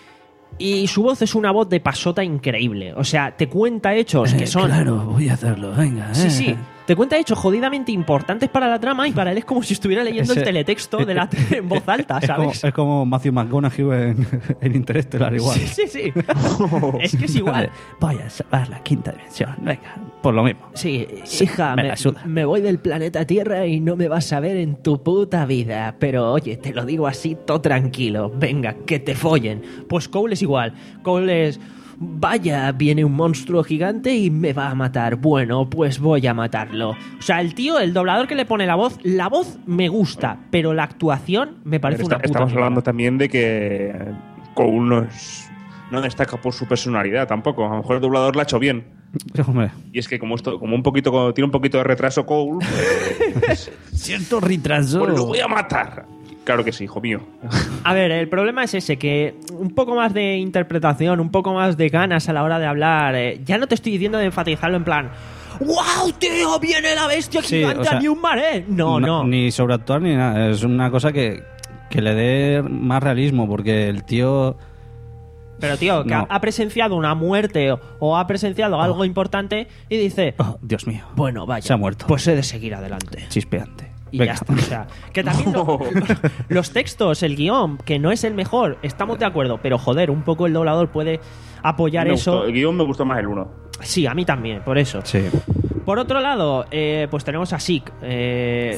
[SPEAKER 2] y su voz es una voz de pasota increíble. O sea, te cuenta hechos que son...
[SPEAKER 3] Claro, voy a hacerlo, venga.
[SPEAKER 2] Sí,
[SPEAKER 3] eh.
[SPEAKER 2] sí. Te cuenta hechos jodidamente importantes para la trama y para él es como si estuviera leyendo
[SPEAKER 3] Ese-
[SPEAKER 2] el teletexto de la tele en voz alta,
[SPEAKER 3] Es como,
[SPEAKER 2] ¿sabes?
[SPEAKER 3] es como Matthew McConaughey en, en Interstellar igual.
[SPEAKER 2] Sí, sí, sí. Es que es igual.
[SPEAKER 3] Voy a salvar la quinta dimensión, venga. Por lo mismo.
[SPEAKER 2] Sí, hija,
[SPEAKER 3] me
[SPEAKER 2] me,
[SPEAKER 3] la suda.
[SPEAKER 2] me voy del planeta Tierra y no me vas a ver en tu puta vida. Pero oye, te lo digo así, todo tranquilo. Venga, que te follen. Pues Cole es igual. Cole es... Vaya, viene un monstruo gigante y me va a matar. Bueno, pues voy a matarlo. O sea, el tío, el doblador que le pone la voz, la voz me gusta, pero la actuación me parece
[SPEAKER 5] Pero
[SPEAKER 2] una
[SPEAKER 5] está-
[SPEAKER 2] puta
[SPEAKER 5] estamos
[SPEAKER 2] mierda.
[SPEAKER 5] hablando también de que Cole no, es, no destaca por su personalidad tampoco. A lo mejor el doblador la ha hecho bien.
[SPEAKER 3] Hombre,
[SPEAKER 5] Y es que como esto, como un poquito, tiene un poquito de retraso Cole, pues,
[SPEAKER 3] cierto retraso.
[SPEAKER 5] pues lo voy a matar. Claro que sí, hijo mío.
[SPEAKER 2] A ver, el problema es ese, que un poco más de interpretación, un poco más de ganas a la hora de hablar. eh, ya no te estoy diciendo de enfatizarlo en plan, ¡wow, tío! ¡Viene la bestia
[SPEAKER 3] Sí,
[SPEAKER 2] gigante
[SPEAKER 3] o sea,
[SPEAKER 2] a New Maré! No, no.
[SPEAKER 3] Ni sobreactuar ni nada. Es una cosa que, que le dé más realismo, porque el tío...
[SPEAKER 2] Pero, tío, que
[SPEAKER 3] No.
[SPEAKER 2] ha, ha presenciado una muerte o, o ha presenciado algo importante y dice,
[SPEAKER 3] Oh, Dios mío.
[SPEAKER 2] bueno, vaya,
[SPEAKER 3] Se ha muerto.
[SPEAKER 2] pues he de seguir adelante.
[SPEAKER 3] Chispeante.
[SPEAKER 2] Y
[SPEAKER 3] Venga.
[SPEAKER 2] ya está. O sea, que también lo- los textos, el guión, que no es el mejor, estamos de acuerdo, pero joder, un poco el doblador puede apoyar
[SPEAKER 5] Me
[SPEAKER 2] eso.
[SPEAKER 5] gustó. El guión me gustó más el uno.
[SPEAKER 2] Sí, a mí también, por eso.
[SPEAKER 3] Sí.
[SPEAKER 2] Por otro lado, eh, pues tenemos a Zeke, eh,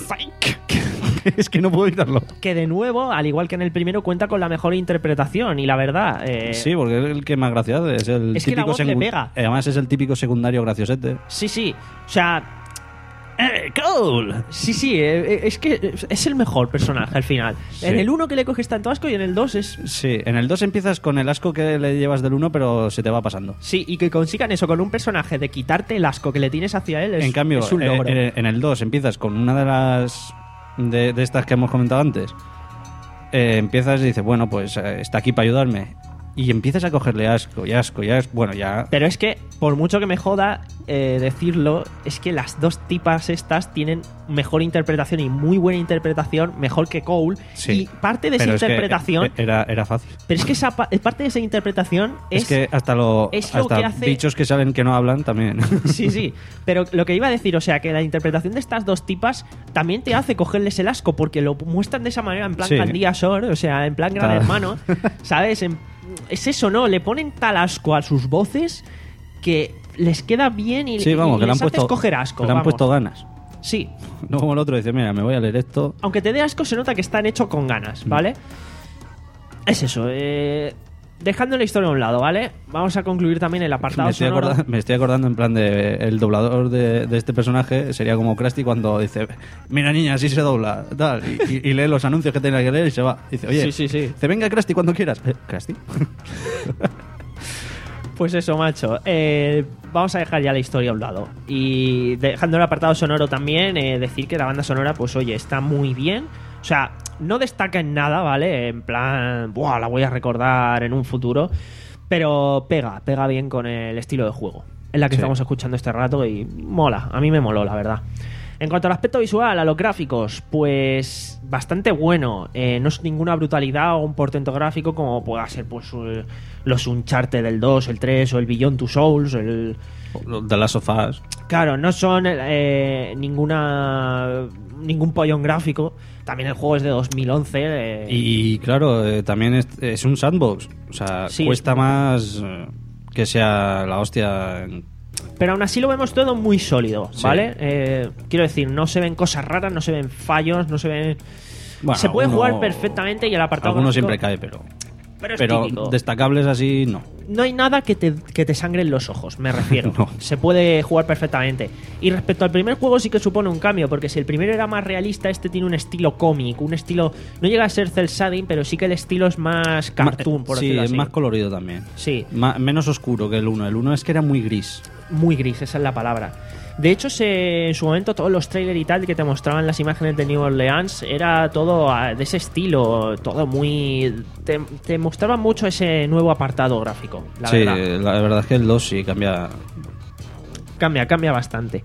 [SPEAKER 3] Es que no puedo evitarlo.
[SPEAKER 2] que de nuevo, al igual que en el primero, cuenta con la mejor interpretación. Y la verdad, eh,
[SPEAKER 3] Sí, porque es el que más gracia hace. Es el
[SPEAKER 2] Es que la
[SPEAKER 3] típico
[SPEAKER 2] voz le
[SPEAKER 3] secu-
[SPEAKER 2] pega.
[SPEAKER 3] Además es el típico secundario graciosete.
[SPEAKER 2] sí, sí. O sea,
[SPEAKER 3] ¡Eh, Cole!
[SPEAKER 2] sí, sí, eh, es que es el mejor personaje al final.
[SPEAKER 3] Sí.
[SPEAKER 2] En el uno que le coges tanto asco y en el dos es...
[SPEAKER 3] Sí, en el dos empiezas con el asco que le llevas del uno, pero se te va pasando.
[SPEAKER 2] Sí, y que consigan eso con un personaje de quitarte el asco que le tienes hacia él es,
[SPEAKER 3] en cambio,
[SPEAKER 2] es un
[SPEAKER 3] eh,
[SPEAKER 2] logro.
[SPEAKER 3] eh, en el dos empiezas con una de las de, de estas que hemos comentado antes. Eh, empiezas y dices, bueno, pues eh, está aquí para ayudarme. Y empiezas a cogerle asco y asco y asco. Bueno, ya...
[SPEAKER 2] Pero es que, por mucho que me joda eh, decirlo, es que las dos tipas estas tienen mejor interpretación y muy buena interpretación, mejor que Cole.
[SPEAKER 3] Sí.
[SPEAKER 2] Y parte de esa
[SPEAKER 3] Pero es que,
[SPEAKER 2] interpretación...
[SPEAKER 3] eh, era, era fácil.
[SPEAKER 2] Pero es que esa pa- parte de esa interpretación es...
[SPEAKER 3] Es, que hasta, lo,
[SPEAKER 2] es lo
[SPEAKER 3] hasta
[SPEAKER 2] que hace-
[SPEAKER 3] bichos que saben que no hablan también.
[SPEAKER 2] Sí, sí. Pero lo que iba a decir, o sea, que la interpretación de estas dos tipas también te hace cogerles el asco, porque lo muestran de esa manera, en plan
[SPEAKER 3] Sí.
[SPEAKER 2] Candía Shore, o sea, en plan Gran
[SPEAKER 3] Ta-
[SPEAKER 2] Hermano, ¿sabes? En- es eso, ¿no? Le ponen tal asco a sus voces que les queda bien y,
[SPEAKER 3] Sí, vamos,
[SPEAKER 2] y
[SPEAKER 3] que le han
[SPEAKER 2] les haces
[SPEAKER 3] puesto,
[SPEAKER 2] coger asco.
[SPEAKER 3] le han
[SPEAKER 2] vamos.
[SPEAKER 3] puesto ganas.
[SPEAKER 2] Sí.
[SPEAKER 3] No como el otro dice, mira, me voy a leer esto.
[SPEAKER 2] Aunque te dé asco, se nota que están hechos con ganas, ¿vale? Es eso, eh... Dejando la historia a un lado, ¿vale? Vamos a concluir también el apartado
[SPEAKER 3] Me estoy,
[SPEAKER 2] sonoro.
[SPEAKER 3] acordando, me estoy acordando en plan de el doblador de, de este personaje sería como Krusty cuando dice, mira niña, así se dobla, tal, y, y- y lee los anuncios que tenga que leer y se va. Dice, oye,
[SPEAKER 2] Sí, sí, sí.
[SPEAKER 3] dice, venga Krusty cuando quieras. Eh, ¿Krusty?
[SPEAKER 2] Pues eso, macho. Eh, vamos a dejar ya la historia a un lado. Y dejando el apartado sonoro también, eh, decir que la banda sonora, pues oye, está muy bien. O sea, no destaca en nada, ¿vale? En plan, ¡buah! La voy a recordar en un futuro. Pero pega, pega bien con el estilo de juego. Es la que
[SPEAKER 3] Sí.
[SPEAKER 2] estamos escuchando este rato y mola. A mí me moló, la verdad. En cuanto al aspecto visual, a los gráficos, pues bastante bueno. Eh, no es ninguna brutalidad o un portento gráfico como pueda ser pues eh, los Uncharted del dos, el tres o el Beyond Two Souls. El...
[SPEAKER 3] De las sofás.
[SPEAKER 2] Claro, no son eh, ninguna ningún pollón gráfico. También el juego es de dos mil once. Eh,
[SPEAKER 3] Y claro, eh, también es, es un sandbox. O sea,
[SPEAKER 2] Sí,
[SPEAKER 3] cuesta
[SPEAKER 2] es-
[SPEAKER 3] más eh, que sea la hostia. en-
[SPEAKER 2] Pero aún así lo vemos todo muy sólido,
[SPEAKER 3] Sí.
[SPEAKER 2] ¿vale? Eh, quiero decir, no se ven cosas raras, no se ven fallos, no se ven...
[SPEAKER 3] Bueno,
[SPEAKER 2] se puede
[SPEAKER 3] alguno-
[SPEAKER 2] jugar perfectamente y el apartado
[SPEAKER 3] Alguno
[SPEAKER 2] gráfico-
[SPEAKER 3] siempre cae, pero.
[SPEAKER 2] Pero es
[SPEAKER 3] Pero
[SPEAKER 2] típico.
[SPEAKER 3] destacables así, no.
[SPEAKER 2] No hay nada que te, que te sangre en los ojos, me refiero.
[SPEAKER 3] No.
[SPEAKER 2] Se puede jugar perfectamente. Y respecto al primer juego sí que supone un cambio, porque si el primero era más realista, este tiene un estilo cómic, un estilo... No llega a ser cel shading, pero sí que el estilo es más cartoon, por
[SPEAKER 3] Sí,
[SPEAKER 2] decirlo
[SPEAKER 3] es
[SPEAKER 2] así.
[SPEAKER 3] más colorido también.
[SPEAKER 2] Sí,
[SPEAKER 3] Ma- menos oscuro que el uno. El uno es que era muy gris.
[SPEAKER 2] muy gris, esa es la palabra. De hecho, se, en su momento todos los trailers y tal que te mostraban las imágenes de New Orleans era todo ah, de ese estilo, todo muy... Te, te mostraba mucho ese nuevo apartado gráfico, la
[SPEAKER 3] sí,
[SPEAKER 2] verdad.
[SPEAKER 3] la verdad es que el dos sí cambia.
[SPEAKER 2] Cambia, cambia bastante.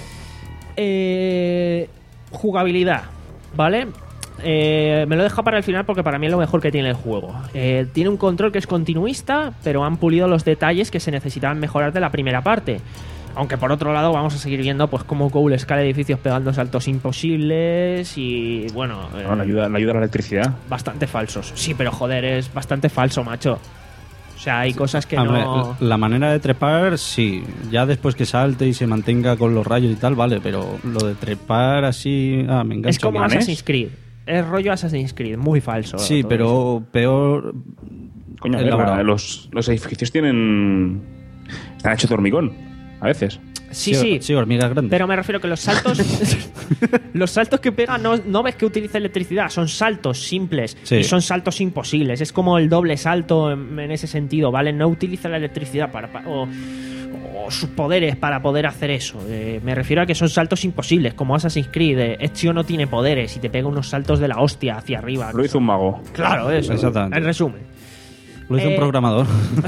[SPEAKER 2] Eh, jugabilidad, ¿vale? Eh, me lo dejo para el final porque para mí es lo mejor que tiene el juego. Eh, tiene un control que es continuista, pero han pulido los detalles que se necesitaban mejorar de la primera parte. Aunque por otro lado vamos a seguir viendo pues cómo Cole escala edificios pegando saltos imposibles y bueno, eh,
[SPEAKER 6] No, le ayuda, le ayuda la electricidad.
[SPEAKER 2] bastante falsos. Sí, pero joder, es bastante falso, macho. O sea, hay cosas que
[SPEAKER 3] Hombre,
[SPEAKER 2] no...
[SPEAKER 3] La manera de trepar, sí. Ya después que salte y se mantenga con los rayos y tal, vale. Pero lo de trepar así. Ah, me engancho.
[SPEAKER 2] Es como
[SPEAKER 3] aquí.
[SPEAKER 2] Assassin's Creed. Es rollo Assassin's Creed, muy falso.
[SPEAKER 3] Sí,
[SPEAKER 2] todo eso.
[SPEAKER 3] pero peor.
[SPEAKER 5] Coño, a ver,
[SPEAKER 3] elaborado.
[SPEAKER 5] la- los, los edificios tienen. Están hechos de hormigón, a veces.
[SPEAKER 2] Sí, sí.
[SPEAKER 3] Sí, hormigas grandes.
[SPEAKER 2] Pero me refiero que los saltos. los saltos que pega no, no ves que utiliza electricidad, son saltos simples.
[SPEAKER 3] Sí.
[SPEAKER 2] Y son saltos imposibles. Es como el doble salto en, en ese sentido, ¿vale? No utiliza la electricidad para. para- o, o sus poderes para poder hacer eso. Eh, me refiero a que son saltos imposibles, como Assassin's Creed. Eh, Ezio no tiene poderes y te pega unos saltos de la hostia hacia arriba.
[SPEAKER 5] Lo hizo un mago.
[SPEAKER 2] Claro, eso.
[SPEAKER 3] Exactamente.
[SPEAKER 2] En resumen.
[SPEAKER 3] Lo hizo
[SPEAKER 2] eh,
[SPEAKER 3] un programador.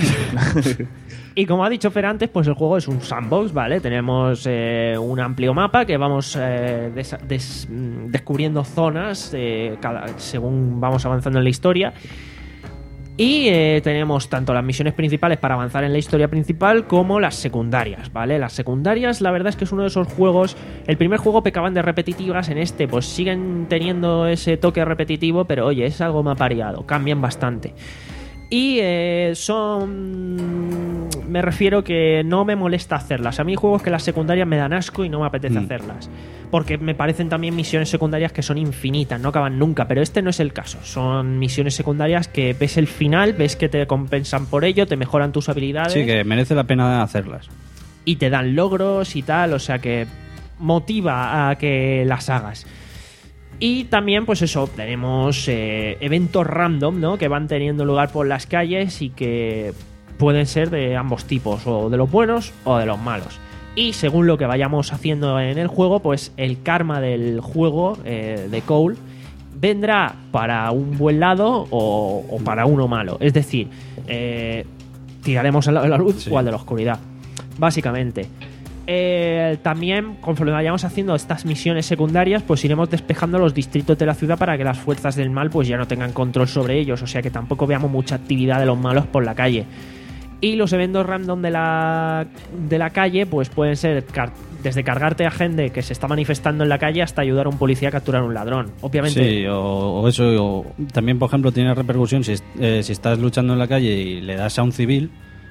[SPEAKER 2] Y como ha dicho Fer antes, pues el juego es un sandbox, ¿vale? Tenemos eh, un amplio mapa que vamos eh, des- des- mm, descubriendo zonas eh, cada, según vamos avanzando en la historia. Y eh, tenemos tanto las misiones principales para avanzar en la historia principal como las secundarias, ¿vale? Las secundarias, la verdad es que es uno de esos juegos... El primer juego pecaban de repetitivas, en este pues siguen teniendo ese toque repetitivo, pero oye, es algo más variado, cambian bastante. Y eh, son... Me refiero que no me molesta hacerlas. A mí hay juegos que las secundarias me dan asco y no me apetece
[SPEAKER 3] Mm.
[SPEAKER 2] hacerlas. Porque me parecen también misiones secundarias que son infinitas, no acaban nunca. Pero este no es el caso. Son misiones secundarias que ves el final, ves que te compensan por ello, te mejoran tus habilidades
[SPEAKER 3] Sí, que merece la pena hacerlas.
[SPEAKER 2] y te dan logros y tal. O sea que motiva a que las hagas. Y también, pues eso, tenemos eh, eventos random, ¿no? Que van teniendo lugar por las calles y que pueden ser de ambos tipos, o de los buenos o de los malos. Y según lo que vayamos haciendo en el juego, pues el karma del juego eh, de Cole vendrá para un buen lado o, o para uno malo. Es decir, eh, tiraremos al lado de la luz
[SPEAKER 3] Sí.
[SPEAKER 2] o al de la oscuridad, básicamente. Eh, también, conforme vayamos haciendo estas misiones secundarias, pues iremos despejando los distritos de la ciudad para que las fuerzas del mal pues ya no tengan control sobre ellos, o sea que tampoco veamos mucha actividad de los malos por la calle. Y los eventos random de la, de la calle pues pueden ser car- desde cargarte a gente que se está manifestando en la calle hasta ayudar a un policía a capturar a un ladrón. Obviamente,
[SPEAKER 3] Sí, o, o eso. o- también, por ejemplo, tiene repercusión si, es- eh, si estás luchando en la calle y le das a un civil.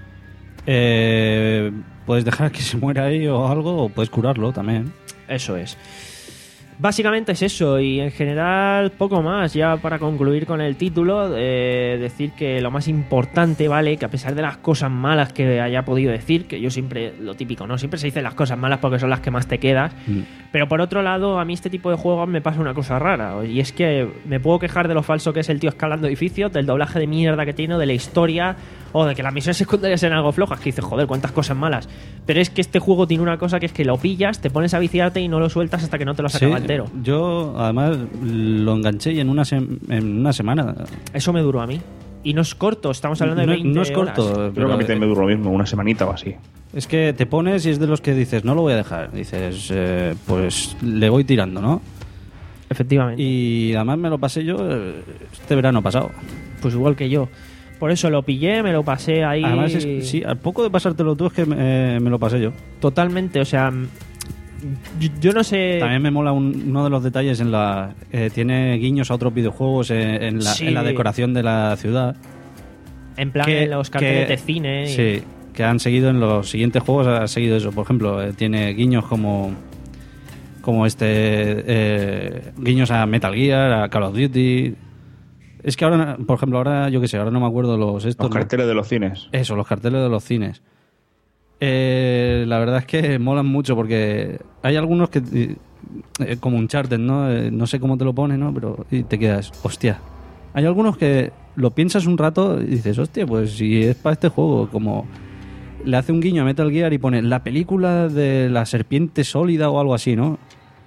[SPEAKER 3] Eh, puedes dejar que se muera ahí o algo, o puedes curarlo también.
[SPEAKER 2] eso es. Básicamente es eso, y en general poco más. Ya para concluir con el título, eh, decir que lo más importante, ¿vale? Que a pesar de las cosas malas que haya podido decir, que yo siempre, lo típico, ¿no? Siempre se dicen las cosas malas porque son las que más te quedas.
[SPEAKER 3] Mm.
[SPEAKER 2] Pero por otro lado, a mí este tipo de juegos me pasa una cosa rara. Y es que me puedo quejar de lo falso que es el tío escalando edificios, del doblaje de mierda que tiene, de la historia o de que las misiones secundarias eran algo flojas, que dices, joder, cuántas cosas malas. Pero es que este juego tiene una cosa que es que lo pillas, te pones a viciarte y no lo sueltas hasta que no te lo has
[SPEAKER 3] Sí,
[SPEAKER 2] acabado entero.
[SPEAKER 3] yo además lo enganché y en una, sem- en una semana.
[SPEAKER 2] Eso me duró a mí. Y no es corto, estamos hablando de
[SPEAKER 3] No,
[SPEAKER 2] veinte
[SPEAKER 3] no es
[SPEAKER 2] horas.
[SPEAKER 3] corto,
[SPEAKER 5] Creo
[SPEAKER 3] pero
[SPEAKER 5] que a mí también me duró lo mismo, una semanita o así.
[SPEAKER 3] es que te pones y es de los que dices, no lo voy a dejar. Dices, eh, pues le voy tirando, ¿no?
[SPEAKER 2] Efectivamente.
[SPEAKER 3] Y además me lo pasé yo eh, este verano pasado.
[SPEAKER 2] Pues igual que yo. Por eso lo pillé, me lo pasé ahí.
[SPEAKER 3] Además, es, sí, al poco de pasártelo tú es que me, eh, me lo pasé yo.
[SPEAKER 2] Totalmente, o sea. Yo, yo no sé.
[SPEAKER 3] También me mola un- uno de los detalles en la... eh, tiene guiños a otros videojuegos eh, en, la,
[SPEAKER 2] Sí.
[SPEAKER 3] en la decoración de la ciudad.
[SPEAKER 2] En plan,
[SPEAKER 3] que-
[SPEAKER 2] en los carteles
[SPEAKER 3] que-
[SPEAKER 2] de cine. y-
[SPEAKER 3] Sí, que han seguido en los siguientes juegos, ha seguido eso. Por ejemplo, eh, tiene guiños como... Como este... eh, guiños a Metal Gear, a Call of Duty... Es que ahora, por ejemplo, ahora yo qué sé, ahora no me acuerdo los estos.
[SPEAKER 5] Los carteles de los cines.
[SPEAKER 3] Eso, los carteles de los cines. Eh, la verdad es que molan mucho porque hay algunos que, eh, como Uncharted, ¿no? Eh, no sé cómo te lo pone, ¿no? Pero y te quedas, hostia. Hay algunos que lo piensas un rato y dices, hostia, pues si es para este juego, como le hace un guiño a Metal Gear y pone la película de la serpiente sólida o algo así, ¿no?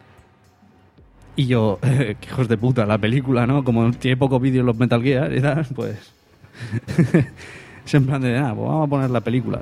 [SPEAKER 3] Y yo, eh, qué hijos de puta, la película, ¿no? Como tiene pocos vídeos los Metal Gear y tal, pues... es en plan de, nada, pues vamos a poner la película.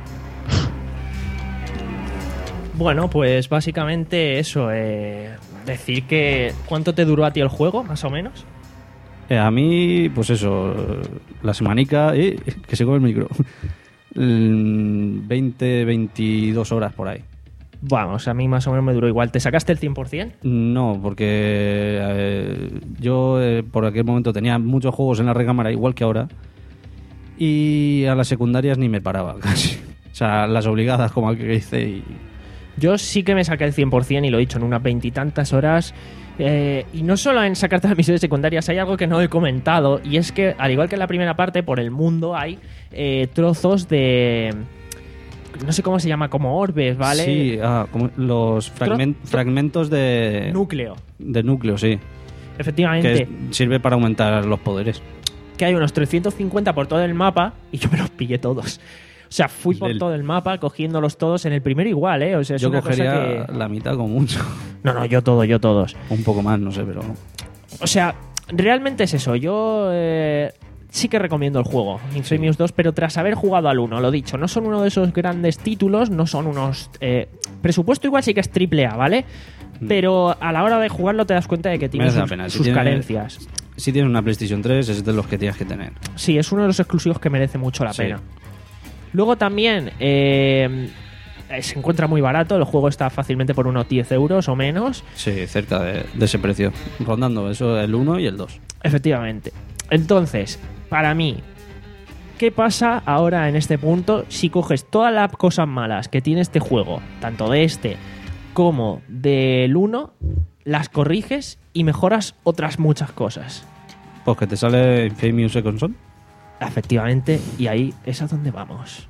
[SPEAKER 2] Bueno, pues básicamente eso. Eh, decir que. ¿Cuánto te duró a ti el juego, más o menos?
[SPEAKER 3] Eh, a mí, pues eso, la semanica, eh, que se come el micro, Mm, veinte, veintidós horas por ahí.
[SPEAKER 2] Vamos, a mí más o menos me duró igual. ¿Te sacaste el cien por ciento?
[SPEAKER 3] No, porque eh, yo eh, por aquel momento tenía muchos juegos en la recámara, igual que ahora, y a las secundarias ni me paraba casi. O sea, las obligadas como aquel que hice y...
[SPEAKER 2] Yo sí que me saqué el cien por ciento y lo he dicho en unas veintitantas horas. Eh, y no solo en sacarte las misiones secundarias, hay algo que no he comentado. Y es que, al igual que en la primera parte, por el mundo hay eh, trozos de. No sé cómo se llama, como orbes, ¿vale?
[SPEAKER 3] Sí, ah, como los fragmen-
[SPEAKER 2] Tro-
[SPEAKER 3] fragmentos de
[SPEAKER 2] Núcleo.
[SPEAKER 3] de núcleo, sí.
[SPEAKER 2] Efectivamente.
[SPEAKER 3] Que es- sirve para aumentar los poderes.
[SPEAKER 2] Que hay unos trescientos cincuenta por todo el mapa y yo me los pillé todos. O sea, fui por
[SPEAKER 3] El-
[SPEAKER 2] todo el mapa cogiéndolos todos en el primero igual, ¿eh? O sea, es
[SPEAKER 3] Yo
[SPEAKER 2] una cosa
[SPEAKER 3] cogería
[SPEAKER 2] que...
[SPEAKER 3] la mitad como mucho.
[SPEAKER 2] No, no, yo todo, yo todos.
[SPEAKER 3] Un poco más, no sé, pero...
[SPEAKER 2] O sea, realmente es eso. Yo eh, sí que recomiendo el juego, Infamous dos, pero tras haber jugado al uno, lo dicho, no son uno de esos grandes títulos, no son unos... Eh, presupuesto igual sí que es triple A, ¿vale? Pero a la hora de jugarlo te das cuenta de que tiene
[SPEAKER 3] Merece la
[SPEAKER 2] sus,
[SPEAKER 3] pena. Si
[SPEAKER 2] sus
[SPEAKER 3] tiene-
[SPEAKER 2] carencias.
[SPEAKER 3] Si tienes una PlayStation tres, es de los que tienes que tener.
[SPEAKER 2] Sí, es uno de los exclusivos que merece mucho la
[SPEAKER 3] Sí.
[SPEAKER 2] pena. Luego también eh, se encuentra muy barato, el juego está fácilmente por unos diez euros o menos.
[SPEAKER 3] Sí, cerca de, de ese precio. Rondando eso, el uno y el dos.
[SPEAKER 2] Efectivamente. Entonces, para mí, ¿qué pasa ahora en este punto si coges todas las cosas malas que tiene este juego, tanto de este como del uno, las corriges y mejoras otras muchas cosas?
[SPEAKER 3] Pues que te sale Infamous Second Son.
[SPEAKER 2] Efectivamente, y ahí es a donde vamos.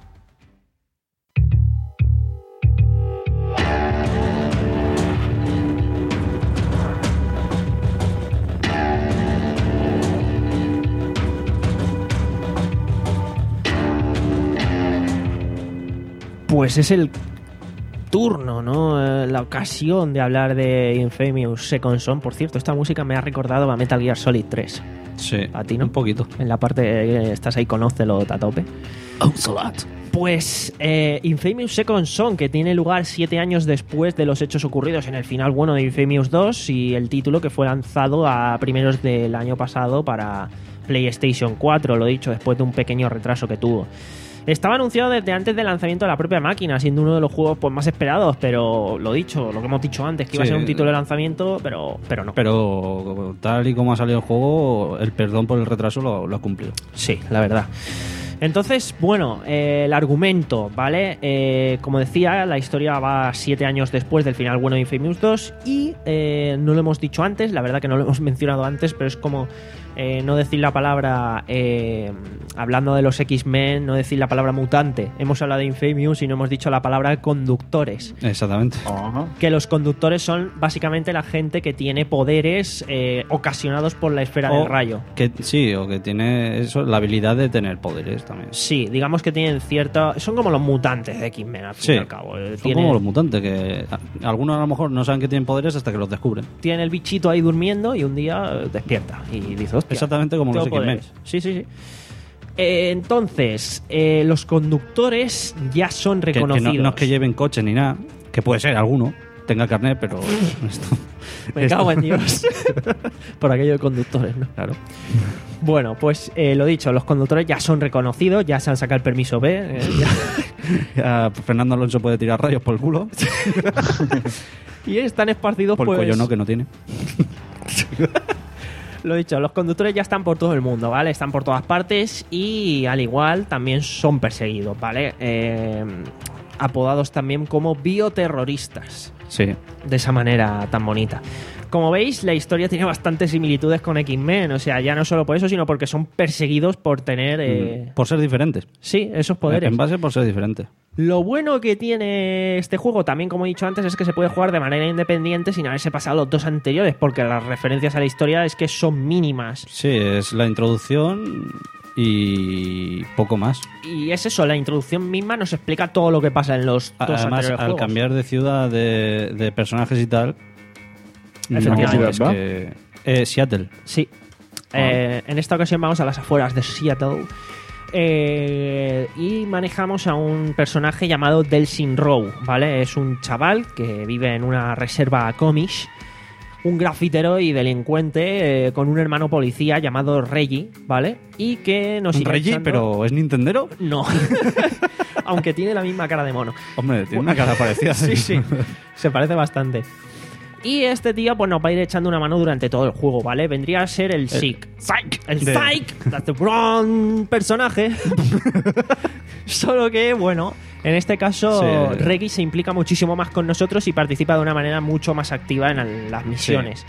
[SPEAKER 2] Pues es el turno, ¿no? Eh, La ocasión de hablar de Infamous Second Son. Por cierto, esta música me ha recordado a Metal Gear Solid tres.
[SPEAKER 3] Sí.
[SPEAKER 2] ¿A ti no?
[SPEAKER 3] Un poquito.
[SPEAKER 2] En la parte que estás ahí con Ocelot a tope. Pues eh, Infamous Second Son, que tiene lugar siete años después de los hechos ocurridos en el final bueno de Infamous dos, y el título que fue lanzado a primeros del año pasado para PlayStation cuatro, lo dicho, después de un pequeño retraso que tuvo. Estaba anunciado desde antes del lanzamiento de la propia máquina, siendo uno de los juegos pues, más esperados, pero lo dicho, lo que hemos dicho antes, que iba a
[SPEAKER 3] Sí.
[SPEAKER 2] ser un título de lanzamiento, pero, pero no.
[SPEAKER 3] Pero tal y como ha salido el juego, el perdón por el retraso lo, lo ha cumplido.
[SPEAKER 2] Sí, la verdad. Entonces, bueno, eh, el argumento, ¿vale? Eh, como decía, la historia va siete años después del final bueno de Infamous dos y eh, no lo hemos dicho antes, la verdad que no lo hemos mencionado antes, pero es como eh, no decir la palabra, eh, hablando de los X-Men, no decir la palabra mutante. Hemos hablado de Infamous y no hemos dicho la palabra conductores.
[SPEAKER 3] Exactamente.
[SPEAKER 2] Que los conductores son básicamente la gente que tiene poderes eh, ocasionados por la esfera
[SPEAKER 3] O
[SPEAKER 2] del rayo.
[SPEAKER 3] Que, sí, o que tiene eso, la habilidad de tener poderes también.
[SPEAKER 2] Sí, digamos que tienen cierta... Son como los mutantes de X-Men, al fin
[SPEAKER 3] Sí,
[SPEAKER 2] y al cabo. Eh,
[SPEAKER 3] son
[SPEAKER 2] Tienen,
[SPEAKER 3] como los mutantes, que a- algunos a lo mejor no saben que tienen poderes hasta que los descubren.
[SPEAKER 2] tienen el bichito ahí durmiendo y un día eh, despierta y dice, hostia,
[SPEAKER 3] Exactamente como los
[SPEAKER 2] tengo
[SPEAKER 3] X-Men.
[SPEAKER 2] poderes. Sí, sí, sí. Eh, entonces, eh, los conductores ya son
[SPEAKER 3] Que, que
[SPEAKER 2] reconocidos.
[SPEAKER 3] no, no es que lleven coche ni nada, que puede ser alguno, tenga carnet, pero esto,
[SPEAKER 2] Me
[SPEAKER 3] esto-
[SPEAKER 2] cago en Dios. Por aquello de conductores, ¿no?
[SPEAKER 3] Claro.
[SPEAKER 2] Bueno, pues eh, lo dicho, los conductores ya son reconocidos, ya se han sacado el permiso B. eh, ya-
[SPEAKER 3] Ya Fernando Alonso puede tirar rayos por el culo,
[SPEAKER 2] y están esparcidos
[SPEAKER 3] por el
[SPEAKER 2] pues,
[SPEAKER 3] cuello no, que no tiene.
[SPEAKER 2] Lo dicho, los conductores ya están por todo el mundo, ¿vale? Están por todas partes y al igual también son perseguidos, ¿vale? Eh, apodados también como bioterroristas,
[SPEAKER 3] Sí.
[SPEAKER 2] de esa manera tan bonita. Como veis, la historia tiene bastantes similitudes con X-Men, o sea, ya no solo por eso, sino porque son perseguidos por tener... eh,
[SPEAKER 3] Por ser diferentes.
[SPEAKER 2] Sí, esos poderes.
[SPEAKER 3] En base por ser diferentes.
[SPEAKER 2] Lo bueno que tiene este juego, también como he dicho antes, es que se puede jugar de manera independiente sin haberse pasado los dos anteriores, porque las referencias a la historia es que son mínimas.
[SPEAKER 3] Sí, es la introducción y poco más.
[SPEAKER 2] Y es eso, la introducción misma nos explica todo lo que pasa en los dos
[SPEAKER 3] Además,
[SPEAKER 2] anteriores
[SPEAKER 3] al
[SPEAKER 2] juegos.
[SPEAKER 3] cambiar de ciudad, de, de personajes y tal...
[SPEAKER 2] Efectivamente.
[SPEAKER 3] no, es que- eh, Seattle.
[SPEAKER 2] Sí. Eh, en esta ocasión vamos a las afueras de Seattle. Eh, y manejamos a un personaje llamado Delsin Rowe, ¿vale? Es un chaval que vive en una reserva Comish, un grafitero y delincuente eh, con un hermano policía llamado Reggie, ¿vale? Y que nos
[SPEAKER 3] Un
[SPEAKER 2] sigue
[SPEAKER 3] Reggie,
[SPEAKER 2] echando-
[SPEAKER 3] pero ¿es Nintendero?
[SPEAKER 2] No. Aunque tiene la misma cara de mono.
[SPEAKER 3] Hombre, tiene una cara parecida.
[SPEAKER 2] Sí, sí. Se parece bastante. Y este tío pues nos va a ir echando una mano durante todo el juego, ¿vale? Vendría a ser el Psych. Psych. El
[SPEAKER 3] de-
[SPEAKER 2] Psych. That's the wrong personaje. Solo que, bueno, en este caso
[SPEAKER 3] Sí.
[SPEAKER 2] Reggie se implica muchísimo más con nosotros y participa de una manera mucho más activa en el- las misiones.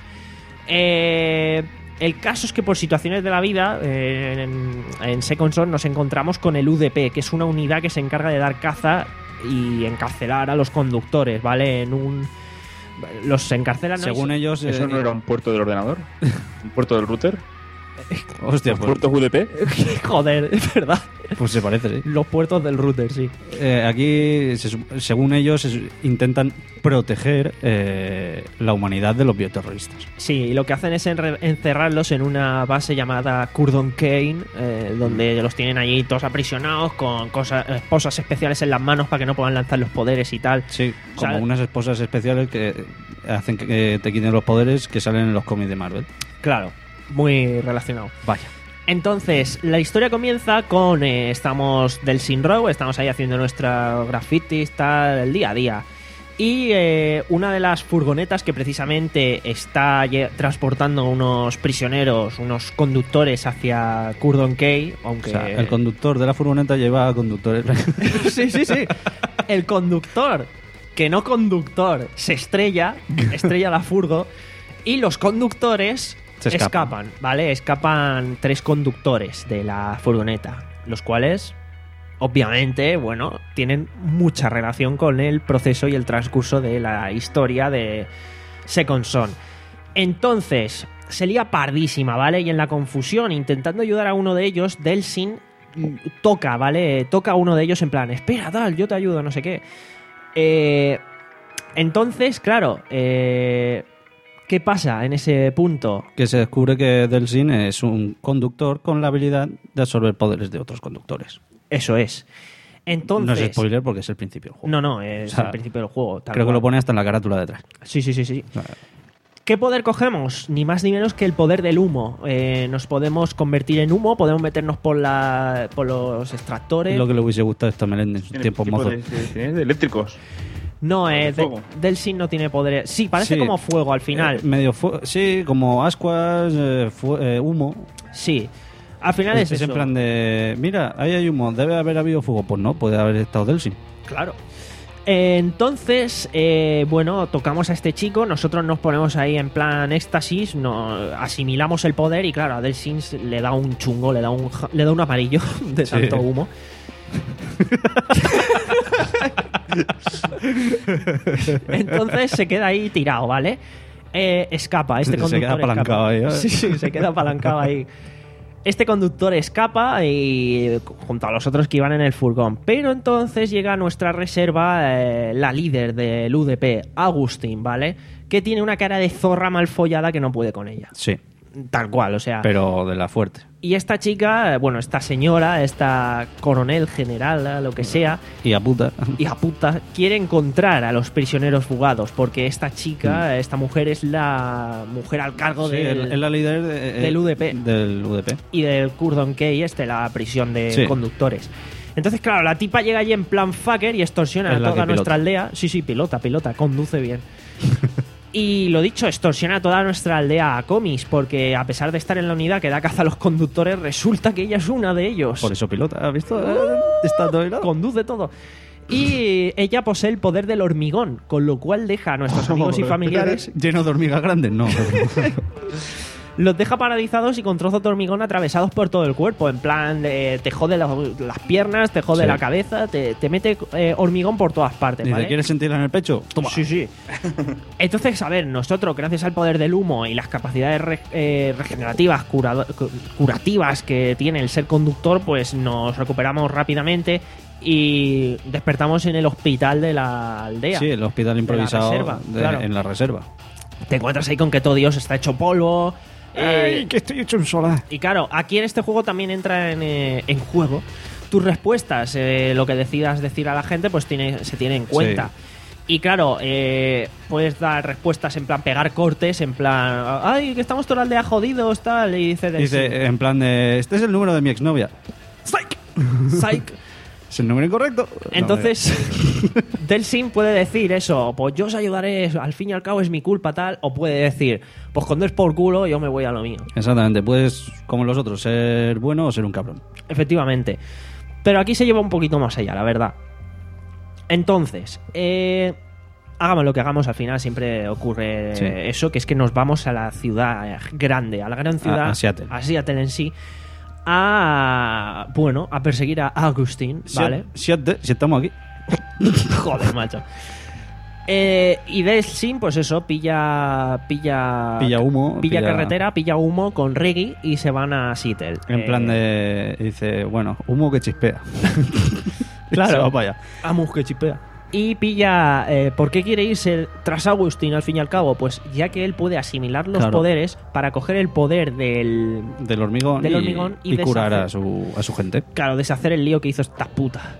[SPEAKER 2] Eh, el caso es que por situaciones de la vida, eh, en, en Second Son nos encontramos con el U D P, que es una unidad que se encarga de dar caza y encarcelar a los conductores, ¿vale? En un... Los encarcelan... ¿no?
[SPEAKER 3] Según ellos...
[SPEAKER 7] ¿Eso
[SPEAKER 3] eh,
[SPEAKER 7] no era un puerto del ordenador? ¿Un puerto del router?
[SPEAKER 3] Hostia,
[SPEAKER 7] ¿Un
[SPEAKER 3] pues,
[SPEAKER 7] puerto U D P?
[SPEAKER 2] Joder, es verdad.
[SPEAKER 3] pues se parece, sí.
[SPEAKER 2] Los puertos del router, sí.
[SPEAKER 3] Eh, aquí, se sup- según ellos, es- intentan proteger eh, la humanidad de los bioterroristas.
[SPEAKER 2] Sí, y lo que hacen es enre- encerrarlos en una base llamada Curdon Kane, eh, donde los tienen allí todos aprisionados con cosas, esposas especiales en las manos para que no puedan lanzar los poderes y tal.
[SPEAKER 3] Sí,
[SPEAKER 2] O sea,
[SPEAKER 3] como unas esposas especiales que hacen que, que te quiten los poderes que salen en los cómics de Marvel.
[SPEAKER 2] Claro, muy relacionado.
[SPEAKER 3] Vaya.
[SPEAKER 2] Entonces, la historia comienza con... eh, estamos del Sin Row, estamos ahí haciendo nuestra grafitis, tal, el día a día. Y eh, una de las furgonetas que precisamente está lle- transportando unos prisioneros, unos conductores hacia Curdon Key, aunque...
[SPEAKER 3] O sea, el conductor de la furgoneta lleva conductores.
[SPEAKER 2] sí, sí, sí. El conductor, que no conductor, se estrella, estrella la furgo, y los conductores
[SPEAKER 3] Se escapan.
[SPEAKER 2] escapan, ¿vale? Escapan tres conductores de la furgoneta, los cuales, obviamente, bueno, tienen mucha relación con el proceso y el transcurso de la historia de Second Son. Entonces, se lía pardísima, ¿vale? Y en la confusión, intentando ayudar a uno de ellos, Delsin toca, ¿vale? Toca a uno de ellos en plan, espera, tal, yo te ayudo, no sé qué. Eh, entonces, claro, eh, ¿qué pasa en ese punto?
[SPEAKER 3] Que se descubre que Delsin es un conductor con la habilidad de absorber poderes de otros conductores.
[SPEAKER 2] Eso es. Entonces,
[SPEAKER 3] No es spoiler porque es el principio del juego.
[SPEAKER 2] No, no, es
[SPEAKER 3] O sea,
[SPEAKER 2] el principio del juego. tal
[SPEAKER 3] Creo que
[SPEAKER 2] cual.
[SPEAKER 3] lo pone hasta en la carátula detrás.
[SPEAKER 2] Sí, sí, sí, sí.
[SPEAKER 3] O sea,
[SPEAKER 2] ¿Qué poder cogemos? Ni más ni menos que el poder del humo. Eh, nos podemos convertir en humo, podemos meternos por, la, por los extractores.
[SPEAKER 3] es lo que le hubiese gustado a esta Melende en sus
[SPEAKER 7] ¿Tiene
[SPEAKER 3] tiempos
[SPEAKER 7] tipo
[SPEAKER 3] mozos.
[SPEAKER 7] de, de- de- de eléctricos?
[SPEAKER 2] No, eh,
[SPEAKER 7] de
[SPEAKER 2] de-
[SPEAKER 7] fuego.
[SPEAKER 2] Delsin no tiene poderes. Sí, parece
[SPEAKER 3] Sí.
[SPEAKER 2] como fuego al final.
[SPEAKER 3] Eh, medio fu- sí, como ascuas, eh, fu- eh, humo.
[SPEAKER 2] Sí. Al final es,
[SPEAKER 3] Es,
[SPEAKER 2] eso.
[SPEAKER 3] en plan de, mira, ahí hay humo, debe haber habido fuego. Pues no, puede haber estado Delsin.
[SPEAKER 2] Claro. Eh, Entonces, eh, bueno, tocamos a este chico, nosotros nos ponemos ahí en plan éxtasis, no, asimilamos el poder y claro, a Delsin le da un chungo, le da un, ja- le da un amarillo de
[SPEAKER 3] Sí.
[SPEAKER 2] tanto humo. Entonces se queda ahí tirado, ¿vale? Eh, escapa, este
[SPEAKER 3] Se
[SPEAKER 2] conductor
[SPEAKER 3] queda apalancado
[SPEAKER 2] escapa.
[SPEAKER 3] ahí, ¿eh?
[SPEAKER 2] Sí, sí, se queda apalancado ahí. Este conductor escapa y junto a los otros que iban en el furgón. Pero entonces llega a nuestra reserva eh, la líder del U D P, Agustín, ¿vale? Que tiene una cara de zorra mal follada que no puede con ella.
[SPEAKER 3] Sí,
[SPEAKER 2] Tal cual, o sea.
[SPEAKER 3] pero de la fuerte.
[SPEAKER 2] Y esta chica, eh, bueno, esta señora, esta coronel general, eh, lo que sea,
[SPEAKER 3] Y a puta.
[SPEAKER 2] hija puta, quiere encontrar a los prisioneros fugados porque esta chica, esta mujer es la mujer al cargo
[SPEAKER 3] Sí,
[SPEAKER 2] del,
[SPEAKER 3] es la líder de-
[SPEAKER 2] del U D P.
[SPEAKER 3] Del U D P.
[SPEAKER 2] y del Curdon Key, este, la prisión de
[SPEAKER 3] Sí.
[SPEAKER 2] conductores. Entonces, claro, la tipa llega allí en plan fucker y extorsiona
[SPEAKER 3] Es
[SPEAKER 2] a
[SPEAKER 3] la
[SPEAKER 2] toda
[SPEAKER 3] que
[SPEAKER 2] nuestra
[SPEAKER 3] pilota.
[SPEAKER 2] aldea. Sí, sí, pilota, pilota, conduce bien. Y lo dicho, extorsiona a toda nuestra aldea a comis, porque a pesar de estar en la unidad que da caza a los conductores, resulta que ella es una de ellos.
[SPEAKER 3] Por eso pilota, ¿has visto? Está todo hilado.
[SPEAKER 2] Conduce todo. Y ella posee el poder del hormigón, con lo cual deja a nuestros amigos y familiares,
[SPEAKER 3] Lleno de hormigas grandes, no.
[SPEAKER 2] los deja paralizados y con trozos de hormigón atravesados por todo el cuerpo. En plan, de, te jode la- las piernas, te jode
[SPEAKER 3] Sí.
[SPEAKER 2] la cabeza, te, te mete eh, hormigón por todas partes.
[SPEAKER 3] Dice,
[SPEAKER 2] ¿vale?
[SPEAKER 3] ¿quieres sentirla en el pecho? Toma.
[SPEAKER 2] Sí, sí. Entonces, a ver, nosotros, gracias al poder del humo y las capacidades re- eh, regenerativas, curado- cu- curativas que tiene el ser conductor, pues nos recuperamos rápidamente y despertamos en el hospital de la aldea.
[SPEAKER 3] Sí, el hospital improvisado
[SPEAKER 2] reserva,
[SPEAKER 3] de-
[SPEAKER 2] claro.
[SPEAKER 3] en la reserva.
[SPEAKER 2] Te encuentras ahí con que todo Dios está hecho polvo. eh,
[SPEAKER 3] que estoy hecho un solar!
[SPEAKER 2] y claro, aquí en este juego también entra en, eh, en juego tus respuestas, eh, lo que decidas decir a la gente, pues tiene, se tiene en cuenta. Y claro, eh, puedes dar respuestas en plan pegar cortes, en plan, ay, que estamos toda la aldea jodidos, tal, y dice,
[SPEAKER 3] Dice, en plan de, este es el número de mi exnovia.
[SPEAKER 2] psych, psych.
[SPEAKER 3] ¿Es el número incorrecto? No,
[SPEAKER 2] Entonces, Delsin puede decir eso, pues yo os ayudaré, al fin y al cabo es mi culpa, tal, o puede decir, pues cuando es por culo, yo me voy a lo mío.
[SPEAKER 3] mira. Exactamente, puedes, como los otros, ser bueno o ser un cabrón.
[SPEAKER 2] Efectivamente. Pero aquí se lleva un poquito más allá, la verdad. Entonces, eh, hagamos lo que hagamos, al final siempre ocurre
[SPEAKER 3] Sí.
[SPEAKER 2] eso, que es que nos vamos a la ciudad grande, a la gran ciudad,
[SPEAKER 3] a Seattle.
[SPEAKER 2] a Seattle en sí, a, bueno, a perseguir a Agustín, ¿vale?
[SPEAKER 3] Si, si- si estamos aquí.
[SPEAKER 2] Joder, macho. Eh, y Delsin, pues eso, pilla pilla
[SPEAKER 3] Pilla humo,
[SPEAKER 2] pilla,
[SPEAKER 3] pilla-
[SPEAKER 2] carretera, pilla humo con Reggie y se van a Seattle.
[SPEAKER 3] En
[SPEAKER 2] Eh,
[SPEAKER 3] plan de, dice, bueno, humo que chispea.
[SPEAKER 2] Claro.
[SPEAKER 3] Se va para allá.
[SPEAKER 2] Vamos, que chipea. Y pilla, eh, ¿por qué quiere irse tras Agustín al fin y al cabo? Pues ya que él puede asimilar los
[SPEAKER 3] Claro.
[SPEAKER 2] poderes para coger el poder del...
[SPEAKER 3] Del hormigón,
[SPEAKER 2] Del
[SPEAKER 3] y,
[SPEAKER 2] hormigón y
[SPEAKER 3] y curar
[SPEAKER 2] deshacer-
[SPEAKER 3] a su, a su gente.
[SPEAKER 2] Claro, deshacer el lío que hizo esta puta.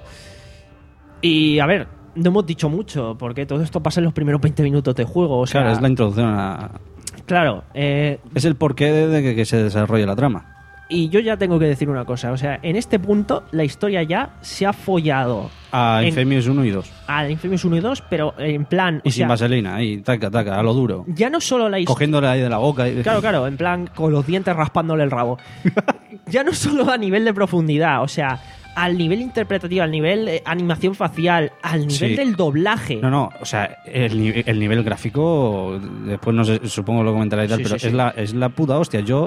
[SPEAKER 2] Y a ver, no hemos dicho mucho, porque todo esto pasa en los primeros veinte minutos de juego. O sea,
[SPEAKER 3] Claro, es la introducción a...
[SPEAKER 2] claro, eh,
[SPEAKER 3] Es el porqué de, de que, que se desarrolle la trama.
[SPEAKER 2] y yo ya tengo que decir una cosa. O sea, en este punto la historia ya se ha follado
[SPEAKER 3] A
[SPEAKER 2] En-
[SPEAKER 3] Infamous uno y dos.
[SPEAKER 2] al Infamous uno y dos, pero en plan...
[SPEAKER 3] Y
[SPEAKER 2] o
[SPEAKER 3] sin
[SPEAKER 2] sea,
[SPEAKER 3] vaselina, ahí, taca, taca, a lo duro.
[SPEAKER 2] ya no solo la historia...
[SPEAKER 3] Cogiéndole ahí de la boca. Y...
[SPEAKER 2] Claro, claro, en plan con los dientes raspándole el rabo. Ya no solo a nivel de profundidad, o sea, al nivel interpretativo, al nivel eh, animación facial, al nivel
[SPEAKER 3] Sí.
[SPEAKER 2] del doblaje.
[SPEAKER 3] No, no, o sea, el, ni- el nivel gráfico, después no sé, supongo lo comentaré y tal,
[SPEAKER 2] Sí,
[SPEAKER 3] pero
[SPEAKER 2] sí,
[SPEAKER 3] es,
[SPEAKER 2] sí.
[SPEAKER 3] La, es la puta hostia. Yo,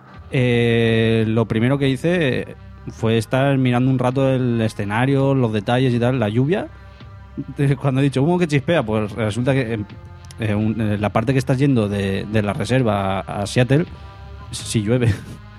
[SPEAKER 3] eh, lo primero que hice fue estar mirando un rato el escenario, los detalles y tal, la lluvia. De- Cuando he dicho humo que chispea, pues resulta que eh, eh, un- eh, la parte que estás yendo de, de la reserva a, a Seattle, sí llueve.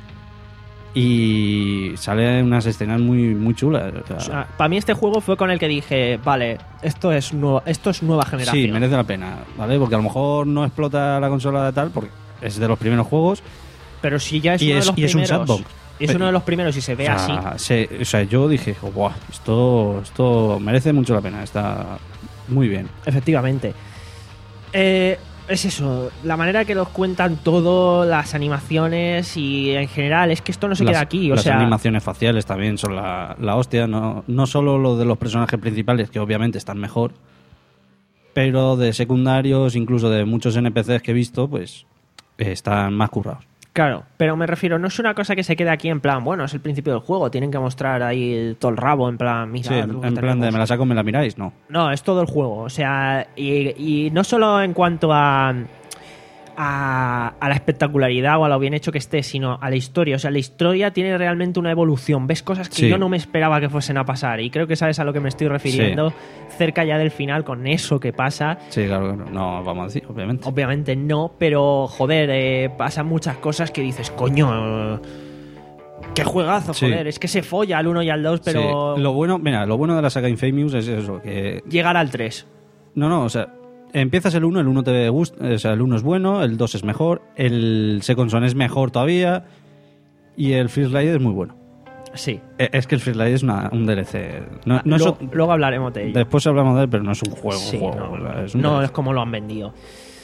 [SPEAKER 3] Y salen unas escenas muy, muy chulas. o sea,
[SPEAKER 2] O sea, para mí este juego fue con el que dije, vale, esto es, nuevo, esto es nueva generación.
[SPEAKER 3] Sí, merece la pena, ¿vale? Porque a lo mejor no explota la consola de tal, porque es de los primeros juegos.
[SPEAKER 2] Pero si ya es
[SPEAKER 3] Y
[SPEAKER 2] uno
[SPEAKER 3] es-
[SPEAKER 2] de los
[SPEAKER 3] y es un
[SPEAKER 2] primeros...
[SPEAKER 3] sandbox.
[SPEAKER 2] y es uno de los primeros y se ve
[SPEAKER 3] o
[SPEAKER 2] así.
[SPEAKER 3] sea, se- o sea, yo dije, oh, "Buah, esto, esto merece mucho la pena, está muy bien".
[SPEAKER 2] Efectivamente. Eh, es eso, la manera que los cuentan todo, las animaciones y en general, es que esto no se
[SPEAKER 3] las,
[SPEAKER 2] queda aquí. O
[SPEAKER 3] las
[SPEAKER 2] sea,
[SPEAKER 3] animaciones faciales también son la, la hostia, no, no solo lo de los personajes principales, que obviamente están mejor, pero de secundarios, incluso de muchos N P Cs que he visto, pues eh, están más currados.
[SPEAKER 2] claro, pero me refiero, no es una cosa que se quede aquí en plan, bueno, es el principio del juego, tienen que mostrar ahí todo el rabo, en plan, mira,
[SPEAKER 3] Sí, en,
[SPEAKER 2] lo que
[SPEAKER 3] en plan de
[SPEAKER 2] tenemos.
[SPEAKER 3] me la saco, me la miráis, no.
[SPEAKER 2] No, es todo el juego. O sea, y, y no solo en cuanto a, a, a la espectacularidad o a lo bien hecho que esté, sino a la historia. O sea, la historia tiene realmente una evolución. Ves cosas que
[SPEAKER 3] Sí.
[SPEAKER 2] yo no me esperaba que fuesen a pasar. Y creo que sabes a lo que me estoy refiriendo. Cerca ya del final, con eso que pasa.
[SPEAKER 3] Sí, claro, claro, no vamos a decir, obviamente.
[SPEAKER 2] Obviamente no, pero joder, eh, pasan muchas cosas que dices, coño. Qué juegazo,
[SPEAKER 3] Sí.
[SPEAKER 2] joder. Es que se folla al uno y al dos, pero...
[SPEAKER 3] Sí. Lo bueno, mira, lo bueno de la saga Infamous es eso, que...
[SPEAKER 2] Llegar al tres.
[SPEAKER 3] No, no, o sea, empiezas el uno, el uno te gusta, o sea, el uno es bueno, el dos es mejor, el Second Son es mejor todavía y el First Light es muy bueno.
[SPEAKER 2] Sí.
[SPEAKER 3] Eh, Es que el First Light es una, un D L C. No, no es
[SPEAKER 2] luego,
[SPEAKER 3] o-
[SPEAKER 2] luego hablaremos de ello.
[SPEAKER 3] Después hablamos de él, pero no es un juego.
[SPEAKER 2] Sí,
[SPEAKER 3] juego,
[SPEAKER 2] no,
[SPEAKER 3] o sea,
[SPEAKER 2] no,
[SPEAKER 3] es un
[SPEAKER 2] no
[SPEAKER 3] D L C.
[SPEAKER 2] es como lo han vendido.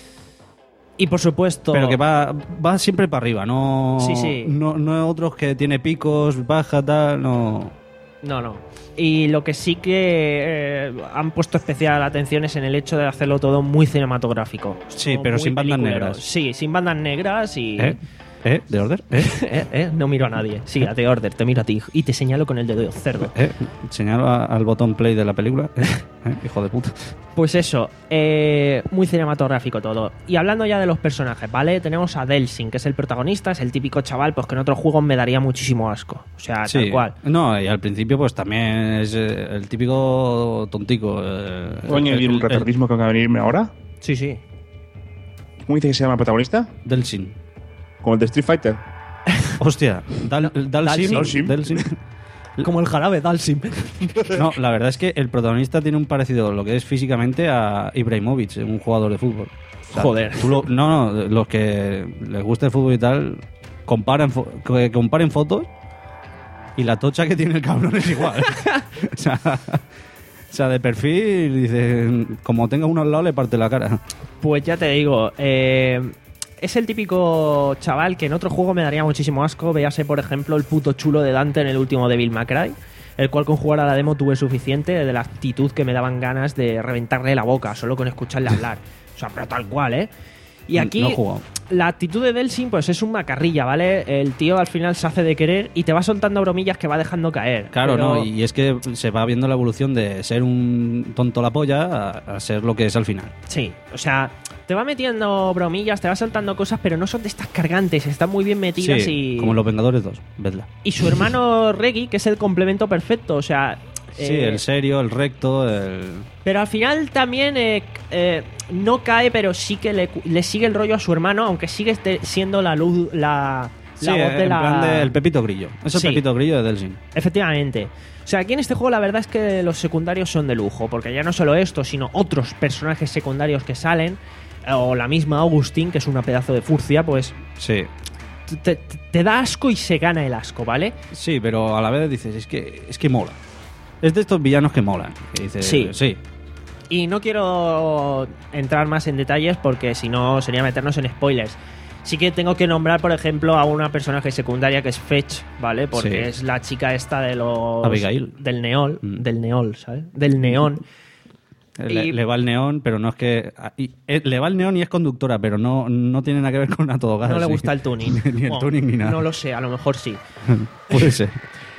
[SPEAKER 2] Y por supuesto...
[SPEAKER 3] Pero que va, va siempre para arriba, no,
[SPEAKER 2] Sí, sí.
[SPEAKER 3] no, no otros que tiene picos, baja, tal, no.
[SPEAKER 2] No, no. Y lo que sí que eh, han puesto especial atención es en el hecho de hacerlo todo muy cinematográfico.
[SPEAKER 3] Sí,
[SPEAKER 2] Como
[SPEAKER 3] pero
[SPEAKER 2] muy
[SPEAKER 3] sin bandas
[SPEAKER 2] peliculero.
[SPEAKER 3] negras.
[SPEAKER 2] Sí, sin bandas negras y...
[SPEAKER 3] ¿Eh? ¿Eh? ¿De Order? ¿Eh?
[SPEAKER 2] Eh, eh, no miro a nadie. Sí, a The Order, te miro a ti y te señalo con el dedo cerdo.
[SPEAKER 3] ¿Eh? Señalo a- al botón play de la película. ¿Eh? ¿Eh? Hijo de puta.
[SPEAKER 2] Pues eso, eh, muy cinematográfico todo. Y hablando ya de los personajes, ¿vale? Tenemos a Delsin, que es el protagonista, es el típico chaval, pues que en otros juegos me daría muchísimo asco. O sea,
[SPEAKER 3] Sí.
[SPEAKER 2] tal cual.
[SPEAKER 3] No, y al principio pues también es eh, el típico tontico. eh,
[SPEAKER 7] Coño,
[SPEAKER 3] el-
[SPEAKER 7] ¿y un
[SPEAKER 3] el-
[SPEAKER 7] retardismo que va a venirme ahora?
[SPEAKER 2] Sí, sí.
[SPEAKER 5] ¿Cómo dice que se llama el protagonista?
[SPEAKER 3] Delsin.
[SPEAKER 5] Como el de Street Fighter.
[SPEAKER 3] Hostia, Dal, Dalsim.
[SPEAKER 5] Dalsim.
[SPEAKER 3] Dalsim.
[SPEAKER 2] Como el jarabe Dalsim.
[SPEAKER 3] No, la verdad es que el protagonista tiene un parecido, lo que es físicamente, a Ibrahimovic, un jugador de fútbol. O sea,
[SPEAKER 2] Joder.
[SPEAKER 3] tú lo- no, no, los que les gusta el fútbol y tal, comparen, fo- que comparen fotos y la tocha que tiene el cabrón es igual. o, sea, o sea, de perfil, dice, como tenga uno al lado, le parte la cara.
[SPEAKER 2] Pues ya te digo, eh, es el típico chaval que en otro juego me daría muchísimo asco. Véase, por ejemplo, el puto chulo de Dante en el último Devil May Cry, el cual con jugar a la demo tuve suficiente de la actitud que me daban ganas de reventarle la boca solo con escucharle hablar. O sea, pero tal cual, ¿eh? Y aquí
[SPEAKER 3] No he jugado.
[SPEAKER 2] la actitud de Delsin pues es un macarrilla, ¿vale? El tío al final se hace de querer y te va soltando bromillas que va dejando caer.
[SPEAKER 3] Claro,
[SPEAKER 2] Pero-
[SPEAKER 3] no, y es que se va viendo la evolución de ser un tonto la polla a, a ser lo que es al final.
[SPEAKER 2] Sí, o sea, te va metiendo bromillas, te va soltando cosas, pero no son de estas cargantes, están muy bien metidas
[SPEAKER 3] Sí,
[SPEAKER 2] y...
[SPEAKER 3] como Los Vengadores dos, vedla.
[SPEAKER 2] Y su hermano Reggie, que es el complemento perfecto, o sea...
[SPEAKER 3] Sí,
[SPEAKER 2] eh,
[SPEAKER 3] el serio, el recto, el...
[SPEAKER 2] Pero al final también eh, eh, no cae, pero sí que le, le sigue el rollo a su hermano, aunque sigue este- siendo la luz, la,
[SPEAKER 3] Sí,
[SPEAKER 2] la voz de
[SPEAKER 3] en
[SPEAKER 2] la...
[SPEAKER 3] plan del Pepito Grillo. Es el
[SPEAKER 2] Sí.
[SPEAKER 3] Pepito Grillo de Delsin.
[SPEAKER 2] Efectivamente. O sea, aquí en este juego la verdad es que los secundarios son de lujo, porque ya no solo esto, sino otros personajes secundarios que salen, o la misma Augustine, que es una pedazo de furcia, pues
[SPEAKER 3] Sí.
[SPEAKER 2] te, te- te da asco y se gana el asco, ¿vale?
[SPEAKER 3] Sí, pero a la vez dices, es que, es que mola. Es de estos villanos que molan. Que dices,
[SPEAKER 2] Sí.
[SPEAKER 3] sí.
[SPEAKER 2] Y no quiero entrar más en detalles porque si no sería meternos en spoilers. Sí que tengo que nombrar, por ejemplo, a una personaje secundaria que es Fetch, ¿vale? Porque
[SPEAKER 3] Sí.
[SPEAKER 2] es la chica esta de los...
[SPEAKER 3] Abigail.
[SPEAKER 2] Del neol,
[SPEAKER 3] Mm.
[SPEAKER 2] del neol, ¿sabes? Del neón.
[SPEAKER 3] Le,
[SPEAKER 2] Y-
[SPEAKER 3] le va el neón, pero no es que... y- eh, le va el neón y es conductora, pero no, no tiene nada que ver con a todo gas.
[SPEAKER 2] No le
[SPEAKER 3] sí.
[SPEAKER 2] gusta el tuning.
[SPEAKER 3] ni el
[SPEAKER 2] Bueno,
[SPEAKER 3] tuning ni nada.
[SPEAKER 2] No lo sé, a lo mejor sí.
[SPEAKER 3] Puede ser.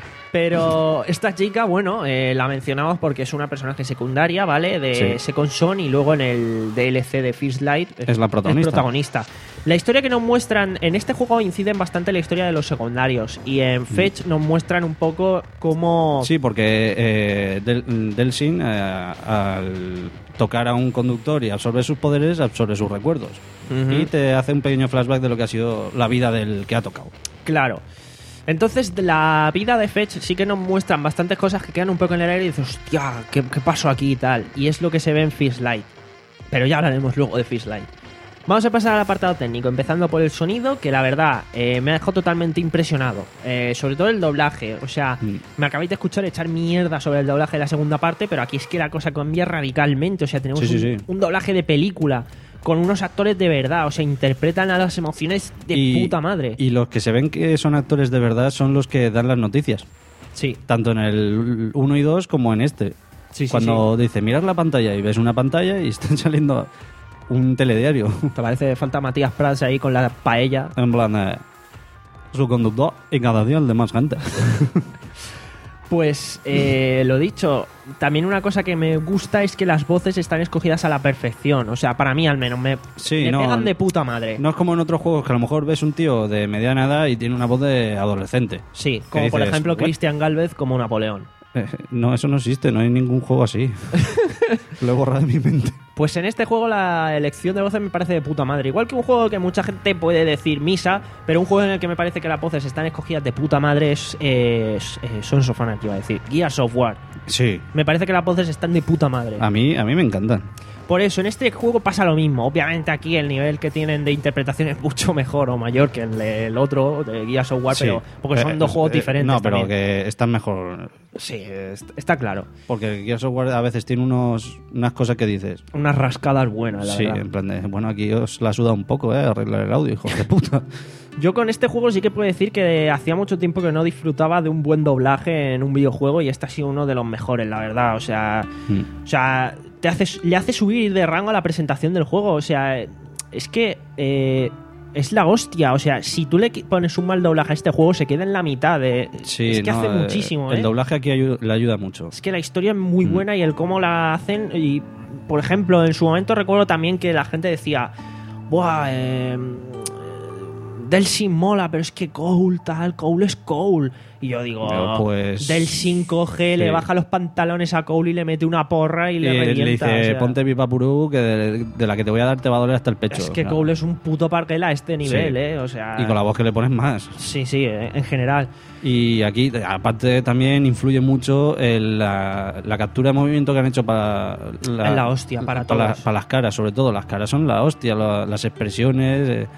[SPEAKER 2] Pero esta chica, bueno, eh, la mencionamos porque es una personaje secundaria, ¿vale? De
[SPEAKER 3] Sí.
[SPEAKER 2] Second Son y luego en el D L C de First Light
[SPEAKER 3] Es la protagonista.
[SPEAKER 2] protagonista. La historia que nos muestran en este juego inciden bastante en la historia de los secundarios y en Fetch nos muestran un poco cómo...
[SPEAKER 3] Mm. Sí, porque eh, Del- Delsin, eh, al tocar a un conductor y absorber sus poderes, absorbe sus recuerdos.
[SPEAKER 2] Ujú.
[SPEAKER 3] Y te hace un pequeño flashback de lo que ha sido la vida del que ha tocado.
[SPEAKER 2] Claro. Entonces, de la vida de Fetch sí que nos muestran bastantes cosas que quedan un poco en el aire y dices, hostia, ¿qué, qué pasó aquí y tal? Y es lo que se ve en First Light. Pero ya hablaremos luego de First Light. Vamos a pasar al apartado técnico, empezando por el sonido, que la verdad eh, me ha dejado totalmente impresionado. Eh, sobre todo el doblaje. O sea,
[SPEAKER 3] Mm.
[SPEAKER 2] me acabáis de escuchar echar mierda sobre el doblaje de la segunda parte, pero aquí es que la cosa cambia radicalmente. O sea, tenemos
[SPEAKER 3] Sí, sí,
[SPEAKER 2] un,
[SPEAKER 3] sí.
[SPEAKER 2] un doblaje de película con unos actores de verdad. O sea, interpretan a las emociones de
[SPEAKER 3] Y-
[SPEAKER 2] puta madre.
[SPEAKER 3] Y los que se ven que son actores de verdad son los que dan las noticias.
[SPEAKER 2] Sí.
[SPEAKER 3] Tanto en el uno y dos como en este.
[SPEAKER 2] Sí, sí,
[SPEAKER 3] Cuando dice, miras la pantalla y ves una pantalla y están saliendo un telediario.
[SPEAKER 2] Te parece falta Matías Prats ahí con la paella.
[SPEAKER 3] En plan, eh, su conductor y cada día el de más gente.
[SPEAKER 2] Pues eh, lo dicho, también una cosa que me gusta es que las voces están escogidas a la perfección. O sea, para mí al menos me,
[SPEAKER 3] Sí,
[SPEAKER 2] me
[SPEAKER 3] no,
[SPEAKER 2] pegan de puta madre.
[SPEAKER 3] No es como en otros juegos que a lo mejor ves un tío de mediana edad y tiene una voz de adolescente.
[SPEAKER 2] Sí,
[SPEAKER 3] ¿Qué
[SPEAKER 2] como por
[SPEAKER 3] dices?
[SPEAKER 2] ejemplo
[SPEAKER 3] ¿What?
[SPEAKER 2] Cristian Galvez como Napoleón.
[SPEAKER 3] Eh, no, eso no existe, no hay ningún juego así. Lo he borrado de mi mente.
[SPEAKER 2] Pues en este juego la elección de voces me parece de puta madre. Igual que un juego que mucha gente puede decir misa, pero un juego en el que me parece que las voces están escogidas de puta madre es, es, es Sons of Anarchy, iba a decir, Gears of War.
[SPEAKER 3] Sí.
[SPEAKER 2] Me parece que las voces están de puta madre.
[SPEAKER 3] A mí, a mí me encantan.
[SPEAKER 2] Por eso, en este juego pasa lo mismo. Obviamente aquí el nivel que tienen de interpretación es mucho mejor o mayor que el, el otro, de Gears of War,
[SPEAKER 3] Sí.
[SPEAKER 2] pero porque son
[SPEAKER 3] Eh,
[SPEAKER 2] dos juegos
[SPEAKER 3] eh,
[SPEAKER 2] diferentes
[SPEAKER 3] No, pero
[SPEAKER 2] también.
[SPEAKER 3] que están mejor.
[SPEAKER 2] Sí, es- está claro.
[SPEAKER 3] Porque Gears of War a veces tiene unos, unas cosas que dices.
[SPEAKER 2] Unas rascadas buenas, la
[SPEAKER 3] Sí,
[SPEAKER 2] verdad.
[SPEAKER 3] en plan de, bueno, aquí os la suda un poco, ¿eh? Arreglar el audio, hijos de puta.
[SPEAKER 2] Yo con este juego sí que puedo decir que hacía mucho tiempo que no disfrutaba de un buen doblaje en un videojuego y este ha sido uno de los mejores, la verdad. O sea,
[SPEAKER 3] Mm.
[SPEAKER 2] o sea te hace, le hace subir de rango a la presentación del juego. O sea, es que eh, es la hostia. O sea, si tú le qui- pones un mal doblaje a este juego, se queda en la mitad. De,
[SPEAKER 3] Sí,
[SPEAKER 2] es que
[SPEAKER 3] no,
[SPEAKER 2] hace
[SPEAKER 3] eh,
[SPEAKER 2] muchísimo,
[SPEAKER 3] El
[SPEAKER 2] ¿eh?
[SPEAKER 3] doblaje aquí ayu- le ayuda mucho.
[SPEAKER 2] Es que la historia es muy
[SPEAKER 3] Mm.
[SPEAKER 2] buena y el cómo la hacen. Y, por ejemplo, en su momento recuerdo también que la gente decía: Buah, eh, Delsin mola, pero es que Cole, tal, Cole es Cole. Y yo digo:
[SPEAKER 3] Pero, pues,
[SPEAKER 2] Delsin coge,
[SPEAKER 3] sí.
[SPEAKER 2] le baja los pantalones a Cole y le mete una porra y
[SPEAKER 3] Y
[SPEAKER 2] le
[SPEAKER 3] le,
[SPEAKER 2] revienta.
[SPEAKER 3] dice,
[SPEAKER 2] o sea,
[SPEAKER 3] ponte pipa purú, que de, de la que te voy a dar te va a doler hasta el pecho.
[SPEAKER 2] es que
[SPEAKER 3] O sea,
[SPEAKER 2] Cole es un puto parguela a este nivel,
[SPEAKER 3] Sí.
[SPEAKER 2] ¿eh? O sea,
[SPEAKER 3] Y con la voz que le pones más.
[SPEAKER 2] Sí, sí, eh, en general.
[SPEAKER 3] Y aquí, aparte, también influye mucho el- la, la captura de movimiento que han hecho para la,
[SPEAKER 2] Es la hostia, para
[SPEAKER 3] la-
[SPEAKER 2] todos.
[SPEAKER 3] para las caras, sobre todo. Las caras son la hostia, la- las expresiones. eh,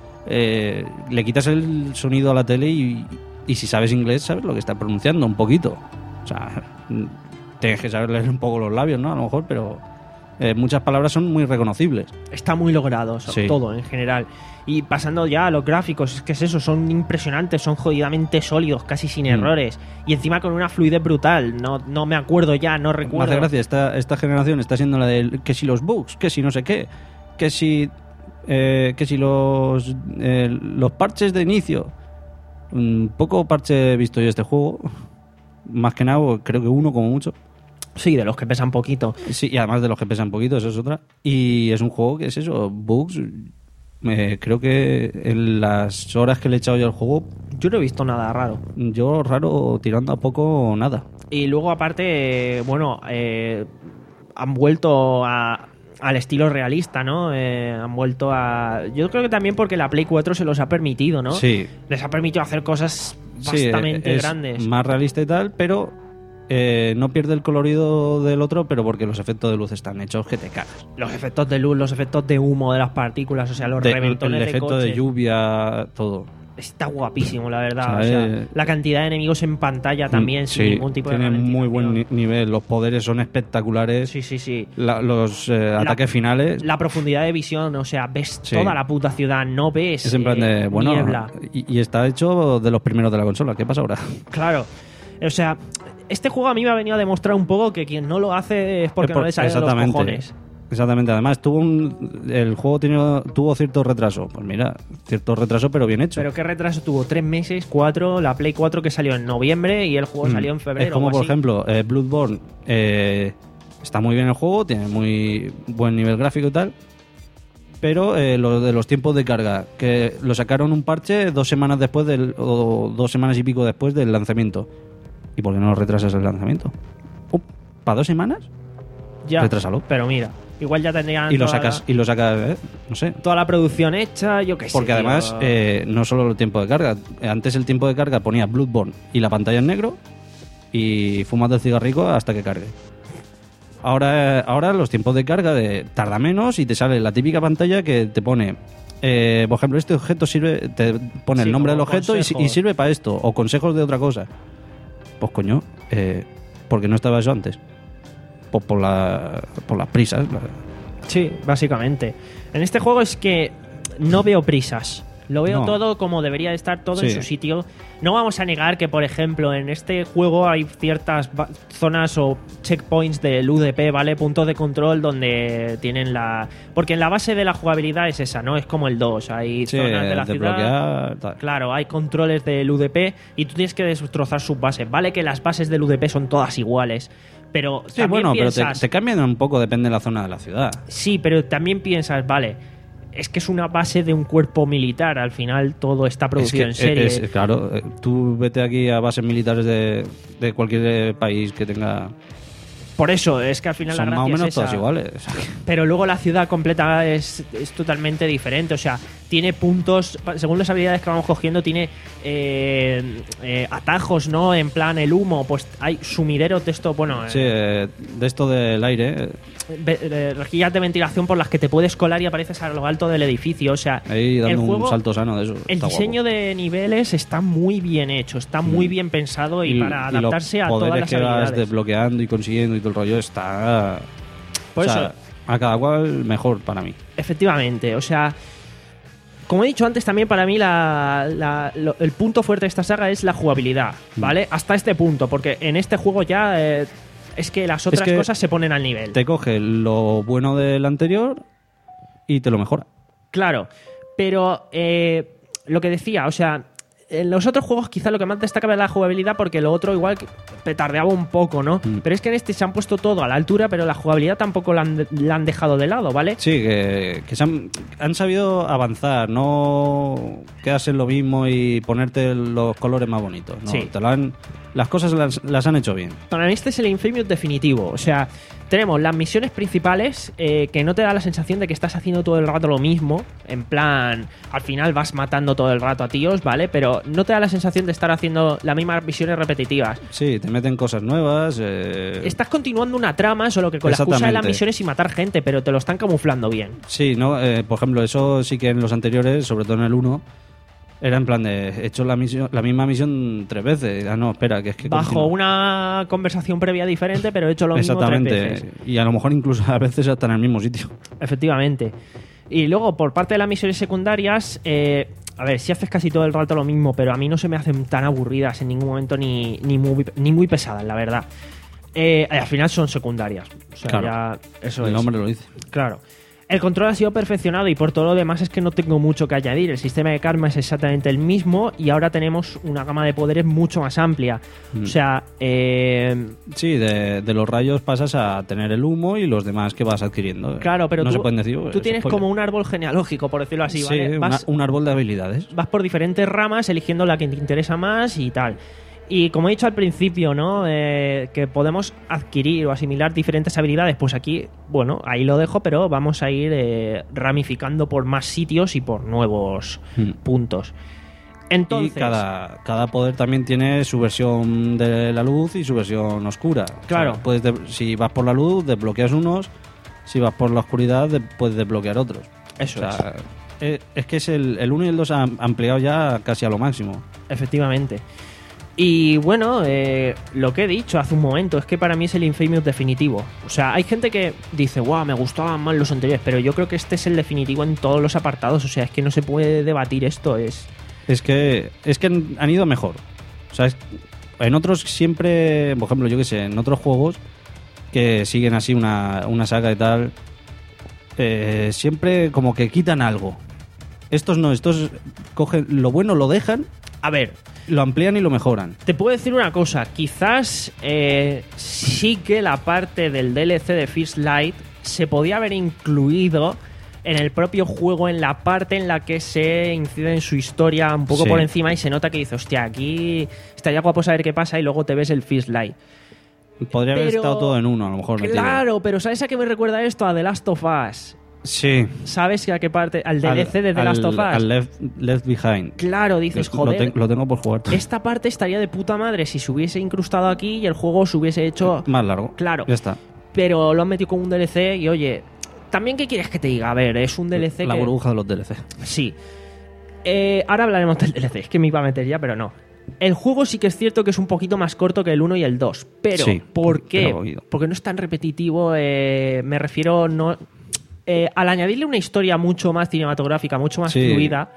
[SPEAKER 3] eh, le quitas el sonido a la tele y, y si sabes inglés, sabes lo que está pronunciando un poquito. O sea, tienes que saber leer un poco los labios, ¿no? A lo mejor, pero eh, muchas palabras son muy reconocibles.
[SPEAKER 2] Está muy logrado, so-
[SPEAKER 3] Sí.
[SPEAKER 2] todo en general. Y pasando ya a los gráficos, es que es eso, son impresionantes, son jodidamente sólidos, casi sin
[SPEAKER 3] Mm.
[SPEAKER 2] errores. Y encima con una fluidez brutal. No, no me acuerdo ya, no
[SPEAKER 3] Me
[SPEAKER 2] recuerdo.
[SPEAKER 3] hace gracia, esta, esta generación está siendo la de que si los bugs, que si no sé qué, que si eh, que si los eh, los parches de inicio. Un poco parche he visto yo este juego, más que nada creo que uno como mucho.
[SPEAKER 2] Sí, de los que pesan poquito.
[SPEAKER 3] Sí, y además de los que pesan poquito, eso es otra. Y es un juego que es eso, bugs. eh, creo que en las horas que le he echado yo al juego,
[SPEAKER 2] Yo no he visto nada raro.
[SPEAKER 3] yo raro tirando a poco nada.
[SPEAKER 2] Y luego aparte, eh, bueno, eh, han vuelto a, al estilo realista, ¿no? Eh, han vuelto a... Yo creo que también porque la Play cuatro se los ha permitido, ¿no?
[SPEAKER 3] Sí,
[SPEAKER 2] Les ha permitido hacer cosas
[SPEAKER 3] sí,
[SPEAKER 2] bastante
[SPEAKER 3] es
[SPEAKER 2] grandes.
[SPEAKER 3] más realista y tal, pero eh, no pierde el colorido del otro, pero porque los efectos de luz están hechos que te cagas.
[SPEAKER 2] Los efectos de luz, los efectos de humo de las partículas, o sea, los
[SPEAKER 3] De-
[SPEAKER 2] reventones
[SPEAKER 3] el
[SPEAKER 2] de
[SPEAKER 3] efecto
[SPEAKER 2] coche.
[SPEAKER 3] de lluvia, todo.
[SPEAKER 2] Está guapísimo, la verdad.
[SPEAKER 3] O
[SPEAKER 2] O
[SPEAKER 3] sea,
[SPEAKER 2] sea,
[SPEAKER 3] eh,
[SPEAKER 2] la cantidad de enemigos en pantalla también,
[SPEAKER 3] Mm,
[SPEAKER 2] sin
[SPEAKER 3] sí,
[SPEAKER 2] ningún tipo de
[SPEAKER 3] tiene muy buen
[SPEAKER 2] ralentización.
[SPEAKER 3] ni- nivel, los poderes son espectaculares,
[SPEAKER 2] Sí, sí, sí.
[SPEAKER 3] la- los eh, ataques finales.
[SPEAKER 2] La profundidad de visión, o sea, ves
[SPEAKER 3] Sí.
[SPEAKER 2] toda la puta ciudad, no ves
[SPEAKER 3] Es en plan de,
[SPEAKER 2] eh,
[SPEAKER 3] bueno,
[SPEAKER 2] niebla.
[SPEAKER 3] y, y está hecho de los primeros de la consola. ¿Qué pasa ahora?
[SPEAKER 2] Claro. O sea, este juego a mí me ha venido a demostrar un poco que quien no lo hace es porque
[SPEAKER 3] Es por-
[SPEAKER 2] no le sale de los cojones.
[SPEAKER 3] Exactamente. Además, tuvo un, el juego tiene, tuvo cierto retraso. Pues mira, cierto retraso, pero bien hecho.
[SPEAKER 2] Pero qué retraso tuvo, tres meses, cuatro, la Play cuatro que salió en noviembre y el juego
[SPEAKER 3] Mm.
[SPEAKER 2] salió en febrero.
[SPEAKER 3] Es como,
[SPEAKER 2] o
[SPEAKER 3] por
[SPEAKER 2] así.
[SPEAKER 3] ejemplo, eh, Bloodborne. eh, está muy bien el juego, tiene muy buen nivel gráfico y tal. Pero eh, lo de los tiempos de carga, que lo sacaron un parche dos semanas después del. O dos semanas y pico después del lanzamiento. ¿Y por qué no lo retrasas el lanzamiento? ¿Para dos semanas?
[SPEAKER 2] Ya,
[SPEAKER 3] retrásalo.
[SPEAKER 2] pero mira, igual ya tendrían
[SPEAKER 3] Y lo
[SPEAKER 2] toda
[SPEAKER 3] sacas,
[SPEAKER 2] la-
[SPEAKER 3] y lo sacas, eh, no sé.
[SPEAKER 2] toda la producción hecha, yo qué sé.
[SPEAKER 3] Porque
[SPEAKER 2] tío.
[SPEAKER 3] además, eh, no solo el tiempo de carga. Antes el tiempo de carga ponía Bloodborne y la pantalla en negro y fumas del cigarrico hasta que cargue. Ahora, ahora los tiempos de carga de, tarda menos y te sale la típica pantalla que te pone, eh, por ejemplo, este objeto sirve, te pone
[SPEAKER 2] Sí,
[SPEAKER 3] el nombre del
[SPEAKER 2] como
[SPEAKER 3] objeto y, si- y
[SPEAKER 2] consejos.
[SPEAKER 3] sirve para esto, o consejos de otra cosa. Pues coño, eh, porque no estaba eso antes. Pues por, la, por las prisas. la-
[SPEAKER 2] Sí, básicamente. En este juego es que no veo prisas. Lo veo
[SPEAKER 3] No.
[SPEAKER 2] todo como debería de estar todo en
[SPEAKER 3] Sí.
[SPEAKER 2] su sitio. No vamos a negar que, por ejemplo, en este juego hay ciertas ba- zonas o checkpoints del U D P, ¿vale? Puntos de control donde tienen la... Porque en la base de la jugabilidad es esa, ¿no? Es como el dos. Hay
[SPEAKER 3] Sí,
[SPEAKER 2] zonas de la ciudad...
[SPEAKER 3] desbloquear, tal.
[SPEAKER 2] Claro, hay controles del U D P y tú tienes que destrozar sus bases. Vale que las bases del U D P son todas iguales, pero
[SPEAKER 3] Sí,
[SPEAKER 2] también
[SPEAKER 3] bueno, pero
[SPEAKER 2] piensas...
[SPEAKER 3] te, te cambian un poco, depende de la zona de la ciudad.
[SPEAKER 2] Sí, pero también piensas, vale, es que es una base de un cuerpo militar. Al final todo está producido
[SPEAKER 3] Es
[SPEAKER 2] en
[SPEAKER 3] que,
[SPEAKER 2] serie.
[SPEAKER 3] es- es- claro, eh, tú vete aquí a bases militares de, de cualquier eh, país que tenga
[SPEAKER 2] por eso, es que al final
[SPEAKER 3] Son
[SPEAKER 2] la
[SPEAKER 3] más o
[SPEAKER 2] gracia
[SPEAKER 3] menos
[SPEAKER 2] es esa.
[SPEAKER 3] todas iguales.
[SPEAKER 2] Pero luego la ciudad completa es, es totalmente diferente. O sea, tiene puntos, según las habilidades que vamos cogiendo, tiene eh, eh, atajos, ¿no? En plan, el humo, pues hay sumideros de esto, bueno,
[SPEAKER 3] Sí,
[SPEAKER 2] eh,
[SPEAKER 3] eh, de esto del aire, eh,
[SPEAKER 2] ve- eh, rejillas de ventilación por las que te puedes colar y apareces a lo alto del edificio. O sea,
[SPEAKER 3] ahí
[SPEAKER 2] el
[SPEAKER 3] dando
[SPEAKER 2] juego,
[SPEAKER 3] un salto sano de eso.
[SPEAKER 2] el
[SPEAKER 3] está
[SPEAKER 2] diseño
[SPEAKER 3] guapo.
[SPEAKER 2] de niveles está muy bien hecho, está muy
[SPEAKER 3] Mm.
[SPEAKER 2] bien pensado y,
[SPEAKER 3] Y-
[SPEAKER 2] para
[SPEAKER 3] y los
[SPEAKER 2] adaptarse a todas
[SPEAKER 3] poderes
[SPEAKER 2] las
[SPEAKER 3] que vas
[SPEAKER 2] habilidades.
[SPEAKER 3] desbloqueando y consiguiendo y todo el rollo está...
[SPEAKER 2] Por
[SPEAKER 3] o sea,
[SPEAKER 2] eso-
[SPEAKER 3] a cada cual mejor para mí.
[SPEAKER 2] Efectivamente, o sea, como he dicho antes, también para mí la- la- lo- el punto fuerte de esta saga es la jugabilidad, ¿vale? Hasta este punto, porque en este juego ya eh, es que las otras
[SPEAKER 3] que
[SPEAKER 2] cosas se ponen al nivel.
[SPEAKER 3] Te coge lo bueno del anterior y te lo mejora.
[SPEAKER 2] Claro, pero eh, lo que decía, o sea, en los otros juegos quizá lo que más destacaba era la jugabilidad porque lo otro igual que petardeaba un poco, ¿no?
[SPEAKER 3] Mm.
[SPEAKER 2] Pero es que en este se han puesto todo a la altura, pero la jugabilidad tampoco la han, de- la han dejado de lado, ¿vale?
[SPEAKER 3] Sí, que, que se han, han sabido avanzar, no quedarse en lo mismo y ponerte los colores más bonitos. No,
[SPEAKER 2] Sí.
[SPEAKER 3] te lo han, las cosas las, las han hecho bien.
[SPEAKER 2] Para mí este es el Infamous definitivo. O sea, tenemos las misiones principales eh, que no te da la sensación de que estás haciendo todo el rato lo mismo. En plan, al final vas matando todo el rato a tíos, ¿vale? Pero no te da la sensación de estar haciendo las mismas misiones repetitivas.
[SPEAKER 3] Sí, te meten cosas nuevas. eh,
[SPEAKER 2] Estás continuando una trama, solo que con la excusa de las
[SPEAKER 3] Exactamente.
[SPEAKER 2] misiones y matar gente, pero te lo están camuflando bien.
[SPEAKER 3] Sí, ¿no? Eh, por ejemplo, eso sí que en los anteriores, sobre todo en el uno, era en plan de he hecho la, misión, la misma misión tres veces. Ah, no, espera, que es que
[SPEAKER 2] Bajo
[SPEAKER 3] continúa.
[SPEAKER 2] una conversación previa diferente, pero he hecho lo mismo tres
[SPEAKER 3] Exactamente.
[SPEAKER 2] veces.
[SPEAKER 3] Y a lo mejor incluso a veces hasta en el mismo sitio.
[SPEAKER 2] Efectivamente. Y luego, por parte de las misiones secundarias, eh, a ver, si haces casi todo el rato lo mismo, pero a mí no se me hacen tan aburridas en ningún momento ni, ni, muy, ni muy pesadas, la verdad. Eh, al final son secundarias. O sea,
[SPEAKER 3] Claro.
[SPEAKER 2] ya eso
[SPEAKER 3] El
[SPEAKER 2] es.
[SPEAKER 3] nombre lo dice.
[SPEAKER 2] Claro. El control ha sido perfeccionado y por todo lo demás es que no tengo mucho que añadir. El sistema de karma es exactamente el mismo y ahora tenemos una gama de poderes mucho más amplia.
[SPEAKER 3] Mm.
[SPEAKER 2] O sea, eh,
[SPEAKER 3] Sí, de, de los rayos pasas a tener el humo y los demás que vas adquiriendo.
[SPEAKER 2] claro, pero
[SPEAKER 3] no
[SPEAKER 2] tú,
[SPEAKER 3] se pueden decir.
[SPEAKER 2] tú
[SPEAKER 3] es
[SPEAKER 2] tienes
[SPEAKER 3] spoiler.
[SPEAKER 2] como un árbol genealógico, por decirlo así,
[SPEAKER 3] Sí,
[SPEAKER 2] ¿vale?
[SPEAKER 3] una-
[SPEAKER 2] Vas-
[SPEAKER 3] un árbol de habilidades.
[SPEAKER 2] vas por diferentes ramas eligiendo la que te interesa más y tal. Y como he dicho al principio, ¿no? Eh, que podemos adquirir o asimilar diferentes habilidades, pues aquí, bueno, ahí lo dejo, pero vamos a ir eh, ramificando por más sitios y por nuevos
[SPEAKER 3] Mm.
[SPEAKER 2] puntos. Entonces,
[SPEAKER 3] Y cada, cada poder también tiene su versión de la luz y su versión oscura.
[SPEAKER 2] Claro.
[SPEAKER 3] O sea, puedes de- si vas por la luz, desbloqueas unos. Si vas por la oscuridad, de- puedes desbloquear otros.
[SPEAKER 2] Eso
[SPEAKER 3] O sea, es. Es que es el, el uno y el dos han ampliado ya casi a lo máximo.
[SPEAKER 2] efectivamente. Y bueno, eh, lo que he dicho hace un momento es que para mí es el Infamous definitivo. O sea, hay gente que dice, wow, me gustaban más los anteriores, pero yo creo que este es el definitivo en todos los apartados. O sea, es que no se puede debatir esto. Es
[SPEAKER 3] Es que es que han han ido mejor. O sea, es- en otros siempre, por ejemplo, yo que sé, en otros juegos que siguen así una, una saga y tal, eh, siempre como que quitan algo. Estos no, estos cogen lo bueno, lo dejan,
[SPEAKER 2] A ver,
[SPEAKER 3] lo amplían y lo mejoran.
[SPEAKER 2] te puedo decir una cosa. Quizás eh, sí que la parte del D L C de First Light se podía haber incluido en el propio juego, en la parte en la que se incide en su historia un poco
[SPEAKER 3] Sí.
[SPEAKER 2] por encima y se nota que dice, hostia, aquí estaría guapo saber qué pasa y luego te ves el First Light.
[SPEAKER 3] Podría haber
[SPEAKER 2] Pero-
[SPEAKER 3] estado todo en uno, a lo mejor. metido.
[SPEAKER 2] Claro, pero ¿sabes a qué me recuerda esto? A The Last of Us.
[SPEAKER 3] Sí.
[SPEAKER 2] ¿Sabes a qué parte? Al D L C de The
[SPEAKER 3] Al-
[SPEAKER 2] Last of Us.
[SPEAKER 3] al Left, Left Behind.
[SPEAKER 2] Claro, dices,
[SPEAKER 3] lo,
[SPEAKER 2] joder,
[SPEAKER 3] te- lo tengo por jugar.
[SPEAKER 2] esta parte estaría de puta madre si se hubiese incrustado aquí y el juego se hubiese hecho...
[SPEAKER 3] Más largo.
[SPEAKER 2] Claro.
[SPEAKER 3] Ya está.
[SPEAKER 2] Pero lo han metido con un D L C y oye, también ¿qué quieres que te diga? A ver, es un D L C
[SPEAKER 3] La
[SPEAKER 2] que...
[SPEAKER 3] burbuja de los D L C.
[SPEAKER 2] Sí. Eh, ahora hablaremos del D L C, es que me iba a meter ya, pero no. El juego sí que es cierto que es un poquito más corto que el uno y el dos. Pero,
[SPEAKER 3] Sí,
[SPEAKER 2] ¿por qué?
[SPEAKER 3] pero oído.
[SPEAKER 2] Porque no es tan repetitivo, eh, me refiero... no eh, al añadirle una historia mucho más cinematográfica, mucho más
[SPEAKER 3] Sí.
[SPEAKER 2] fluida,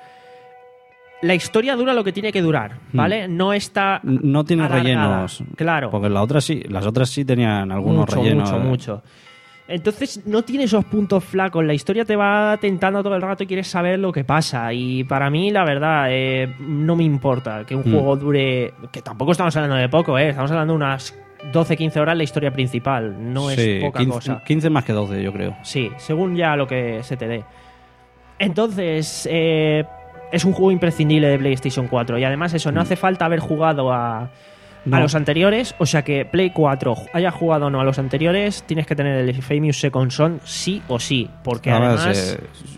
[SPEAKER 2] la historia dura lo que tiene que durar, ¿vale? No está...
[SPEAKER 3] No tiene
[SPEAKER 2] alargada.
[SPEAKER 3] rellenos.
[SPEAKER 2] Claro.
[SPEAKER 3] Porque la otra sí, las otras sí tenían algunos
[SPEAKER 2] mucho,
[SPEAKER 3] rellenos.
[SPEAKER 2] mucho,
[SPEAKER 3] eh.
[SPEAKER 2] mucho. Entonces no tiene esos puntos flacos. La historia te va tentando todo el rato y quieres saber lo que pasa. Y para mí, la verdad, eh, no me importa que un
[SPEAKER 3] Mm.
[SPEAKER 2] juego dure... Que tampoco estamos hablando de poco, ¿eh? Estamos hablando de unas doce quince horas la historia principal. No
[SPEAKER 3] Sí,
[SPEAKER 2] es poca
[SPEAKER 3] quince,
[SPEAKER 2] cosa.
[SPEAKER 3] quince más que doce, yo creo.
[SPEAKER 2] Sí, según ya lo que se te dé. Entonces, eh, es un juego imprescindible de PlayStation cuatro. Y además eso, no
[SPEAKER 3] Mm.
[SPEAKER 2] hace falta haber jugado a,
[SPEAKER 3] No.
[SPEAKER 2] a los anteriores, o sea que Play cuatro, haya jugado o no a los anteriores, tienes que tener el Infamous Second Son sí o sí, porque
[SPEAKER 3] Además,
[SPEAKER 2] además...
[SPEAKER 3] eh,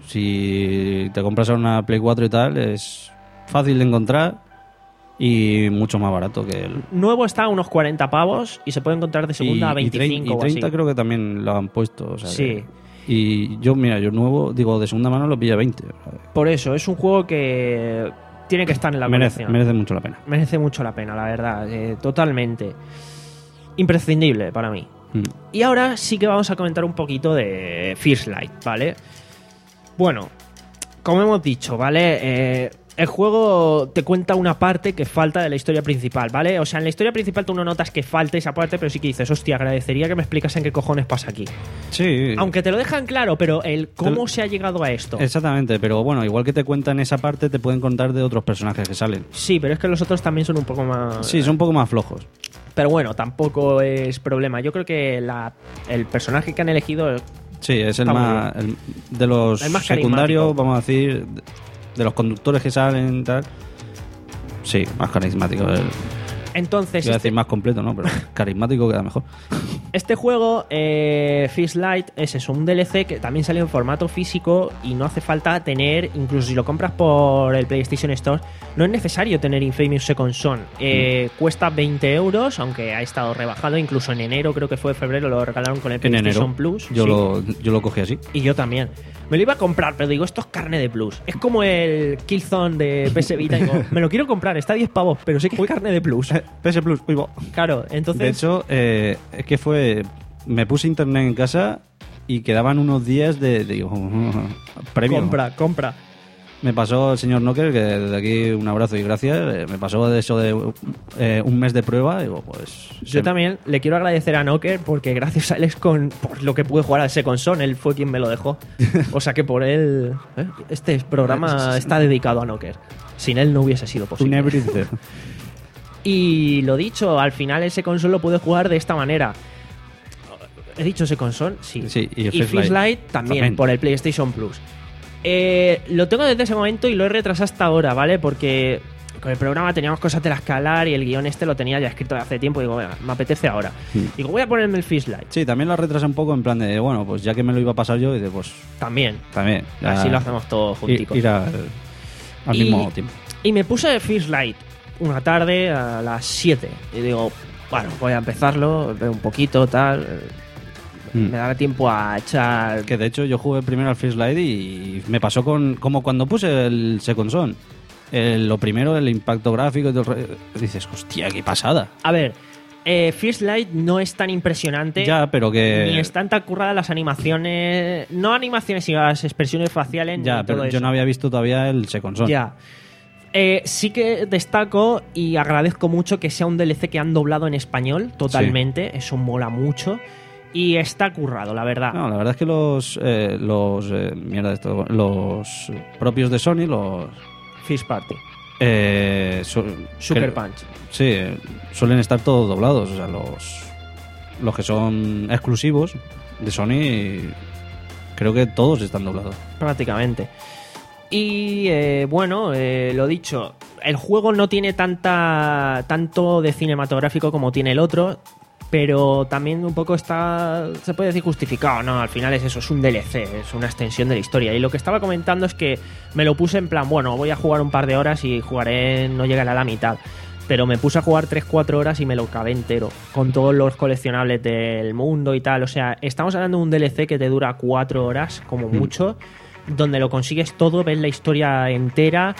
[SPEAKER 3] si te compras una Play cuatro y tal, es fácil de encontrar y mucho más barato que el...
[SPEAKER 2] Nuevo está a unos cuarenta pavos y se puede encontrar de segunda
[SPEAKER 3] y,
[SPEAKER 2] a veinticinco
[SPEAKER 3] y,
[SPEAKER 2] o
[SPEAKER 3] treinta
[SPEAKER 2] así.
[SPEAKER 3] creo que también lo han puesto. O sea
[SPEAKER 2] Sí.
[SPEAKER 3] que- y yo, mira, yo nuevo, digo, de segunda mano lo pilla veinte. O sea,
[SPEAKER 2] Por eso, es un juego que tiene que estar en la
[SPEAKER 3] merece,
[SPEAKER 2] colección.
[SPEAKER 3] merece mucho la pena.
[SPEAKER 2] Merece mucho la pena, la verdad. eh, totalmente. Imprescindible para mí.
[SPEAKER 3] Mm.
[SPEAKER 2] Y ahora sí que vamos a comentar un poquito de First Light, ¿vale? Bueno, como hemos dicho, ¿vale? Eh, el juego te cuenta una parte que falta de la historia principal, ¿vale? O sea, en la historia principal tú no notas que falte esa parte, pero sí que dices, hostia, agradecería que me explicasen qué cojones pasa aquí.
[SPEAKER 3] Sí.
[SPEAKER 2] Aunque te lo dejan claro, pero el cómo
[SPEAKER 3] Te-
[SPEAKER 2] se ha llegado a esto.
[SPEAKER 3] Exactamente, pero bueno, igual que te cuentan esa parte, te pueden contar de otros personajes que salen.
[SPEAKER 2] Sí, pero es que los otros también son un poco más...
[SPEAKER 3] Sí, son un poco más flojos.
[SPEAKER 2] Pero bueno, tampoco es problema. Yo creo que la, el personaje que han elegido...
[SPEAKER 3] Sí, es el
[SPEAKER 2] Está muy
[SPEAKER 3] más. el- de los
[SPEAKER 2] El más
[SPEAKER 3] secundarios,
[SPEAKER 2] carismático.
[SPEAKER 3] vamos a decir, de, de los conductores que salen y tal. Sí, más carismático. El,
[SPEAKER 2] Entonces,
[SPEAKER 3] iba a
[SPEAKER 2] este,
[SPEAKER 3] decir más completo, ¿no? Pero carismático queda mejor.
[SPEAKER 2] este juego, eh, First Light, es eso, un D L C que también sale en formato físico y no hace falta tener, incluso si lo compras por el PlayStation Store, no es necesario tener Infamous Second Son. Eh,
[SPEAKER 3] Mm.
[SPEAKER 2] Cuesta veinte euros, aunque ha estado rebajado, incluso en enero, creo que fue febrero, lo regalaron con el
[SPEAKER 3] En
[SPEAKER 2] PlayStation
[SPEAKER 3] enero.
[SPEAKER 2] Plus.
[SPEAKER 3] Yo,
[SPEAKER 2] sí.
[SPEAKER 3] lo, yo lo cogí así.
[SPEAKER 2] Y yo también. Me lo iba a comprar, pero digo, esto es carne de plus. Es como el Killzone de P S Vita. Digo, me lo quiero comprar, está a diez pavos, pero sé que fue carne de plus.
[SPEAKER 3] P S Plus, uy, va.
[SPEAKER 2] Claro, entonces...
[SPEAKER 3] De hecho, eh, es que fue. Me puse internet en casa y quedaban unos días de. de digo, premio.
[SPEAKER 2] compra, compra.
[SPEAKER 3] Me pasó el señor Knocker, que desde aquí un abrazo y gracias. eh, Me pasó de eso de eh, un mes de prueba. Y digo, pues.
[SPEAKER 2] Yo
[SPEAKER 3] se-
[SPEAKER 2] también le quiero agradecer a Knocker porque gracias a él es con, por lo que pude jugar al Second Son, él fue quien me lo dejó. O sea que por él... ¿eh? Este programa está dedicado a Knocker. Sin él no hubiese sido
[SPEAKER 3] Un
[SPEAKER 2] posible.
[SPEAKER 3] everything.
[SPEAKER 2] Y lo dicho, al final ese console lo pude jugar de esta manera. ¿He dicho ese console? Sí.
[SPEAKER 3] Sí, y
[SPEAKER 2] y
[SPEAKER 3] el First
[SPEAKER 2] First
[SPEAKER 3] Light
[SPEAKER 2] Light también,
[SPEAKER 3] también.
[SPEAKER 2] por el PlayStation Plus. Eh, lo tengo desde ese momento y lo he retrasado hasta ahora, ¿vale? Porque con el programa teníamos cosas de las que hablar y el guión este lo tenía ya escrito de hace tiempo. Y digo, venga, me apetece ahora. Digo, voy a ponerme el First Light.
[SPEAKER 3] Sí, también la retrasé un poco en plan de, bueno, pues ya que me lo iba a pasar yo, y de, pues
[SPEAKER 2] También.
[SPEAKER 3] también. ya
[SPEAKER 2] Así lo hacemos todos
[SPEAKER 3] ir,
[SPEAKER 2] junticos.
[SPEAKER 3] ir al, al
[SPEAKER 2] Y-
[SPEAKER 3] mismo tiempo.
[SPEAKER 2] Y me puse First Light una tarde a las siete. Y digo, bueno, voy a empezarlo, veo un poquito, tal.
[SPEAKER 3] Mm.
[SPEAKER 2] Me dará tiempo a echar.
[SPEAKER 3] Que de hecho yo jugué primero al First Light y me pasó con como cuando puse el Second Son. El- lo primero, el impacto gráfico y todo el rollo, dices, hostia, qué pasada.
[SPEAKER 2] A ver, eh, First Light no es tan impresionante.
[SPEAKER 3] Ya, pero que...
[SPEAKER 2] Ni están tan curradas las animaciones. No animaciones, sino las expresiones faciales.
[SPEAKER 3] Ya,
[SPEAKER 2] ni
[SPEAKER 3] pero
[SPEAKER 2] todo
[SPEAKER 3] yo
[SPEAKER 2] eso.
[SPEAKER 3] no había visto todavía el Second Son.
[SPEAKER 2] Ya. Eh, sí que destaco y agradezco mucho que sea un D L C que han doblado en español totalmente. Eso mola mucho. Y está currado, la verdad.
[SPEAKER 3] No, la verdad es que los... eh, los eh, mierda esto, los propios de Sony, los...
[SPEAKER 2] First Party.
[SPEAKER 3] Eh, su-
[SPEAKER 2] Sucker
[SPEAKER 3] que-
[SPEAKER 2] Punch.
[SPEAKER 3] Sí, eh, suelen estar todos doblados. O sea, los, los que son exclusivos de Sony, creo que todos están doblados.
[SPEAKER 2] Prácticamente. Y eh, bueno, eh, lo dicho, el juego no tiene tanta tanto de cinematográfico como tiene el otro, pero también un poco está, se puede decir justificado, ¿no? Al final es eso, es un D L C, es una extensión de la historia. Y lo que estaba comentando es que me lo puse en plan, bueno, voy a jugar un par de horas y jugaré, no llegaré a la mitad. Pero me puse a jugar tres cuatro horas y me lo acabé entero, con todos los coleccionables del mundo y tal. O sea, estamos hablando de un D L C que te dura cuatro horas, como mucho, donde lo consigues todo, ves la historia entera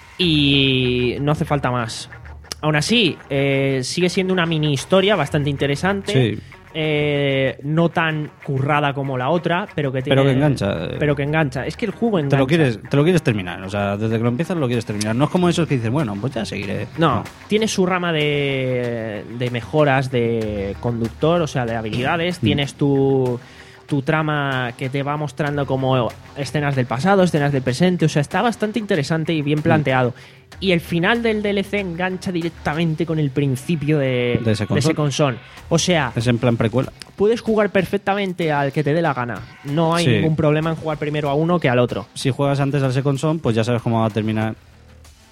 [SPEAKER 2] y no hace falta más. Aún así, eh, sigue siendo una mini historia bastante interesante.
[SPEAKER 3] Sí.
[SPEAKER 2] Eh, no tan currada como la otra, pero que tiene,
[SPEAKER 3] Pero que engancha.
[SPEAKER 2] Pero que engancha. Es que el juego engancha.
[SPEAKER 3] Te lo, quieres, te lo quieres terminar, o sea, desde que lo empiezas lo quieres terminar. No es como esos que dices, bueno, pues ya seguiré.
[SPEAKER 2] No, tiene su rama de, de mejoras de conductor, o sea, de habilidades.
[SPEAKER 3] Mm.
[SPEAKER 2] Tienes tu, tu trama que te va mostrando como escenas del pasado, escenas del presente. O sea, está bastante interesante y
[SPEAKER 3] Mm.
[SPEAKER 2] bien planteado. Y el final del D L C engancha directamente con el principio de,
[SPEAKER 3] De Second Son.
[SPEAKER 2] Second Son. O sea,
[SPEAKER 3] Es en plan precuela.
[SPEAKER 2] puedes jugar perfectamente al que te dé la gana. No hay
[SPEAKER 3] Sí.
[SPEAKER 2] ningún problema en jugar primero a uno que al otro.
[SPEAKER 3] Si juegas antes al Second Son, pues ya sabes cómo va a terminar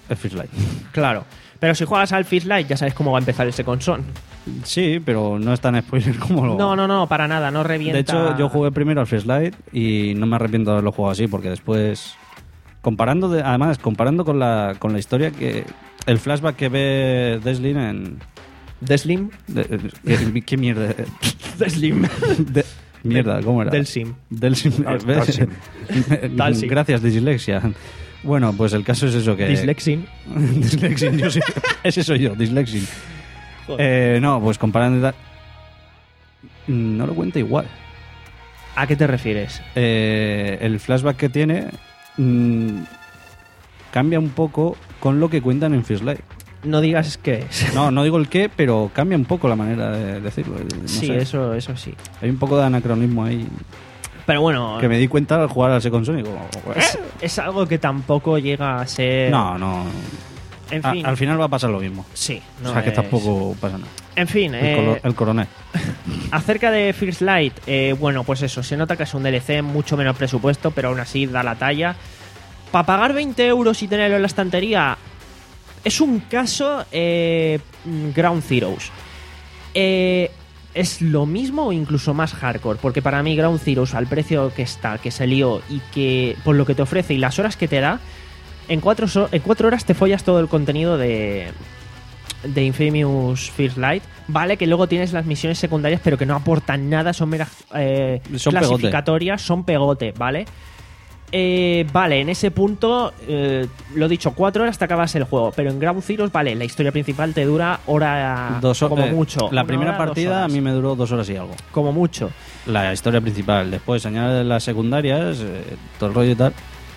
[SPEAKER 3] es First Light.
[SPEAKER 2] Claro. Pero si juegas al First Light ya sabes cómo va a empezar ese console.
[SPEAKER 3] Sí, pero no es tan spoiler como lo...
[SPEAKER 2] No, no, no, para nada, no revienta.
[SPEAKER 3] De hecho, yo jugué primero al First Light y no me arrepiento de haberlo jugado así, porque después, comparando, de, además, comparando con la, con la historia, que el flashback que ve Deslin en...
[SPEAKER 2] ¿Deslim?
[SPEAKER 3] de- ¿qué, qué mierda?
[SPEAKER 2] Deslim.
[SPEAKER 3] De- mierda, ¿cómo era?
[SPEAKER 2] Del Sim.
[SPEAKER 3] Del Sim.
[SPEAKER 5] Dal- Dalsim.
[SPEAKER 3] Gracias, Gracias, dislexia. Bueno, pues el caso es eso que...
[SPEAKER 2] Dislexin.
[SPEAKER 3] Dislexin, yo sí. Ese soy yo, Dislexin. Eh, no, pues comparando y tal, no lo cuenta igual.
[SPEAKER 2] ¿A qué te refieres?
[SPEAKER 3] Eh, el flashback que tiene mm, cambia un poco con lo que cuentan en First Light.
[SPEAKER 2] No digas qué es.
[SPEAKER 3] No, no digo el qué, pero cambia un poco la manera de decirlo. No
[SPEAKER 2] sí,
[SPEAKER 3] sé.
[SPEAKER 2] eso, eso sí.
[SPEAKER 3] Hay un poco de anacronismo ahí
[SPEAKER 2] Pero bueno,
[SPEAKER 3] que me di cuenta al jugar al Second Son y digo,
[SPEAKER 2] es, es algo que tampoco llega a ser...
[SPEAKER 3] no, no.
[SPEAKER 2] En
[SPEAKER 3] A-
[SPEAKER 2] fin.
[SPEAKER 3] al final va a pasar lo mismo.
[SPEAKER 2] Sí. No
[SPEAKER 3] o sea que
[SPEAKER 2] es-
[SPEAKER 3] tampoco pasa nada.
[SPEAKER 2] En fin,
[SPEAKER 3] El,
[SPEAKER 2] eh,
[SPEAKER 3] colo- el coronel.
[SPEAKER 2] acerca de First Light, eh, bueno, pues eso, se nota que es un D L C, mucho menos presupuesto, pero aún así da la talla. Para pagar veinte euros y tenerlo en la estantería, es un caso eh, Ground Zeroes. Eh, es lo mismo o incluso más hardcore, porque para mí Ground Zeroes, al precio que está, que salió y que por lo que te ofrece y las horas que te da, en cuatro, so- en cuatro horas te follas todo el contenido de, de Infamous First Light. Vale, que luego tienes las misiones secundarias, pero que no aportan nada, son meras eh,
[SPEAKER 3] Son
[SPEAKER 2] clasificatorias, son pegote, ¿vale? Eh, vale, en ese punto, eh, lo dicho, cuatro horas te acabas el juego, pero en Ground Zeroes, vale, la historia principal te dura hora,
[SPEAKER 3] Dos ho-
[SPEAKER 2] como
[SPEAKER 3] eh,
[SPEAKER 2] mucho.
[SPEAKER 3] La
[SPEAKER 2] Una
[SPEAKER 3] primera
[SPEAKER 2] hora, dos
[SPEAKER 3] partida a
[SPEAKER 2] horas.
[SPEAKER 3] mí me duró dos horas y algo.
[SPEAKER 2] Como mucho.
[SPEAKER 3] La historia principal. Después añade las secundarias, eh, todo el rollo y tal.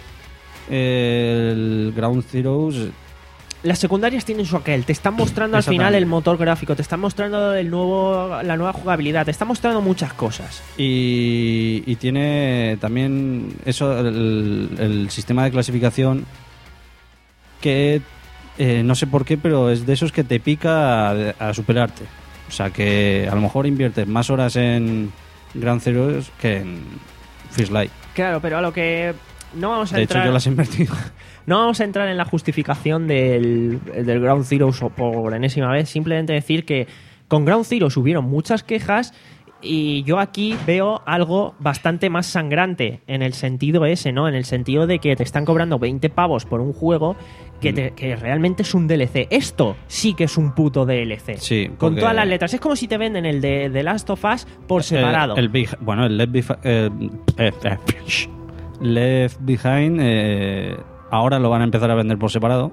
[SPEAKER 3] El Ground Zeroes.
[SPEAKER 2] Las secundarias tienen su aquel, te están mostrando al final
[SPEAKER 3] Exactamente.
[SPEAKER 2] el motor gráfico, te están mostrando el nuevo, la nueva jugabilidad, te están mostrando muchas cosas.
[SPEAKER 3] Y, y tiene también eso, el, el sistema de clasificación que eh, no sé por qué, pero es de esos que te pica a, a superarte. O sea que a lo mejor inviertes más horas en Ground Zeroes que en First Light.
[SPEAKER 2] Claro, pero a lo que no vamos a
[SPEAKER 3] De hecho,
[SPEAKER 2] entrar,
[SPEAKER 3] yo las he invertido.
[SPEAKER 2] no vamos a entrar en la justificación del, del Ground Zeroes o por enésima vez, simplemente decir que con Ground Zeroes hubieron muchas quejas y yo aquí veo algo bastante más sangrante en el sentido ese, ¿no? En el sentido de que te están cobrando veinte pavos por un juego que, te- que realmente es un D L C. Esto sí que es un puto D L C.
[SPEAKER 3] Sí,
[SPEAKER 2] Con
[SPEAKER 3] porque-
[SPEAKER 2] todas las letras. Es como si te venden el de The Last of Us por separado.
[SPEAKER 3] Eh, el Big- bueno, el Left, Behi- eh, eh, eh, Left Behind eh, ahora lo van a empezar a vender por separado.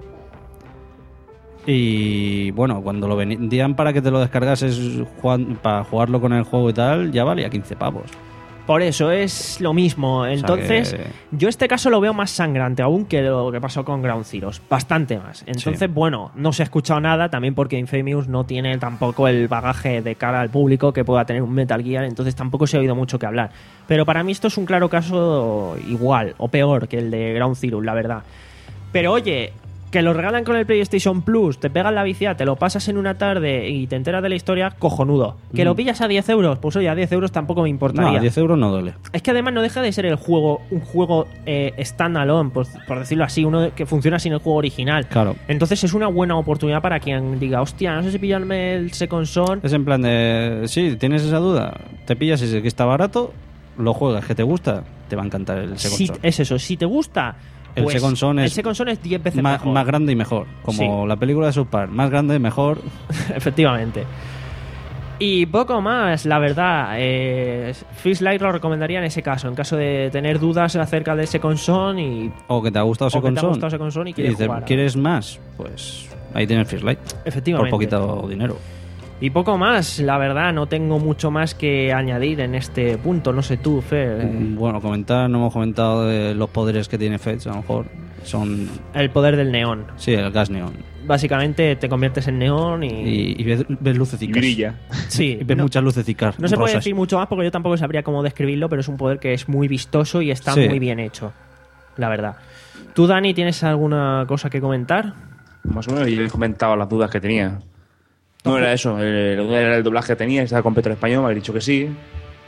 [SPEAKER 3] Y bueno, cuando lo vendían para que te lo descargases juan- para jugarlo con el juego y tal, ya valía quince pavos.
[SPEAKER 2] Por eso es lo mismo. Entonces,
[SPEAKER 3] que-
[SPEAKER 2] yo este caso lo veo más sangrante aún que lo que pasó con Ground Zeroes. Bastante más. Entonces,
[SPEAKER 3] Sí.
[SPEAKER 2] bueno, no se ha escuchado nada también porque Infamous no tiene tampoco el bagaje de cara al público que pueda tener un Metal Gear. Entonces, tampoco se ha oído mucho que hablar. Pero para mí esto es un claro caso igual o peor que el de Ground Zeroes, la verdad. Pero oye, que lo regalan con el PlayStation Plus, te pegan la vicia, te lo pasas en una tarde y te enteras de la historia, cojonudo. Que
[SPEAKER 3] Mm.
[SPEAKER 2] lo pillas a diez euros, pues oye, a diez euros tampoco me importaría.
[SPEAKER 3] No, diez euros no duele.
[SPEAKER 2] Es que además no deja de ser el juego, un juego eh, standalone, por, por decirlo así, uno que funciona sin el juego original.
[SPEAKER 3] Claro.
[SPEAKER 2] Entonces es una buena oportunidad para quien diga, hostia, no sé si pillarme el Second Son.
[SPEAKER 3] Es en plan de, sí, tienes esa duda, te pillas ese que está barato, lo juegas, que te gusta, te va a encantar el Second
[SPEAKER 2] Si-
[SPEAKER 3] Son.
[SPEAKER 2] es eso, si te gusta,
[SPEAKER 3] El
[SPEAKER 2] pues,
[SPEAKER 3] Second Son
[SPEAKER 2] el
[SPEAKER 3] es
[SPEAKER 2] Second Son es diez veces
[SPEAKER 3] Ma-
[SPEAKER 2] mejor.
[SPEAKER 3] más grande y mejor. Como la película de South Park, más grande, mejor.
[SPEAKER 2] Efectivamente. Y poco más, la verdad. Eh, First Light lo recomendaría en ese caso, en caso de tener dudas acerca de Second Son y
[SPEAKER 3] O que te ha gustado
[SPEAKER 2] o que
[SPEAKER 3] Second
[SPEAKER 2] te ha
[SPEAKER 3] Son.
[SPEAKER 2] gustado Second Son y
[SPEAKER 3] Y
[SPEAKER 2] quieres
[SPEAKER 3] dices,
[SPEAKER 2] jugar a-
[SPEAKER 3] ¿quieres más? Pues ahí tienes First Light. Por
[SPEAKER 2] Efectivamente.
[SPEAKER 3] poquito dinero.
[SPEAKER 2] Y poco más, la verdad, no tengo mucho más que añadir en este punto. No sé tú, Fer. eh,
[SPEAKER 3] Mm, Bueno, comentar, no hemos comentado de los poderes que tiene Fetch, a lo mejor son.
[SPEAKER 2] El poder del neón.
[SPEAKER 3] Sí, el gas neón.
[SPEAKER 2] Básicamente te conviertes en neón y.
[SPEAKER 3] Y, y ves, ves lucecicas.
[SPEAKER 7] Grilla.
[SPEAKER 2] sí,
[SPEAKER 3] Y ves
[SPEAKER 2] no,
[SPEAKER 3] muchas lucecicas.
[SPEAKER 2] no se puede
[SPEAKER 3] rosas.
[SPEAKER 2] decir mucho más porque yo tampoco sabría cómo describirlo, pero es un poder que es muy vistoso y está
[SPEAKER 3] Sí.
[SPEAKER 2] muy bien hecho. La verdad. ¿Tú, Dani, tienes alguna cosa que comentar?
[SPEAKER 5] Más o menos, yo he comentado las dudas que tenía. No era eso, el, era el doblaje que tenía, estaba con Petro Español, me habéis dicho que sí.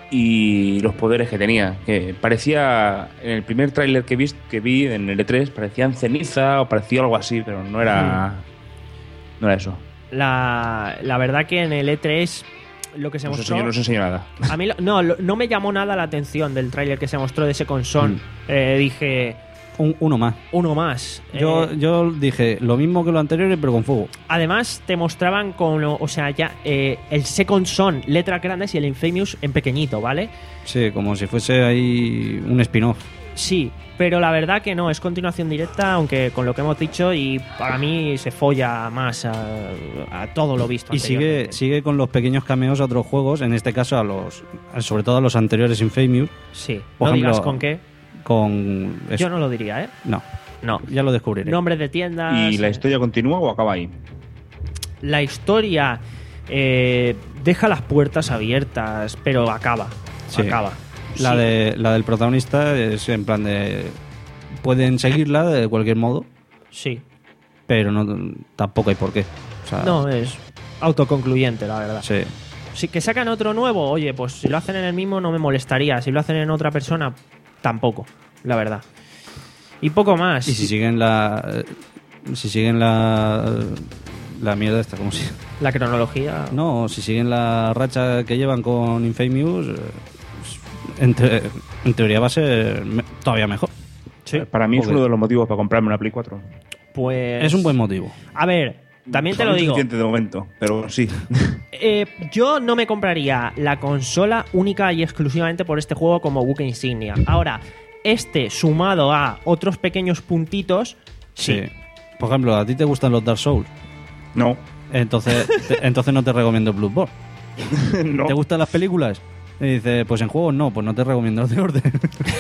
[SPEAKER 5] y los poderes que tenía. Que parecía, en el primer tráiler que vi, que vi en el E tres, parecían ceniza o parecía algo así, pero no era, no era eso.
[SPEAKER 2] La, la verdad que en el E tres lo que se
[SPEAKER 5] No se
[SPEAKER 2] mostró...
[SPEAKER 5] enseñó, no se enseñó nada.
[SPEAKER 2] A mí lo- no, lo- no me llamó nada la atención del tráiler que se mostró de ese console.
[SPEAKER 3] Mm.
[SPEAKER 2] Eh, dije,
[SPEAKER 3] Un- uno más.
[SPEAKER 2] uno más.
[SPEAKER 3] Yo,
[SPEAKER 2] Eh,
[SPEAKER 3] yo dije lo mismo que lo anterior, pero con fuego.
[SPEAKER 2] Además, te mostraban con, lo- o sea, ya eh, el Second Son, letras grandes, y el Infamous en pequeñito, ¿vale?
[SPEAKER 3] Sí, como si fuese ahí un spin-off.
[SPEAKER 2] Sí, pero la verdad que no, es continuación directa, aunque con lo que hemos dicho, y para mí se folla más a, a todo lo visto.
[SPEAKER 3] Y sigue,
[SPEAKER 2] anteriormente.
[SPEAKER 3] sigue con los pequeños cameos a otros juegos, en este caso a los, sobre todo a los anteriores Infamous,
[SPEAKER 2] Sí,
[SPEAKER 3] Por
[SPEAKER 2] no
[SPEAKER 3] ejemplo,
[SPEAKER 2] digas con qué.
[SPEAKER 3] con... eso.
[SPEAKER 2] Yo no lo diría, ¿eh?
[SPEAKER 3] No,
[SPEAKER 2] No.
[SPEAKER 3] ya lo descubriré.
[SPEAKER 2] Nombres de tiendas.
[SPEAKER 5] ¿Y la
[SPEAKER 2] eh,
[SPEAKER 5] historia continúa o acaba ahí?
[SPEAKER 2] La historia eh, deja las puertas abiertas, pero acaba.
[SPEAKER 3] Sí.
[SPEAKER 2] Acaba.
[SPEAKER 3] La,
[SPEAKER 2] Sí.
[SPEAKER 3] de, la del protagonista es en plan de... Pueden seguirla de cualquier modo,
[SPEAKER 2] Sí.
[SPEAKER 3] pero no tampoco hay por qué. O sea,
[SPEAKER 2] No, es autoconcluyente, la verdad.
[SPEAKER 3] sí.
[SPEAKER 2] Si que sacan otro nuevo, oye, pues si lo hacen en el mismo no me molestaría. Si lo hacen en otra persona, tampoco, la verdad. Y poco más.
[SPEAKER 3] Y si siguen la... Si siguen la... La mierda esta, ¿cómo se llama?
[SPEAKER 2] La cronología.
[SPEAKER 3] No, si siguen la racha que llevan con Infamous, eh, en, te- en teoría va a ser me- todavía mejor.
[SPEAKER 2] Sí.
[SPEAKER 5] Para mí es
[SPEAKER 3] Joder.
[SPEAKER 5] uno de los motivos para comprarme una Play cuatro.
[SPEAKER 2] Pues.
[SPEAKER 3] Es un buen motivo.
[SPEAKER 2] A ver, también te
[SPEAKER 5] Para
[SPEAKER 2] lo
[SPEAKER 5] mí es
[SPEAKER 2] digo.
[SPEAKER 5] suficiente de momento, pero sí.
[SPEAKER 2] Eh, yo no me compraría la consola única y exclusivamente por este juego como buque insignia. Ahora, este sumado a otros pequeños puntitos, sí.
[SPEAKER 3] Por ejemplo, ¿a ti te gustan los Dark Souls?
[SPEAKER 5] No.
[SPEAKER 3] Entonces, te- entonces no te recomiendo Bloodborne.
[SPEAKER 5] no.
[SPEAKER 3] ¿Te gustan las películas? Y dice, pues en juegos no, pues no te recomiendo los de orden.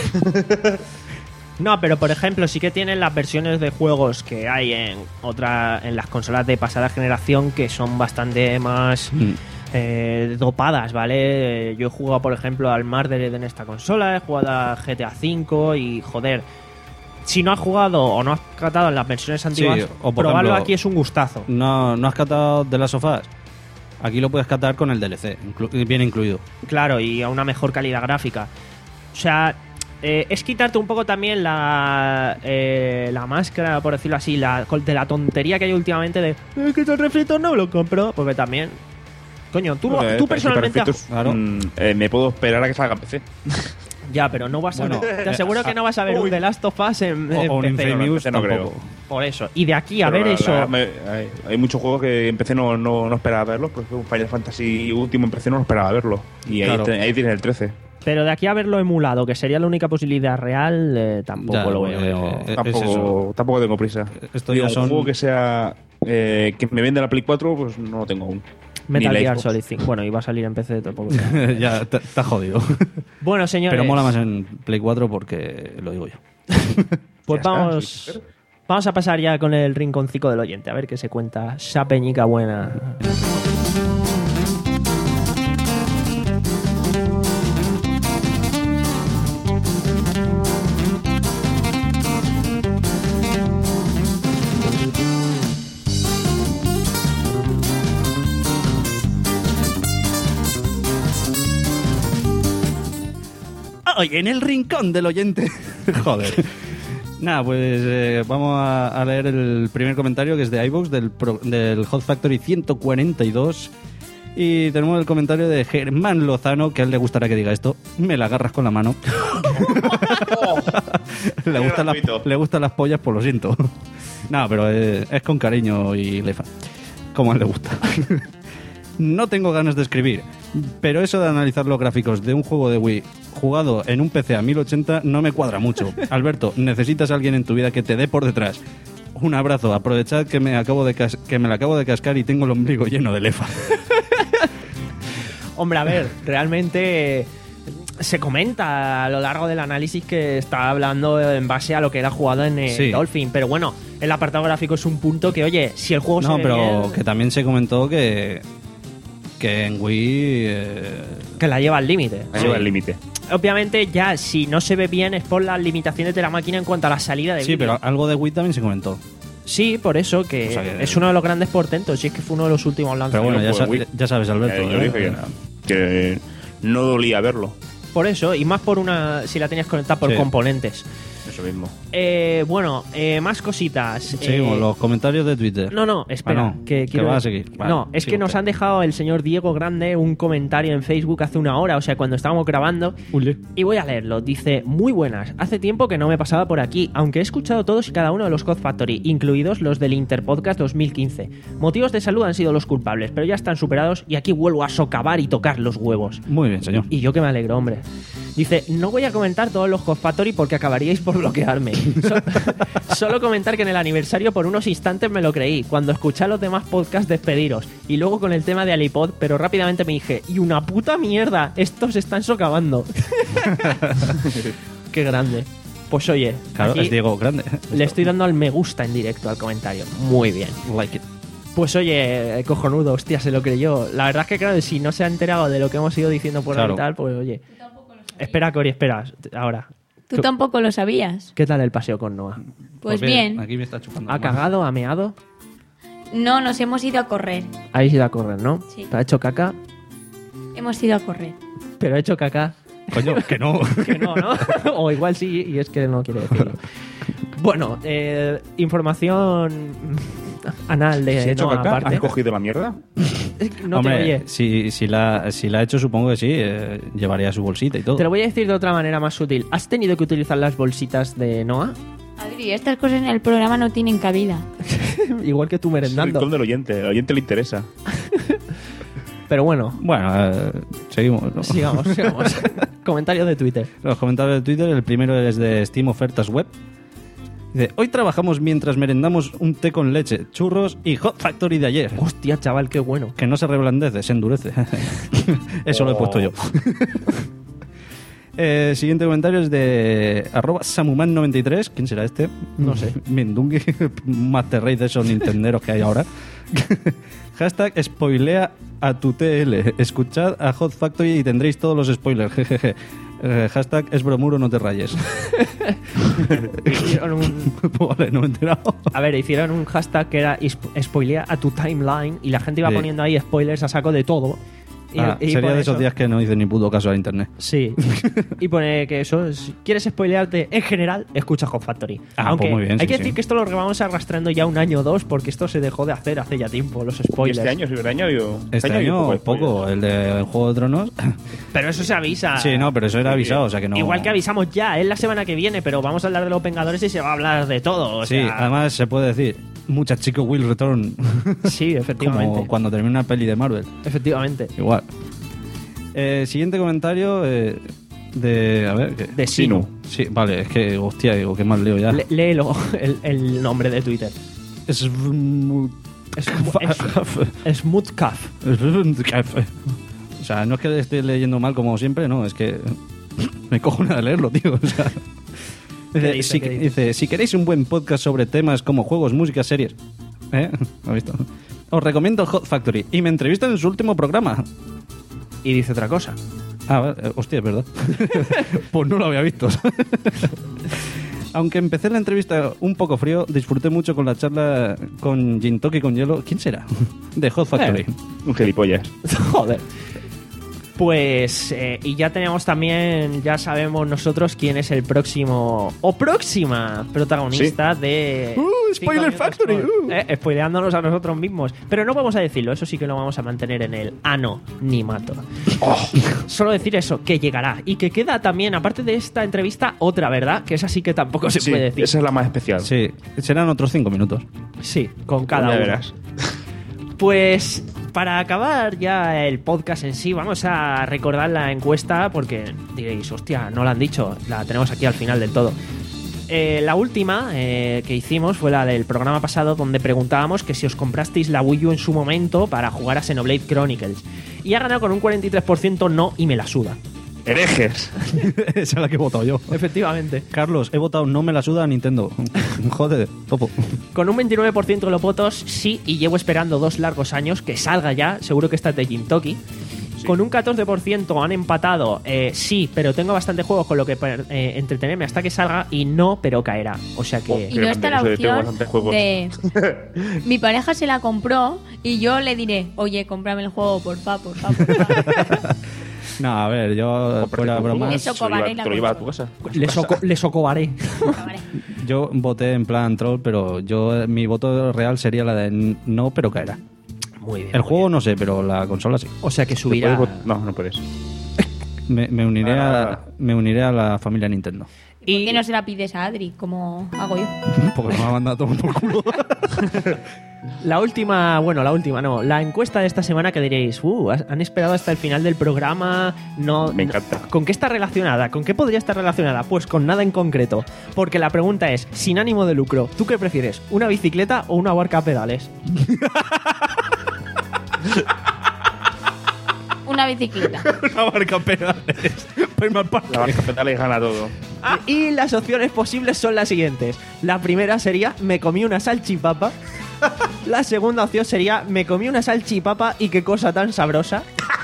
[SPEAKER 2] No, pero por ejemplo, sí que tienen las versiones de juegos que hay en otra, en las consolas de pasada generación que son bastante más
[SPEAKER 3] Mm.
[SPEAKER 2] eh, dopadas, ¿vale? Eh, Yo he jugado, por ejemplo, al Murdered en esta consola, he jugado a G T A cinco y, joder, si no has jugado o no has catado en las versiones antiguas,
[SPEAKER 3] Sí, o por
[SPEAKER 2] probarlo
[SPEAKER 3] ejemplo,
[SPEAKER 2] aquí es un gustazo.
[SPEAKER 3] ¿No, ¿No has catado de las sofás? Aquí lo puedes catar con el D L C, inclu- bien incluido.
[SPEAKER 2] Claro, y a una mejor calidad gráfica. O sea, eh, es quitarte un poco también la, eh, la máscara, por decirlo así, la, de la tontería que hay últimamente de "Eh, que estos refritos no me los compro", porque también... Coño, tú, lo-
[SPEAKER 5] Eh,
[SPEAKER 2] tú
[SPEAKER 5] pero es que
[SPEAKER 2] personalmente...
[SPEAKER 5] perfectos,
[SPEAKER 3] Claro.
[SPEAKER 5] mm, eh, me puedo esperar a que salga en P C.
[SPEAKER 2] Ya, pero no vas a...
[SPEAKER 3] Bueno,
[SPEAKER 2] te aseguro que no vas a ver un
[SPEAKER 5] uy.
[SPEAKER 2] The Last of Us en,
[SPEAKER 3] O,
[SPEAKER 2] en
[SPEAKER 3] o un
[SPEAKER 2] P C.
[SPEAKER 3] Infamous
[SPEAKER 5] no creo.
[SPEAKER 3] tampoco.
[SPEAKER 2] Por eso. Y de aquí a
[SPEAKER 5] Pero
[SPEAKER 2] ver
[SPEAKER 5] la-
[SPEAKER 2] eso...
[SPEAKER 5] la- me- hay, hay muchos juegos que en P C no, no, no esperaba verlos, porque un Final Fantasy último en P C no esperaba verlo. Y ahí,
[SPEAKER 3] Claro.
[SPEAKER 5] te- ahí tienes el trece.
[SPEAKER 2] Pero de aquí a verlo emulado, que sería la única posibilidad real, eh, tampoco
[SPEAKER 3] Ya,
[SPEAKER 2] lo
[SPEAKER 3] eh,
[SPEAKER 2] veo.
[SPEAKER 3] eh, es
[SPEAKER 5] Tampoco,
[SPEAKER 3] eso.
[SPEAKER 5] tampoco tengo prisa.
[SPEAKER 3] Esto
[SPEAKER 5] Digo,
[SPEAKER 3] ya son-
[SPEAKER 5] un juego que sea eh, que me venda la Play cuatro, pues no lo tengo aún.
[SPEAKER 2] Metal
[SPEAKER 5] Ni la
[SPEAKER 2] Gear
[SPEAKER 5] Xbox.
[SPEAKER 2] Solid cinco. Bueno, iba a salir en P C tampoco.
[SPEAKER 3] Ya, te- está jodido.
[SPEAKER 2] Bueno, señores.
[SPEAKER 3] Pero mola más en Play cuatro porque lo digo yo.
[SPEAKER 2] Pues
[SPEAKER 5] Ya está,
[SPEAKER 2] vamos, vamos a pasar ya con el rinconcico del oyente, a ver qué se cuenta esa peñica buena.
[SPEAKER 3] Hoy en el rincón del oyente. Joder. Nada, pues eh, vamos a, a leer el primer comentario que es de iVoox del, pro- del Hot Factory ciento cuarenta y dos. Y tenemos el comentario de Germán Lozano, que a él le gustará que diga esto. Me la agarras con la mano. le, gustan las,
[SPEAKER 5] gratuito.
[SPEAKER 3] le gustan las pollas, pues lo siento. No, pero es, es con cariño y lefa. Como a él le gusta. No tengo ganas de escribir, pero eso de analizar los gráficos de un juego de Wii jugado en un P C a mil ochenta no me cuadra mucho. Alberto, necesitas a alguien en tu vida que te dé por detrás. Un abrazo, aprovechad que me acabo de cas- que me la acabo de cascar y tengo el ombligo lleno de lefa.
[SPEAKER 2] Hombre, a ver, realmente se comenta a lo largo del análisis que está hablando en base a lo que era jugado en el
[SPEAKER 3] Sí.
[SPEAKER 2] Dolphin, pero bueno, el apartado gráfico es un punto que, oye, si el juego se
[SPEAKER 3] No,
[SPEAKER 2] ve
[SPEAKER 3] pero
[SPEAKER 2] bien,
[SPEAKER 3] que también se comentó que que en Wii eh,
[SPEAKER 2] que la lleva al límite.
[SPEAKER 5] Ahí lleva el límite.
[SPEAKER 2] Obviamente ya si no se ve bien es por las limitaciones de la máquina en cuanto a la salida de
[SPEAKER 3] sí,
[SPEAKER 2] vídeo.
[SPEAKER 3] pero algo de Wii también se comentó.
[SPEAKER 2] Sí, por eso, que,
[SPEAKER 3] O sea que-
[SPEAKER 2] es uno de los grandes portentos, y es que fue uno de los últimos
[SPEAKER 3] Pero
[SPEAKER 2] lanzamientos.
[SPEAKER 3] bueno, ya,
[SPEAKER 5] juego
[SPEAKER 3] sa-
[SPEAKER 5] de Wii.
[SPEAKER 3] ya sabes, Alberto.
[SPEAKER 5] Ya, yo
[SPEAKER 3] ¿eh?
[SPEAKER 5] dije que, que no dolía verlo.
[SPEAKER 2] Por eso, y más por una si la tenías conectada por
[SPEAKER 3] Sí.
[SPEAKER 2] componentes.
[SPEAKER 5] Eso mismo.
[SPEAKER 2] Eh, bueno, eh, más cositas.
[SPEAKER 3] Seguimos,
[SPEAKER 2] Eh,
[SPEAKER 3] los comentarios de Twitter.
[SPEAKER 2] No, no, espera.
[SPEAKER 3] Ah, no,
[SPEAKER 2] que,
[SPEAKER 3] que
[SPEAKER 2] quiero-
[SPEAKER 3] va a seguir. Vale,
[SPEAKER 2] no, es
[SPEAKER 3] sigo
[SPEAKER 2] que nos
[SPEAKER 3] usted.
[SPEAKER 2] han dejado el señor Diego Grande un comentario en Facebook hace una hora, o sea, cuando estábamos grabando.
[SPEAKER 3] Ule.
[SPEAKER 2] Y voy a leerlo. Dice, muy buenas. Hace tiempo que no me pasaba por aquí, aunque he escuchado todos y cada uno de los Code Factory, incluidos los del Interpodcast dos mil quince. Motivos de salud han sido los culpables, pero ya están superados y aquí vuelvo a socavar y tocar los huevos.
[SPEAKER 3] Muy bien, señor.
[SPEAKER 2] Y yo que me alegro, hombre. Dice, no voy a comentar todos los Code Factory porque acabaríais por bloquearme. So- solo comentar que en el aniversario por unos instantes me lo creí, cuando escuché a los demás podcasts despediros. Y luego con el tema de Alipod, pero rápidamente me dije, y una puta mierda, estos se están socavando. Qué grande. Pues oye,
[SPEAKER 3] Claro,
[SPEAKER 2] aquí
[SPEAKER 3] es Diego Grande.
[SPEAKER 2] le estoy dando al me gusta en directo al comentario. Muy bien.
[SPEAKER 3] Like it.
[SPEAKER 2] Pues oye, cojonudo, hostia, se lo creyó. La verdad es que, claro, si no se ha enterado de lo que hemos ido diciendo por ahí
[SPEAKER 3] Claro.
[SPEAKER 2] y tal, pues oye. Espera, Cori, espera. Ahora.
[SPEAKER 4] Tú
[SPEAKER 2] ¿Qué-
[SPEAKER 4] tampoco lo sabías.
[SPEAKER 2] ¿Qué tal el paseo con Noah?
[SPEAKER 4] Pues bien.
[SPEAKER 3] Aquí me está chupando.
[SPEAKER 2] ¿Ha
[SPEAKER 3] la mano.
[SPEAKER 2] cagado? ¿Ha meado?
[SPEAKER 4] No, nos hemos ido a correr.
[SPEAKER 2] Habéis ido a correr, ¿no?
[SPEAKER 4] Sí.
[SPEAKER 2] ¿Ha hecho caca?
[SPEAKER 4] Hemos ido a correr.
[SPEAKER 2] Pero ha hecho caca.
[SPEAKER 3] Coño, que no.
[SPEAKER 2] Que no, ¿no? O igual sí, y es que no quiere decirlo. Bueno, eh, información anal de
[SPEAKER 5] ¿Se ha hecho
[SPEAKER 2] Noah
[SPEAKER 5] caca?
[SPEAKER 2] aparte.
[SPEAKER 5] ¿Has cogido la mierda?
[SPEAKER 2] No
[SPEAKER 3] Hombre,
[SPEAKER 2] te oye.
[SPEAKER 3] si, si, la, si la ha hecho, supongo que sí. eh, llevaría su bolsita y todo.
[SPEAKER 2] Te lo voy a decir de otra manera más sutil. ¿Has tenido que utilizar las bolsitas de Noah?
[SPEAKER 4] Adri, estas cosas en el programa no tienen cabida.
[SPEAKER 2] Igual que tú
[SPEAKER 5] Es el
[SPEAKER 2] merendando.
[SPEAKER 5] rincón del oyente. Al oyente le interesa.
[SPEAKER 2] Pero bueno,
[SPEAKER 3] Bueno, eh, seguimos. ¿no?
[SPEAKER 2] sigamos, sigamos. Comentarios de Twitter.
[SPEAKER 3] Los comentarios de Twitter, el primero es de Steam Ofertas Web. Dice, hoy trabajamos mientras merendamos un té con leche, churros y Hot Factory de ayer.
[SPEAKER 2] Hostia, chaval, qué bueno.
[SPEAKER 3] Que no se reblandece, se endurece. Eso lo he puesto yo. Eh, siguiente comentario es de arroba Samuman noventa y tres. ¿Quién será este?
[SPEAKER 2] No sé.
[SPEAKER 3] Mindungi, Master Race de esos nintenderos que hay ahora. Hashtag spoilea a tu T L. Escuchad a Hot Factory y tendréis todos los spoilers. Jejeje. Eh, hashtag es bromuro, no te rayes.
[SPEAKER 2] Hicieron un-
[SPEAKER 3] Vale, no me he enterado.
[SPEAKER 2] a ver, hicieron un hashtag que era sp- spoilea a tu timeline y la gente iba
[SPEAKER 3] Sí.
[SPEAKER 2] poniendo ahí spoilers a saco de todo. Y,
[SPEAKER 3] Ah,
[SPEAKER 2] y
[SPEAKER 3] sería
[SPEAKER 2] por
[SPEAKER 3] de esos
[SPEAKER 2] eso-
[SPEAKER 3] días que no hice ni puto caso a internet.
[SPEAKER 2] Sí. Y pone que eso, si quieres spoilearte en general, escucha Hot Factory.
[SPEAKER 3] Ah,
[SPEAKER 2] Aunque
[SPEAKER 3] pues muy bien,
[SPEAKER 2] hay
[SPEAKER 3] sí,
[SPEAKER 2] que decir
[SPEAKER 3] sí.
[SPEAKER 2] que esto lo vamos arrastrando ya un año o dos porque esto se dejó de hacer hace ya tiempo, los
[SPEAKER 5] ¿Y
[SPEAKER 2] spoilers.
[SPEAKER 5] este año? ¿Sí, este año ha habido-
[SPEAKER 3] Este
[SPEAKER 5] ha habido
[SPEAKER 3] año
[SPEAKER 5] de spoilers.
[SPEAKER 3] poco, el de Juego de Tronos.
[SPEAKER 2] Pero eso se avisa.
[SPEAKER 3] Sí, no, pero eso era avisado, o sea que no.
[SPEAKER 2] Igual que avisamos ya, es la semana que viene, pero vamos a hablar de los Vengadores y se va a hablar de todo. O
[SPEAKER 3] Sí,
[SPEAKER 2] sea,
[SPEAKER 3] además se puede decir, muchas chicos will return.
[SPEAKER 2] sí, efectivamente.
[SPEAKER 3] Como cuando termina una peli de Marvel.
[SPEAKER 2] Efectivamente.
[SPEAKER 3] Igual. Eh, siguiente comentario eh, de. A ver. ¿qué?
[SPEAKER 2] De Sinu.
[SPEAKER 3] Sí, vale, es que, hostia, digo, qué mal leo ya.
[SPEAKER 2] Le- léelo, el, el nombre de Twitter.
[SPEAKER 3] Es. mu-
[SPEAKER 2] Es, es, Smoothcaf.
[SPEAKER 3] O sea, no es que esté leyendo mal como siempre, no, es que me cojo una de leerlo, tío. O sea,
[SPEAKER 2] ¿Qué
[SPEAKER 3] dice,
[SPEAKER 2] dice,
[SPEAKER 3] si,
[SPEAKER 2] qué dice?
[SPEAKER 3] dice, si queréis un buen podcast sobre temas como juegos, música, series, ¿eh? ¿Lo has visto? Os recomiendo Hot Factory y me entrevistan en su último programa.
[SPEAKER 2] Y dice otra cosa.
[SPEAKER 3] Ah, vale, eh, hostia, es verdad. Pues no lo había visto. Aunque empecé la entrevista un poco frío, disfruté mucho con la charla con Gin Toki con hielo. ¿Quién será? De Hot Factory.
[SPEAKER 2] Eh.
[SPEAKER 5] Un gilipollas.
[SPEAKER 2] Joder. Pues, eh, y ya tenemos también, ya sabemos nosotros quién es el próximo o próxima protagonista de.
[SPEAKER 3] Uh,
[SPEAKER 2] Cinco
[SPEAKER 3] Spoiler
[SPEAKER 2] Minutos
[SPEAKER 3] Factory,
[SPEAKER 2] Por-
[SPEAKER 3] uh.
[SPEAKER 2] Eh, spoileándonos a nosotros mismos. Pero no vamos a decirlo, eso sí que lo vamos a mantener en el anonimato. Solo decir eso, que llegará. Y que queda también, aparte de esta entrevista, otra, ¿verdad? Que esa sí que tampoco se
[SPEAKER 5] Sí,
[SPEAKER 2] puede decir.
[SPEAKER 5] esa es la más especial.
[SPEAKER 3] Sí, serán otros cinco minutos.
[SPEAKER 2] Sí, con cada
[SPEAKER 5] Ya
[SPEAKER 2] uno.
[SPEAKER 5] verás.
[SPEAKER 2] Pues para acabar ya el podcast en sí, vamos a recordar la encuesta porque diréis, hostia, no la han dicho, la tenemos aquí al final del todo. Eh, la última eh, que hicimos fue la del programa pasado donde preguntábamos que si os comprasteis la Wii U en su momento para jugar a Xenoblade Chronicles. Y ha ganado con un cuarenta y tres por ciento no y me la suda.
[SPEAKER 5] Herejes.
[SPEAKER 3] Esa es la que he votado yo.
[SPEAKER 2] Efectivamente.
[SPEAKER 3] Carlos, he votado no me la suda a Nintendo. Joder, topo.
[SPEAKER 2] Con un veintinueve por ciento de los votos sí, y llevo esperando dos largos años que salga ya, seguro que esta es de Jintoki. Con un catorce por ciento han empatado eh, sí, pero tengo bastante juegos con lo que eh, entretenerme hasta que salga, y no, pero caerá. O sea que...
[SPEAKER 4] Y no está la
[SPEAKER 5] Eso de tengo
[SPEAKER 4] opción
[SPEAKER 5] bastantes juegos.
[SPEAKER 4] de... Mi pareja se la compró y yo le diré, oye, cómprame el juego, porfa, porfa, porfa.
[SPEAKER 3] No, a ver, yo
[SPEAKER 5] Cómprate
[SPEAKER 3] fuera
[SPEAKER 5] tu juego.
[SPEAKER 3] bromas,
[SPEAKER 4] Eso
[SPEAKER 5] Se lo
[SPEAKER 4] cobaré
[SPEAKER 5] lleva-
[SPEAKER 4] la
[SPEAKER 5] te lo lleva a
[SPEAKER 4] cosa.
[SPEAKER 5] tu casa.
[SPEAKER 2] Le, soco- le socobaré.
[SPEAKER 4] Vale.
[SPEAKER 3] yo voté en plan troll, pero yo mi voto real sería la de no, pero caerá.
[SPEAKER 2] Muy bien.
[SPEAKER 3] El
[SPEAKER 2] muy
[SPEAKER 3] juego
[SPEAKER 2] bien.
[SPEAKER 3] no sé, pero la consola sí.
[SPEAKER 2] O sea que
[SPEAKER 5] ¿Te
[SPEAKER 2] subirá.
[SPEAKER 5] puedes vot- No, no puedes.
[SPEAKER 3] Me, me uniré
[SPEAKER 5] Nada,
[SPEAKER 3] a,
[SPEAKER 5] nada.
[SPEAKER 3] me uniré a la familia Nintendo.
[SPEAKER 4] ¿Por qué
[SPEAKER 2] Y
[SPEAKER 4] no se la pides a Adri, como hago yo?
[SPEAKER 3] Porque me ha mandado todo por culo.
[SPEAKER 2] la última, bueno, la última no, la encuesta de esta semana que diréis, uh, has- han esperado hasta el final del programa, no.
[SPEAKER 5] Me encanta.
[SPEAKER 2] ¿Con qué está relacionada? ¿Con qué podría estar relacionada? Pues con nada en concreto. Porque la pregunta es, sin ánimo de lucro, ¿tú qué prefieres? ¿Una bicicleta o una barca a pedales?
[SPEAKER 4] Una bicicleta.
[SPEAKER 3] Una barca a pedales. Pues mal parte.
[SPEAKER 5] La barca pedales gana todo.
[SPEAKER 2] Y las opciones posibles son las siguientes. La primera sería, me comí una salchipapa. La segunda opción sería, me comí una salchipapa y qué cosa tan sabrosa.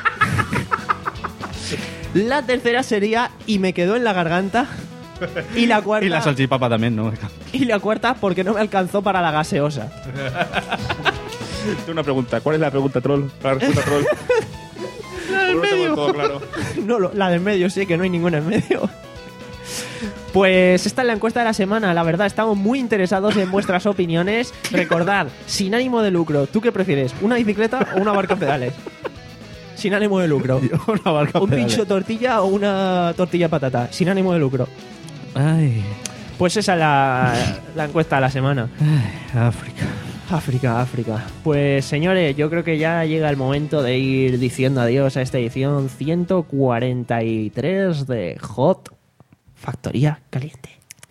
[SPEAKER 2] La tercera sería, y me quedó en la garganta. Y la cuarta,
[SPEAKER 3] Y la salchipapa también, ¿no?
[SPEAKER 2] y la cuarta porque no me alcanzó para la gaseosa.
[SPEAKER 5] Tengo una pregunta. ¿Cuál es la pregunta troll? La respuesta troll. No tengo todo claro.
[SPEAKER 2] No, lo- la del medio, sí, que no hay ninguna en medio. Pues esta es la encuesta de la semana, la verdad, estamos muy interesados en vuestras opiniones. Recordad, sin ánimo de lucro, ¿tú qué prefieres? ¿Una bicicleta o una barca a pedales? Sin ánimo de lucro.
[SPEAKER 3] Una barca a
[SPEAKER 2] ¿Un
[SPEAKER 3] pedales.
[SPEAKER 2] pincho de tortilla o una tortilla de patata? Sin ánimo de lucro.
[SPEAKER 3] Ay,
[SPEAKER 2] Pues esa es la, la encuesta de la semana.
[SPEAKER 3] ay, África.
[SPEAKER 2] África, África. Pues señores, yo creo que ya llega el momento de ir diciendo adiós a esta edición ciento cuarenta y tres de Hot Factoría Caliente.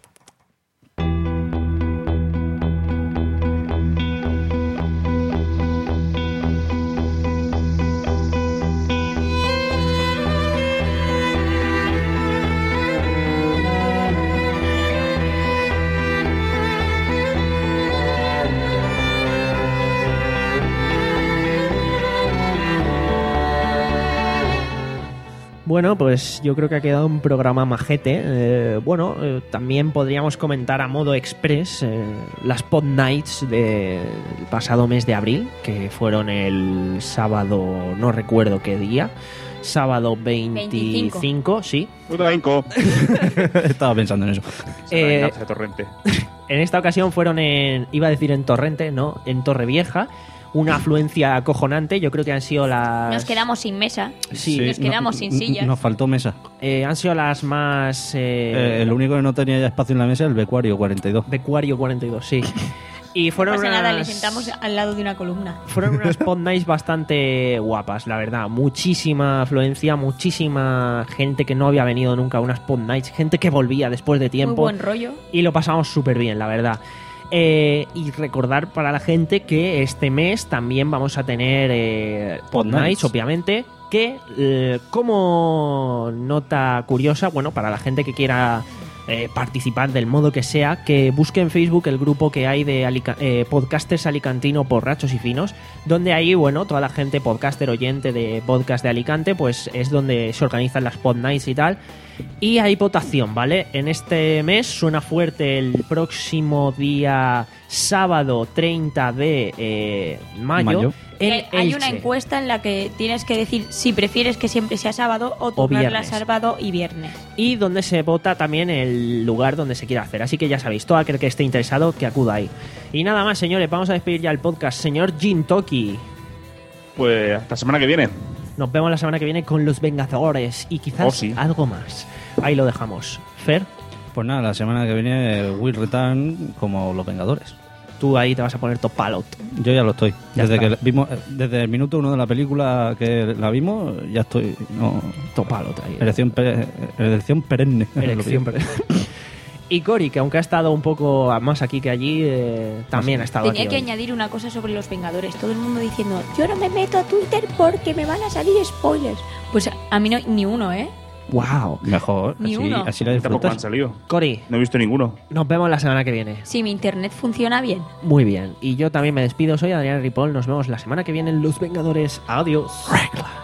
[SPEAKER 2] Bueno, pues yo creo que ha quedado un programa majete. Eh, bueno, eh, también podríamos comentar a modo express eh, las Pod Nights del pasado mes de abril, que fueron el sábado, no recuerdo qué día, sábado veinticinco,
[SPEAKER 4] veinticinco.
[SPEAKER 2] sí.
[SPEAKER 5] Puto Inco.
[SPEAKER 3] Estaba pensando en eso.
[SPEAKER 2] Eh,
[SPEAKER 5] de Torrente.
[SPEAKER 2] En esta ocasión fueron en, iba a decir en Torrente, no, en Torrevieja. Una afluencia acojonante, yo creo que han sido las...
[SPEAKER 4] Nos quedamos sin mesa.
[SPEAKER 2] Sí,
[SPEAKER 4] Nos quedamos sin sillas.
[SPEAKER 3] Nos faltó mesa.
[SPEAKER 2] eh, han sido las más... eh,
[SPEAKER 3] Eh, el único que no tenía ya espacio en la mesa es el Becuario cuarenta y dos.
[SPEAKER 2] Becuario cuarenta y dos, sí. Y
[SPEAKER 4] No
[SPEAKER 2] fueron
[SPEAKER 4] pasa nada, le
[SPEAKER 2] unas-
[SPEAKER 4] sentamos al lado de una columna.
[SPEAKER 2] Fueron unas Pod Nights bastante guapas, la verdad. Muchísima afluencia, muchísima gente que no había venido nunca a unas Pod Nights, gente que volvía después de
[SPEAKER 4] Muy
[SPEAKER 2] tiempo.
[SPEAKER 4] buen rollo.
[SPEAKER 2] Y lo pasamos súper bien, la verdad. Eh, y recordar para la gente que este mes también vamos a tener eh, Pod
[SPEAKER 3] Pod
[SPEAKER 2] Nights,
[SPEAKER 3] Nights.
[SPEAKER 2] obviamente. Que, eh, como nota curiosa, bueno, para la gente que quiera eh, participar del modo que sea, que busque en Facebook el grupo que hay de Alica- eh, podcasters alicantino borrachos y finos, donde ahí, bueno, toda la gente podcaster oyente de podcast de Alicante, pues es donde se organizan las Pod Nights y tal. Y hay votación, ¿vale? En este mes suena fuerte el próximo día sábado treinta de eh, mayo,
[SPEAKER 3] Mayo.
[SPEAKER 2] en
[SPEAKER 4] Eh, hay una
[SPEAKER 2] Elche.
[SPEAKER 4] encuesta en la que tienes que decir si prefieres que siempre sea sábado o turnarla
[SPEAKER 2] viernes.
[SPEAKER 4] sábado y viernes.
[SPEAKER 2] Y donde se vota también el lugar donde se quiera hacer. Así que ya sabéis, todo aquel que esté interesado que acuda ahí. Y nada más, señores, vamos a despedir ya el podcast. Señor Jin Toki,
[SPEAKER 5] Pues hasta la semana que viene.
[SPEAKER 2] nos vemos la semana que viene con los Vengadores y quizás
[SPEAKER 5] Oh, sí.
[SPEAKER 2] algo más. Ahí lo dejamos. Fer,
[SPEAKER 3] Pues nada, la semana que viene Will Return como Los Vengadores.
[SPEAKER 2] tú ahí te vas a poner top palot.
[SPEAKER 3] Yo ya lo estoy.
[SPEAKER 2] Ya
[SPEAKER 3] Desde
[SPEAKER 2] está.
[SPEAKER 3] que vimos, desde el minuto uno de la película que la vimos, ya estoy. No,
[SPEAKER 2] Top palot ahí.
[SPEAKER 3] elección, pere- elección perenne.
[SPEAKER 2] Elección. Y Cory, que aunque ha estado un poco más aquí que allí, eh, también ha estado
[SPEAKER 4] Tenía
[SPEAKER 2] aquí
[SPEAKER 4] que
[SPEAKER 2] hoy.
[SPEAKER 4] añadir una cosa sobre los Vengadores. Todo el mundo diciendo, yo no me meto a Twitter porque me van a salir spoilers. Pues a mí no, ni uno, ¿eh?
[SPEAKER 2] ¡Wow!
[SPEAKER 3] Mejor,
[SPEAKER 4] Ni
[SPEAKER 3] así,
[SPEAKER 4] uno.
[SPEAKER 3] así la
[SPEAKER 5] Tampoco han
[SPEAKER 3] disfrutas.
[SPEAKER 5] salido.
[SPEAKER 2] Cory,
[SPEAKER 5] No he visto ninguno.
[SPEAKER 2] nos vemos la semana que viene.
[SPEAKER 4] Si mi internet funciona bien.
[SPEAKER 2] Muy bien. Y yo también me despido. Soy Adrián Ripoll. Nos vemos la semana que viene en Los Vengadores. Adiós. Regla.